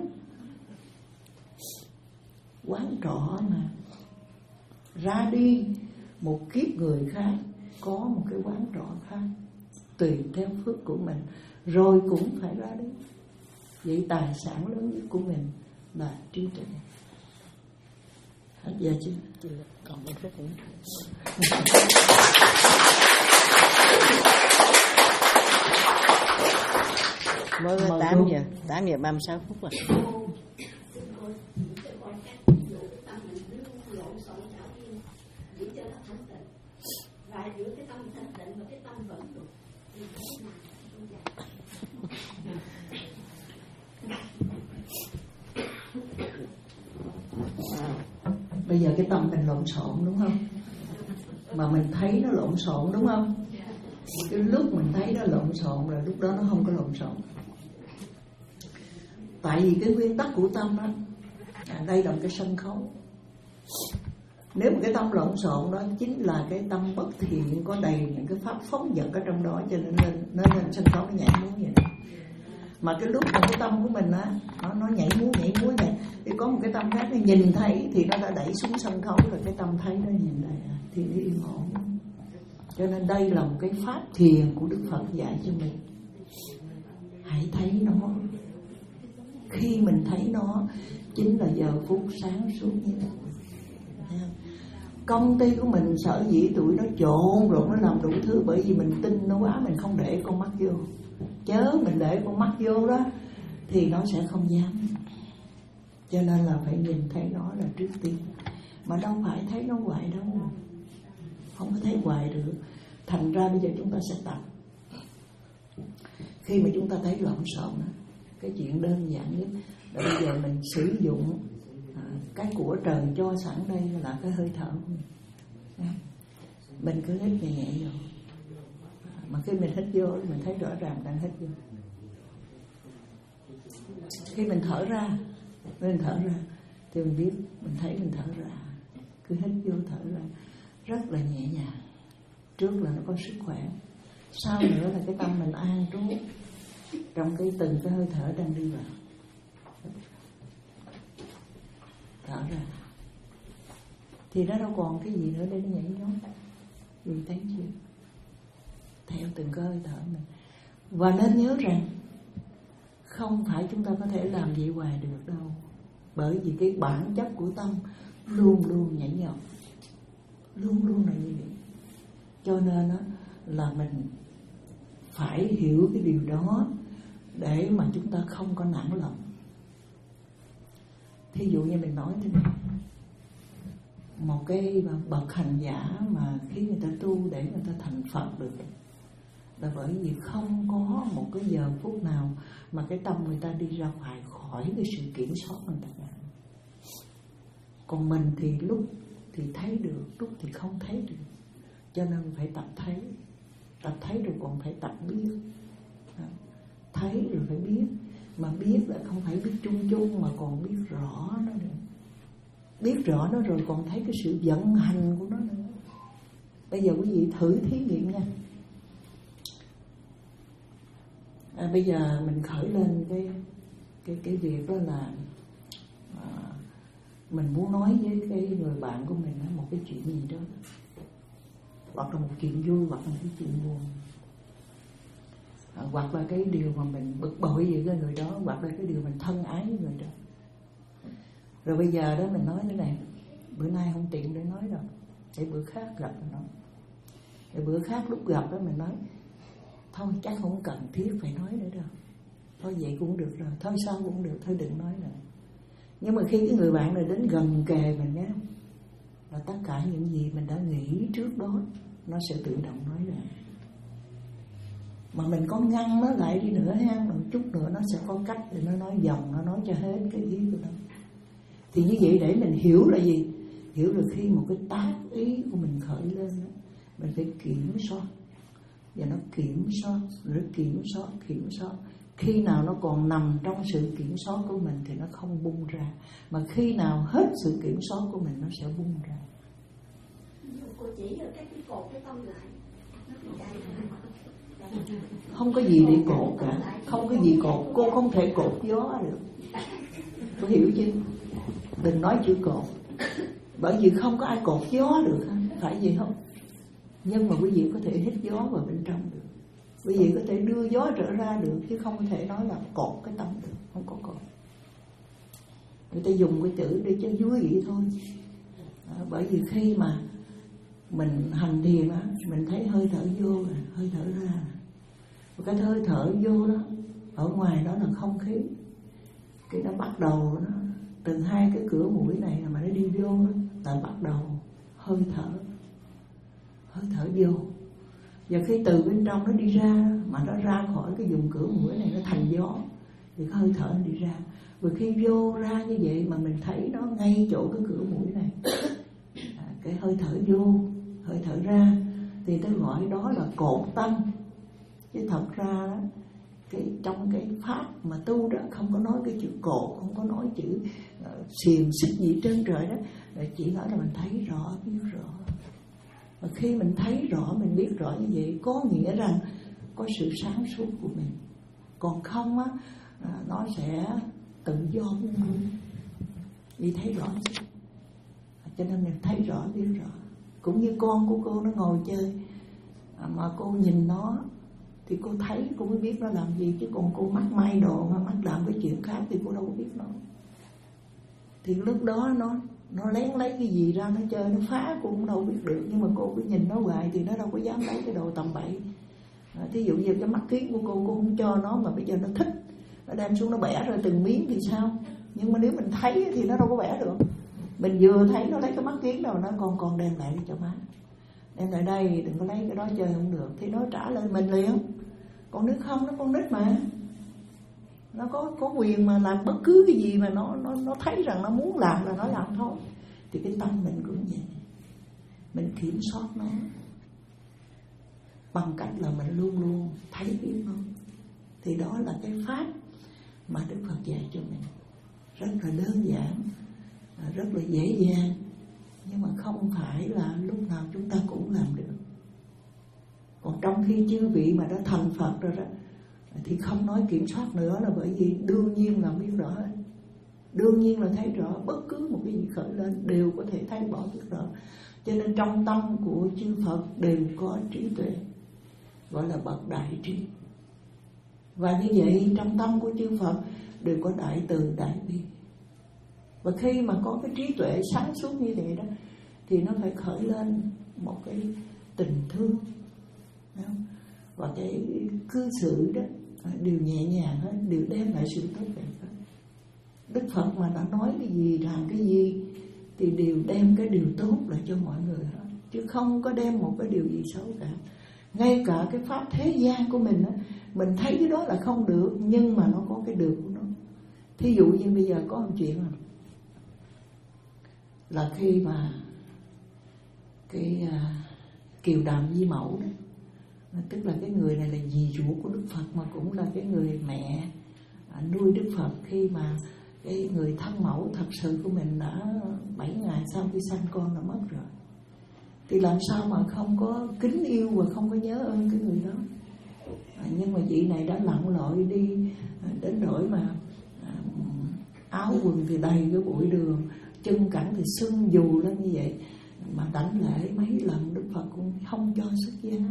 Quán trọ mà. Ra đi một kiếp người khác có một cái quán trọ khác, tùy theo phước của mình, rồi cũng phải ra đi. Vậy tài sản lớn nhất của mình là trí tuệ. Hết giờ chưa? Còn một phút nữa. Mới tám giờ, tám giờ ba mươi sáu phút rồi. Và giữa cái tâm thanh tịnh và cái tâm vẫn được thì thế nào? Bây giờ cái tâm mình lộn xộn đúng không? Mà mình thấy nó lộn xộn đúng không? Cái lúc mình thấy nó lộn xộn rồi lúc đó nó không có lộn xộn. Tại vì cái nguyên tắc của tâm đó, à, đây là một cái sân khấu. Nếu một cái tâm lộn xộn đó chính là cái tâm bất thiện, có đầy những cái pháp phóng dật ở trong đó, cho nên nó lên sân khấu nó nhảy múa vậy đó. Mà cái lúc mà cái tâm của mình á, nó, nó nhảy múa nhảy múa vậy, thì có một cái tâm khác nó nhìn thấy thì nó đã đẩy xuống sân khấu rồi, cái tâm thấy nó nhìn lại thì nó yên ổn. Cho nên đây là một cái pháp thiền của Đức Phật dạy cho mình. Hãy thấy nó. Khi mình thấy nó chính là giờ phút sáng suốt như thế. Công ty của mình sở dĩ tụi nó trộn rồi nó làm đủ thứ, bởi vì mình tin nó quá, mình không để con mắt vô. Chớ mình để con mắt vô đó thì nó sẽ không dám. Cho nên là phải nhìn thấy nó là trước tiên. Mà đâu phải thấy nó hoài đâu, không có thấy hoài được. Thành ra bây giờ chúng ta sẽ tập. Khi mà chúng ta thấy lộn xộn đó, cái chuyện đơn giản nhất là bây giờ mình sử dụng à, cái của trời cho sẵn đây là cái hơi thở của mình. Mình cứ hít nhẹ nhẹ vô. Mà khi mình hít vô mình thấy rõ ràng đang hít vô. Khi mình thở ra, mình thở ra thì mình biết, mình thấy mình thở ra. Cứ hít vô thở ra rất là nhẹ nhàng. Trước là nó có sức khỏe, sau nữa là cái tâm mình an trú trong cái từng cái hơi thở đang đi vào. Thở ra thì nó đâu còn cái gì nữa để nó nhảy nhót. Vì thấy chưa? Theo từng cái hơi thở mình. Và nên nhớ rằng không phải chúng ta có thể làm vậy hoài được đâu. Bởi vì cái bản chất của tâm luôn luôn nhảy nhót, luôn luôn là như vậy. Cho nên đó, là mình phải hiểu cái điều đó để mà chúng ta không có nản lòng. Thí dụ như mình nói thế này, một cái bậc hành giả mà khi người ta tu để người ta thành Phật được là bởi vì không có một cái giờ phút nào mà cái tâm người ta đi ra ngoài khỏi cái sự kiểm soát người ta. Còn mình thì lúc thì thấy được, lúc thì không thấy được. Cho nên phải tập thấy. Tập thấy rồi còn phải tập biết. Thấy rồi phải biết. Mà biết là không phải biết chung chung mà còn biết rõ nó nữa. Biết rõ nó rồi còn thấy cái sự vận hành của nó nữa. Bây giờ quý vị thử thí nghiệm nha. À, bây giờ mình khởi lên cái cái cái việc đó là à, mình muốn nói với cái người bạn của mình một cái chuyện gì đó, hoặc là một chuyện vui, hoặc là một cái chuyện buồn, à, hoặc là cái điều mà mình bực bội với cái người đó, hoặc là cái điều mình thân ái với người đó. Rồi bây giờ đó mình nói thế này: bữa nay không tiện để nói đâu, để bữa khác gặp nó. Để bữa khác lúc gặp đó mình nói thôi chắc không cần thiết phải nói nữa đâu, thôi vậy cũng được rồi, thôi sao cũng được, thôi đừng nói nữa. Nhưng mà khi cái người bạn này đến gần kề mình nhé, là tất cả những gì mình đã nghĩ trước đó nó sẽ tự động nói ra. Mà mình có ngăn nó lại đi nữa ha, một chút nữa nó sẽ có cách để nó nói dòng, nó nói cho hết cái ý của nó. Thì như vậy để mình hiểu là gì? Hiểu được khi một cái tác ý của mình khởi lên đó, mình phải kiểm soát. Và nó kiểm soát, rồi kiểm soát, kiểm soát. Khi nào nó còn nằm trong sự kiểm soát của mình thì nó không bung ra. Mà khi nào hết sự kiểm soát của mình nó sẽ bung ra. Cô chỉ ở cái cột cái tâm lại. Không có gì để cột cả. Không có gì cột. Cô không thể cột gió được. Cô hiểu chưa? Đừng nói chữ cột. Bởi vì không có ai cột gió được. Phải gì không? Nhưng mà quý vị có thể hít gió vào bên trong được. Quý vị có thể đưa gió trở ra được. Chứ không có thể nói là cột cái tâm được. Không có cột. Người ta dùng cái chữ để cho vui vậy thôi. À, bởi vì khi mà mình hành thiền á, mình thấy hơi thở vô rồi, hơi thở ra. Và cái hơi thở vô đó, ở ngoài đó là không khí. Cái nó bắt đầu nó từ hai cái cửa mũi này mà nó đi vô đó, là bắt đầu hơi thở. Hơi thở vô. Và khi từ bên trong nó đi ra, mà nó ra khỏi cái vùng cửa mũi này nó thành gió, thì cái hơi thở nó đi ra. Và khi vô ra như vậy mà mình thấy nó ngay chỗ cái cửa mũi này, à, cái hơi thở vô, hơi thở ra, thì tôi gọi đó là cột tâm. Chứ thật ra đó, cái, trong cái pháp mà tu đó không có nói cái chữ cột, không có nói chữ uh, xiềng xích gì trên trời đó, chỉ nói là mình thấy rõ, biết rõ. Và khi mình thấy rõ, mình biết rõ như vậy, có nghĩa rằng có sự sáng suốt của mình. Còn không á, à, nó sẽ tự do của mình. Vì thấy rõ, cho nên mình thấy rõ, biết rõ. Cũng như con của cô nó ngồi chơi, à, mà cô nhìn nó thì cô thấy, cô mới biết nó làm gì. Chứ còn cô mắc may đồ mà mắc làm cái chuyện khác thì cô đâu có biết nó. Thì lúc đó nó nó lén lấy cái gì ra nó chơi, nó phá cô cũng đâu biết được. Nhưng mà cô cứ nhìn nó hoài thì nó đâu có dám lấy cái đồ tầm bậy. À, thí dụ như cái mắt kiếng của cô, cô không cho nó, mà bây giờ nó thích, nó đem xuống nó bẻ ra từng miếng thì sao? Nhưng mà nếu mình thấy thì nó đâu có bẻ được. Mình vừa thấy nó lấy cái mắt kiếng đâu, nó còn còn đem lại cho má, đem lại đây, đừng có lấy cái đó chơi không được. Thì nó trả lên mình liền. Còn nếu không, nó con nít mà, nó có có quyền mà làm bất cứ cái gì mà nó nó nó thấy rằng nó muốn làm là nó làm thôi. Thì cái tâm mình cũng vậy, mình kiểm soát nó bằng cách là mình luôn luôn thấy biết nó. Thì đó là cái pháp mà Đức Phật dạy cho mình, rất là đơn giản, rất là dễ dàng, nhưng mà không phải là lúc nào chúng ta cũng làm được. Còn trong khi chư vị mà đã thành Phật rồi đó, thì không nói kiểm soát nữa, là bởi vì đương nhiên là biết rõ hết. Đương nhiên là thấy rõ, bất cứ một cái gì khởi lên đều có thể thấy bỏ biết rõ. Cho nên trong tâm của chư Phật đều có trí tuệ, gọi là bậc đại trí. Và như vậy trong tâm của chư Phật đều có đại từ, đại bi. Và khi mà có cái trí tuệ sáng suốt như vậy đó, thì nó phải khởi lên một cái tình thương, và cái cư xử đó đều nhẹ nhàng hết, đều đem lại sự tốt đẹp hết. Đức Phật mà đã nói cái gì, làm cái gì thì đều đem cái điều tốt lại cho mọi người hết, chứ không có đem một cái điều gì xấu cả. Ngay cả cái pháp thế gian của mình đó, mình thấy cái đó là không được, nhưng mà nó có cái được của nó. Thí dụ như bây giờ có một chuyện là, là khi mà cái uh, Kiều Đàm Di Mẫu đó, tức là cái người này là dì ruột của Đức Phật, mà cũng là cái người mẹ nuôi Đức Phật. Khi mà cái người thân mẫu thật sự của mình đã bảy ngày sau khi sanh con đã mất rồi, thì làm sao mà không có kính yêu và không có nhớ ơn cái người đó. À, nhưng mà vị này đã lặn lội đi đến nỗi mà à, áo quần thì đầy cái bụi đường, chân cẳng thì sưng dù lên như vậy, mà đảnh lễ mấy lần Đức Phật cũng không cho xuất gia.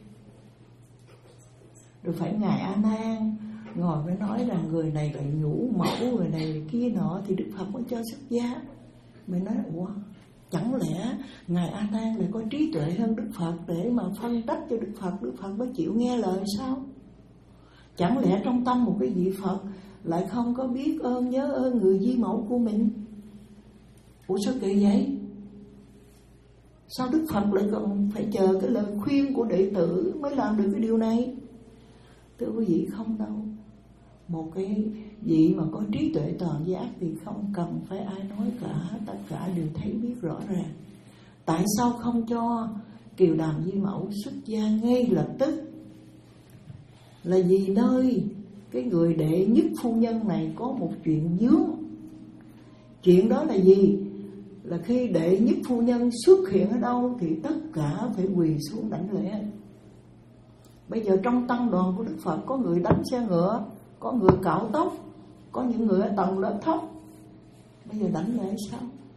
Rồi phải ngài A Nan ngồi mới nói rằng người này là nhũ mẫu, người này là kia nọ, thì Đức Phật mới cho xuất gia. Mình nói ủa, Chẳng lẽ Ngài A Nan lại có trí tuệ hơn Đức Phật để mà phân tách cho Đức Phật, Đức Phật mới chịu nghe lời sao? Chẳng lẽ trong tâm một cái vị Phật lại không có biết ơn nhớ ơn người di mẫu của mình? Ủa sao kỳ vậy? Sao Đức Phật lại còn phải chờ cái lời khuyên của đệ tử mới làm được cái điều này? Thưa quý vị, không đâu. Một cái vị mà có trí tuệ toàn giác thì không cần phải ai nói cả, tất cả đều thấy biết rõ ràng. Tại sao không cho Kiều Đàm Di Mẫu xuất gia ngay lập tức? Là vì nơi cái người đệ nhất phu nhân này có một chuyện vướng. Chuyện đó là gì? Là khi đệ nhất phu nhân xuất hiện ở đâu thì tất cả phải quỳ xuống đảnh lễ. Bây giờ trong tăng đoàn của Đức Phật có người đánh xe ngựa, có người cạo tóc, có những người ở tầng lớp thấp. Bây giờ đảnh lễ sao?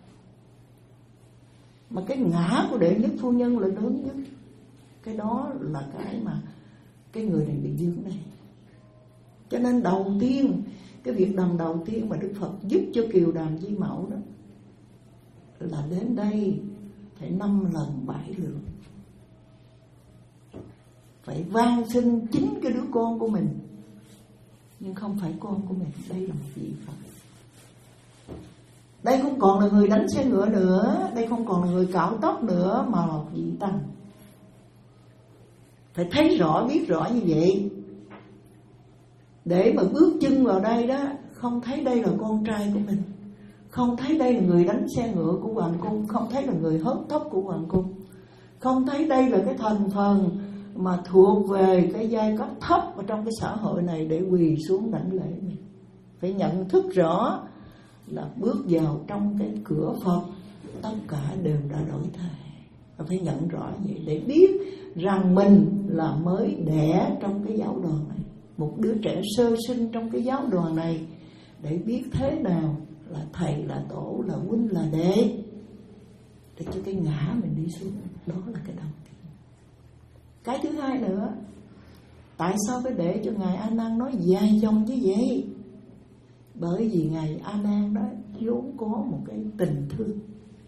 Mà cái ngã của đệ nhất phu nhân là lớn nhất. Cái đó là cái mà cái người này bị dướng này. Cho nên đầu tiên, cái việc làm đầu tiên mà Đức Phật giúp cho Kiều Đàm Di Mẫu đó là đến đây phải năm lần bảy lượt, phải van xin chính cái đứa con của mình, nhưng không phải con của mình. Đây là một vị Phật. Đây không còn là người đánh xe ngựa nữa, đây không còn là người cạo tóc nữa, mà là một vị tăng. Phải thấy rõ, biết rõ như vậy, để mà bước chân vào đây đó, không thấy đây là con trai của mình, không thấy đây là người đánh xe ngựa của Hoàng Cung, không thấy là người hớt tóc của Hoàng Cung, không thấy đây là cái thành phần mà thuộc về cái giai cấp thấp ở trong cái xã hội này để quỳ xuống đảnh lễ mình. Phải nhận thức rõ là bước vào trong cái cửa Phật tất cả đều đã đổi thay. Và phải nhận rõ vậy để biết rằng mình là mới đẻ trong cái giáo đoàn này, một đứa trẻ sơ sinh trong cái giáo đoàn này, để biết thế nào là thầy, là tổ, là huynh, là đệ, để cho cái ngã mình đi xuống. Đó là cái đầu tiên. Cái thứ hai nữa, tại sao phải để cho Ngài A Nan nói dài dòng như vậy? Bởi vì Ngài A Nan đó vốn có một cái tình thương,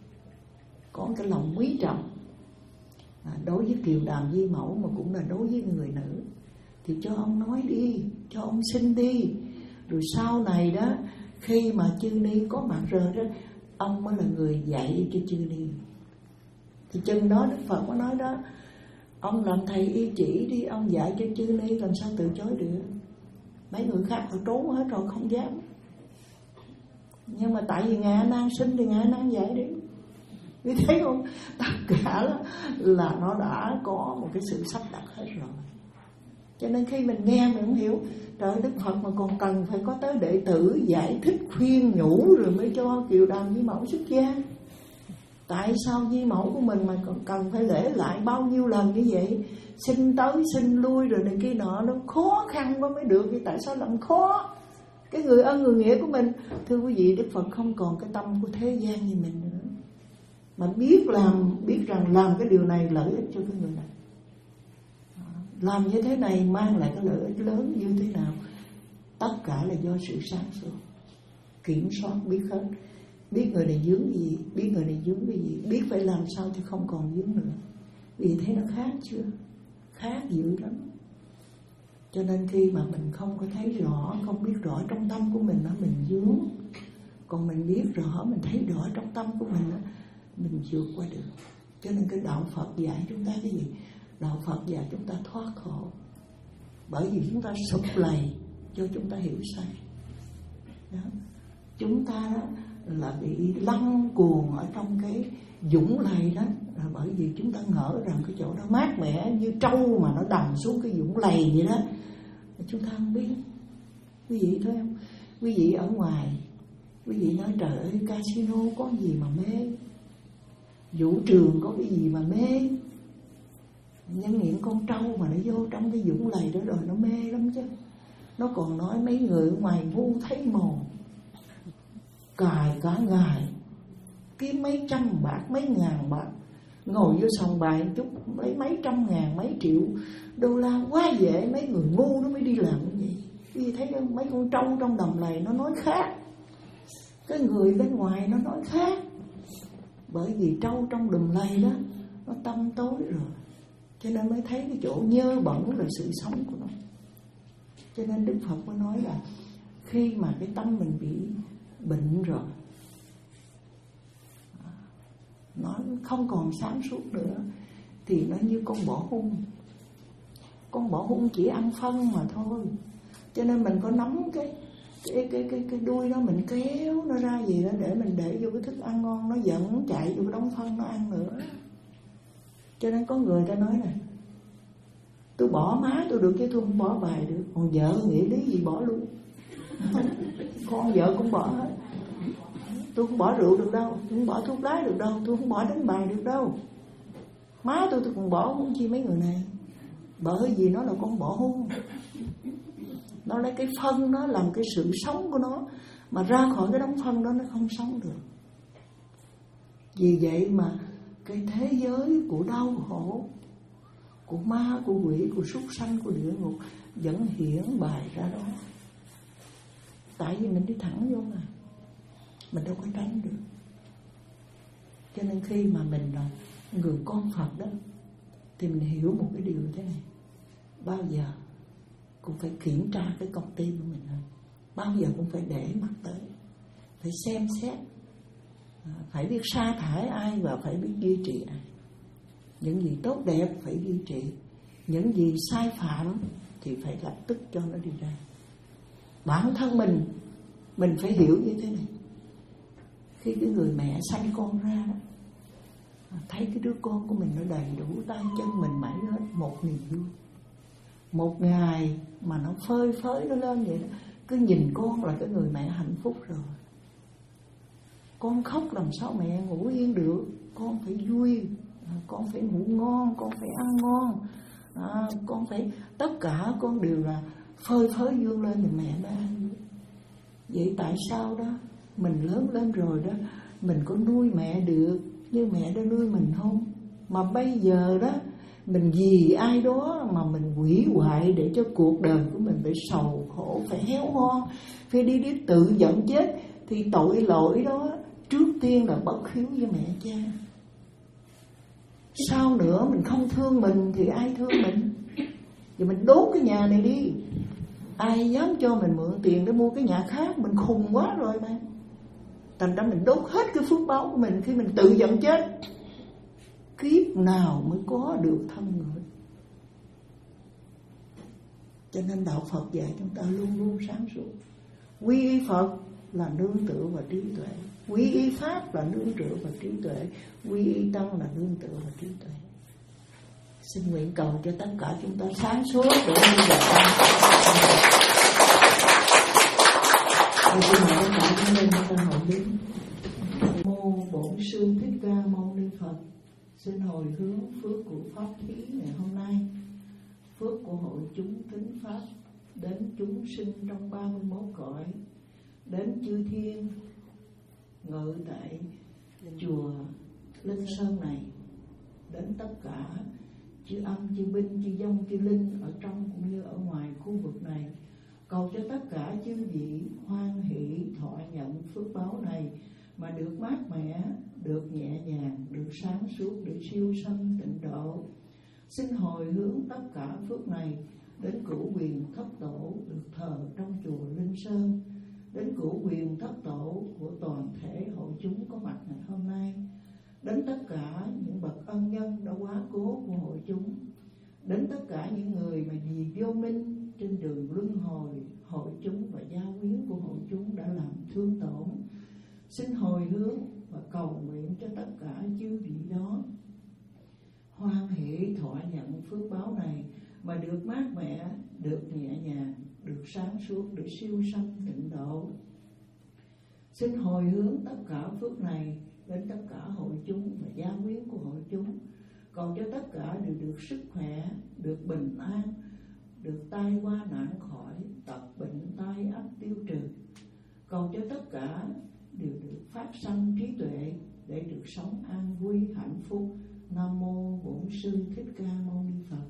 có một cái lòng quý trọng à, đối với Kiều Đàm Di Mẫu, mà cũng là đối với người nữ. Thì cho ông nói đi, cho ông xin đi, rồi sau này đó khi mà Chư Ni có mặt rồi đó, ông mới là người dạy cho Chư Ni. Thì chừng đó Đức Phật có nói đó, ông làm thầy y chỉ đi, ông dạy cho Chư Ni, làm sao từ chối được. Mấy người khác họ trốn hết rồi, không dám. Nhưng mà tại vì Ngài A Nan sinh thì Ngài A Nan dạy đi. Vì thấy không, tất cả là, là nó đã có một cái sự sắp đặt hết rồi. Cho nên khi mình nghe mình không hiểu, trời, Đức Phật mà còn cần phải có tới đệ tử giải thích khuyên nhủ rồi mới cho Kiều Đàm Di Mẫu xuất gia. Tại sao Di Mẫu của mình mà còn cần phải lễ lại bao nhiêu lần như vậy, xin tới xin lui rồi này kia nọ, nó khó khăn quá mới được. Vì tại sao làm khó cái người ân người nghĩa của mình? Thưa quý vị, Đức Phật không còn cái tâm của thế gian như mình nữa, mà biết làm, biết rằng làm cái điều này lợi ích cho cái người này, làm như thế này mang lại cái lợi ích lớn như thế nào. Tất cả là do sự sáng suốt, kiểm soát biết hết, biết người này dướng cái gì, biết người này dướng cái gì, biết phải làm sao cho không còn dướng nữa. Vì thế nó khác chưa? Khác dữ lắm. Cho nên khi mà mình không có thấy rõ, không biết rõ trong tâm của mình đó, mình dướng. Còn mình biết rõ, mình thấy rõ trong tâm của mình đó, mình vượt qua được. Cho nên cái đạo Phật dạy chúng ta cái gì? Đạo Phật dạy chúng ta thoát khổ, bởi vì chúng ta sụp lầy cho chúng ta hiểu sai đó. Chúng ta đó là bị lăng cuồng ở trong cái dũng lầy đó, là bởi vì chúng ta ngỡ rằng cái chỗ đó mát mẻ như trâu mà nó đầm xuống cái dũng lầy vậy đó. Chúng ta không biết. Quý vị thấy không? Quý vị ở ngoài, quý vị nói trời ơi, casino có gì mà mê, vũ trường có cái gì mà mê. Nhân nghiện con trâu mà nó vô trong cái dũng lầy đó rồi nó mê lắm chứ. Nó còn nói mấy người ở ngoài ngu thấy mồ, cài cả ngày, kiếm mấy trăm bạc, mấy ngàn bạc, ngồi vô sòng bài một chút lấy mấy trăm ngàn, mấy triệu đô la, quá dễ. Mấy người ngu nó mới đi làm cái gì. Vì thấy không? Mấy con trâu trong đầm lầy nó nói khác, cái người bên ngoài nó nói khác. Bởi vì trâu trong đùm lầy đó nó tăm tối rồi, cho nên mới thấy cái chỗ nhơ bẩn là sự sống của nó. Cho nên Đức Phật mới nói là khi mà cái tâm mình bị bệnh rồi, nó không còn sáng suốt nữa, thì nó như con bọ hung. Con bọ hung chỉ ăn phân mà thôi. Cho nên mình có nắm cái cái cái cái cái đuôi đó, mình kéo nó ra gì đó để mình để vô cái thức ăn ngon, nó vẫn chạy vô cái đống phân nó ăn nữa. Cho nên có người ta nói này: tôi bỏ má tôi được chứ tôi không bỏ bài được. Còn vợ nghĩ lý gì bỏ luôn. Con vợ cũng bỏ hết. Tôi không bỏ rượu được đâu, tôi không bỏ thuốc lá được đâu, tôi không bỏ đánh bài được đâu. Má tôi tôi còn bỏ, không chi mấy người này. Bởi vì nó là con bọ hung. Nó lấy cái phân nó làm cái sự sống của nó, mà ra khỏi cái đống phân đó nó không sống được. Vì vậy mà cái thế giới của đau khổ, của ma, của quỷ, của súc sanh, của địa ngục vẫn hiển bài ra đó. Tại vì mình đi thẳng vô mà mình đâu có tránh được. Cho nên khi mà mình là người con Phật đó, thì mình hiểu một cái điều thế này: bao giờ cũng phải kiểm tra cái con tim của mình thôi. Bao giờ cũng phải để mắt tới, phải xem xét, phải biết sa thải ai và phải biết duy trì ai. Những gì tốt đẹp phải duy trì, những gì sai phạm thì phải lập tức cho nó đi ra. Bản thân mình mình phải hiểu như thế này: khi cái người mẹ sanh con ra đó, thấy cái đứa con của mình nó đầy đủ tay chân mình mẩy hết, một niềm vui. Một ngày mà nó phơi phới nó lên vậy đó, cứ nhìn con là cái người mẹ hạnh phúc rồi. Con khóc làm sao mẹ ngủ yên được. Con phải vui, con phải ngủ ngon, con phải ăn ngon, à, con phải tất cả con đều là phơi phới dương lên thì mẹ mới ăn. Vậy tại sao đó mình lớn lên rồi đó, mình có nuôi mẹ được như mẹ đã nuôi mình không? Mà bây giờ đó mình vì ai đó mà mình hủy hoại để cho cuộc đời của mình phải sầu khổ, phải héo hon, phải đi đi tự giận chết, thì tội lỗi đó trước tiên là bất hiếu với mẹ cha. Sau nữa mình không thương mình thì ai thương mình? Giờ mình đốt cái nhà này đi, ai dám cho mình mượn tiền để mua cái nhà khác? Mình khùng quá rồi mà. Thành ra mình đốt hết cái phước báo của mình khi mình tự giận chết. Kiếp nào mới có được thân người? Cho nên đạo Phật dạy chúng ta luôn luôn sáng suốt. Quy y Phật là nương tựa và trí tuệ, quy y Pháp là nương tựa và trí tuệ, quy y Tăng là nương tựa và trí tuệ. Xin nguyện cầu cho tất cả chúng ta sáng suốt để đi vào Tôi xin mời tất cả chúng lên ta hội đứng. Mô Bổn Sư Thích Ca Mâu Ni Phật. Xin hồi hướng phước của pháp thí ngày hôm nay, phước của hội chúng kính pháp đến chúng sinh trong ba mươi mốt cõi, đến chư thiên ngự tại chùa Linh Sơn này, đến tất cả chư âm, chư binh, chư dông, chư linh ở trong cũng như ở ngoài khu vực này. Cầu cho tất cả chư vị hoan hỷ thọ nhận phước báo này, mà được mát mẻ, được nhẹ nhàng, được sáng suốt, được siêu sanh tịnh độ. Xin hồi hướng tất cả phước này đến cửu quyền thất tổ được thờ trong chùa Linh Sơn, đến cửu quyền thất tổ của toàn thể hội chúng có mặt ngày hôm nay, đến tất cả những bậc ân nhân đã quá cố của hội chúng, đến tất cả những người mà vì vô minh trên đường luân hồi hội chúng và gia quyến của hội chúng đã làm thương tổn. Xin hồi hướng và cầu nguyện cho tất cả chư vị đó hoan hỷ thọ nhận phước báo này, mà được mát mẻ, được nhẹ nhàng, được sáng suốt, được siêu sanh tịnh độ. Xin hồi hướng tất cả phước này đến tất cả hội chúng và gia quyến của hội chúng, cầu cho tất cả đều được sức khỏe, được bình an, được tai qua nạn khỏi, tật bệnh tai ách tiêu trừ, cầu cho tất cả đều được phát sanh trí tuệ để được sống an vui hạnh phúc. Nam mô Bổn Sư Thích Ca Mâu Ni Phật.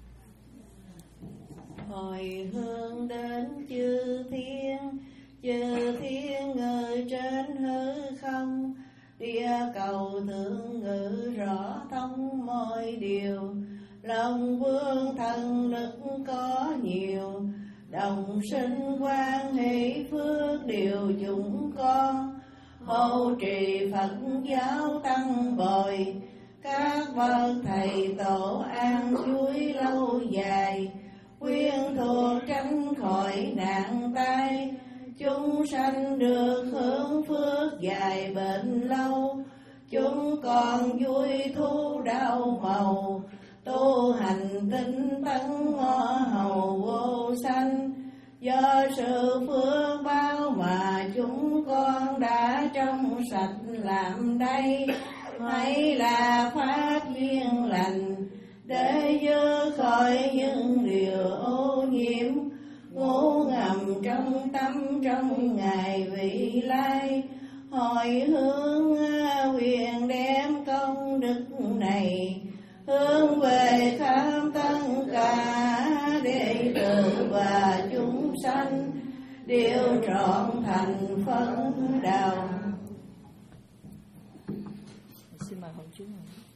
Hồi hướng đến chư thiên, chư thiên người trên hư không, địa cầu thượng ngự rõ thông mọi điều, lòng vương thần lực có nhiều, đồng sinh quan hệ phước điều chúng con, hộ trì Phật giáo tăng bồi, các bậc thầy tổ an vui lâu dài, quyên thuộc tránh khỏi nạn tai, chúng sanh được hưởng phước dài bền lâu, chúng con vui thu đau màu, tu hành tinh tấn ngõ hầu vô sanh. Do sự phước báo mà chúng con đã trong sạch làm đây, hãy là phát duyên lành để giữ khỏi những điều ô nhiễm ngủ ngầm trong tâm trong ngày vị lai. Hồi hướng quyền đem công đức này hướng về khắp tất cả đệ tử và chúng sanh đều trọn thành Phật đạo. Xin mời hội chúng.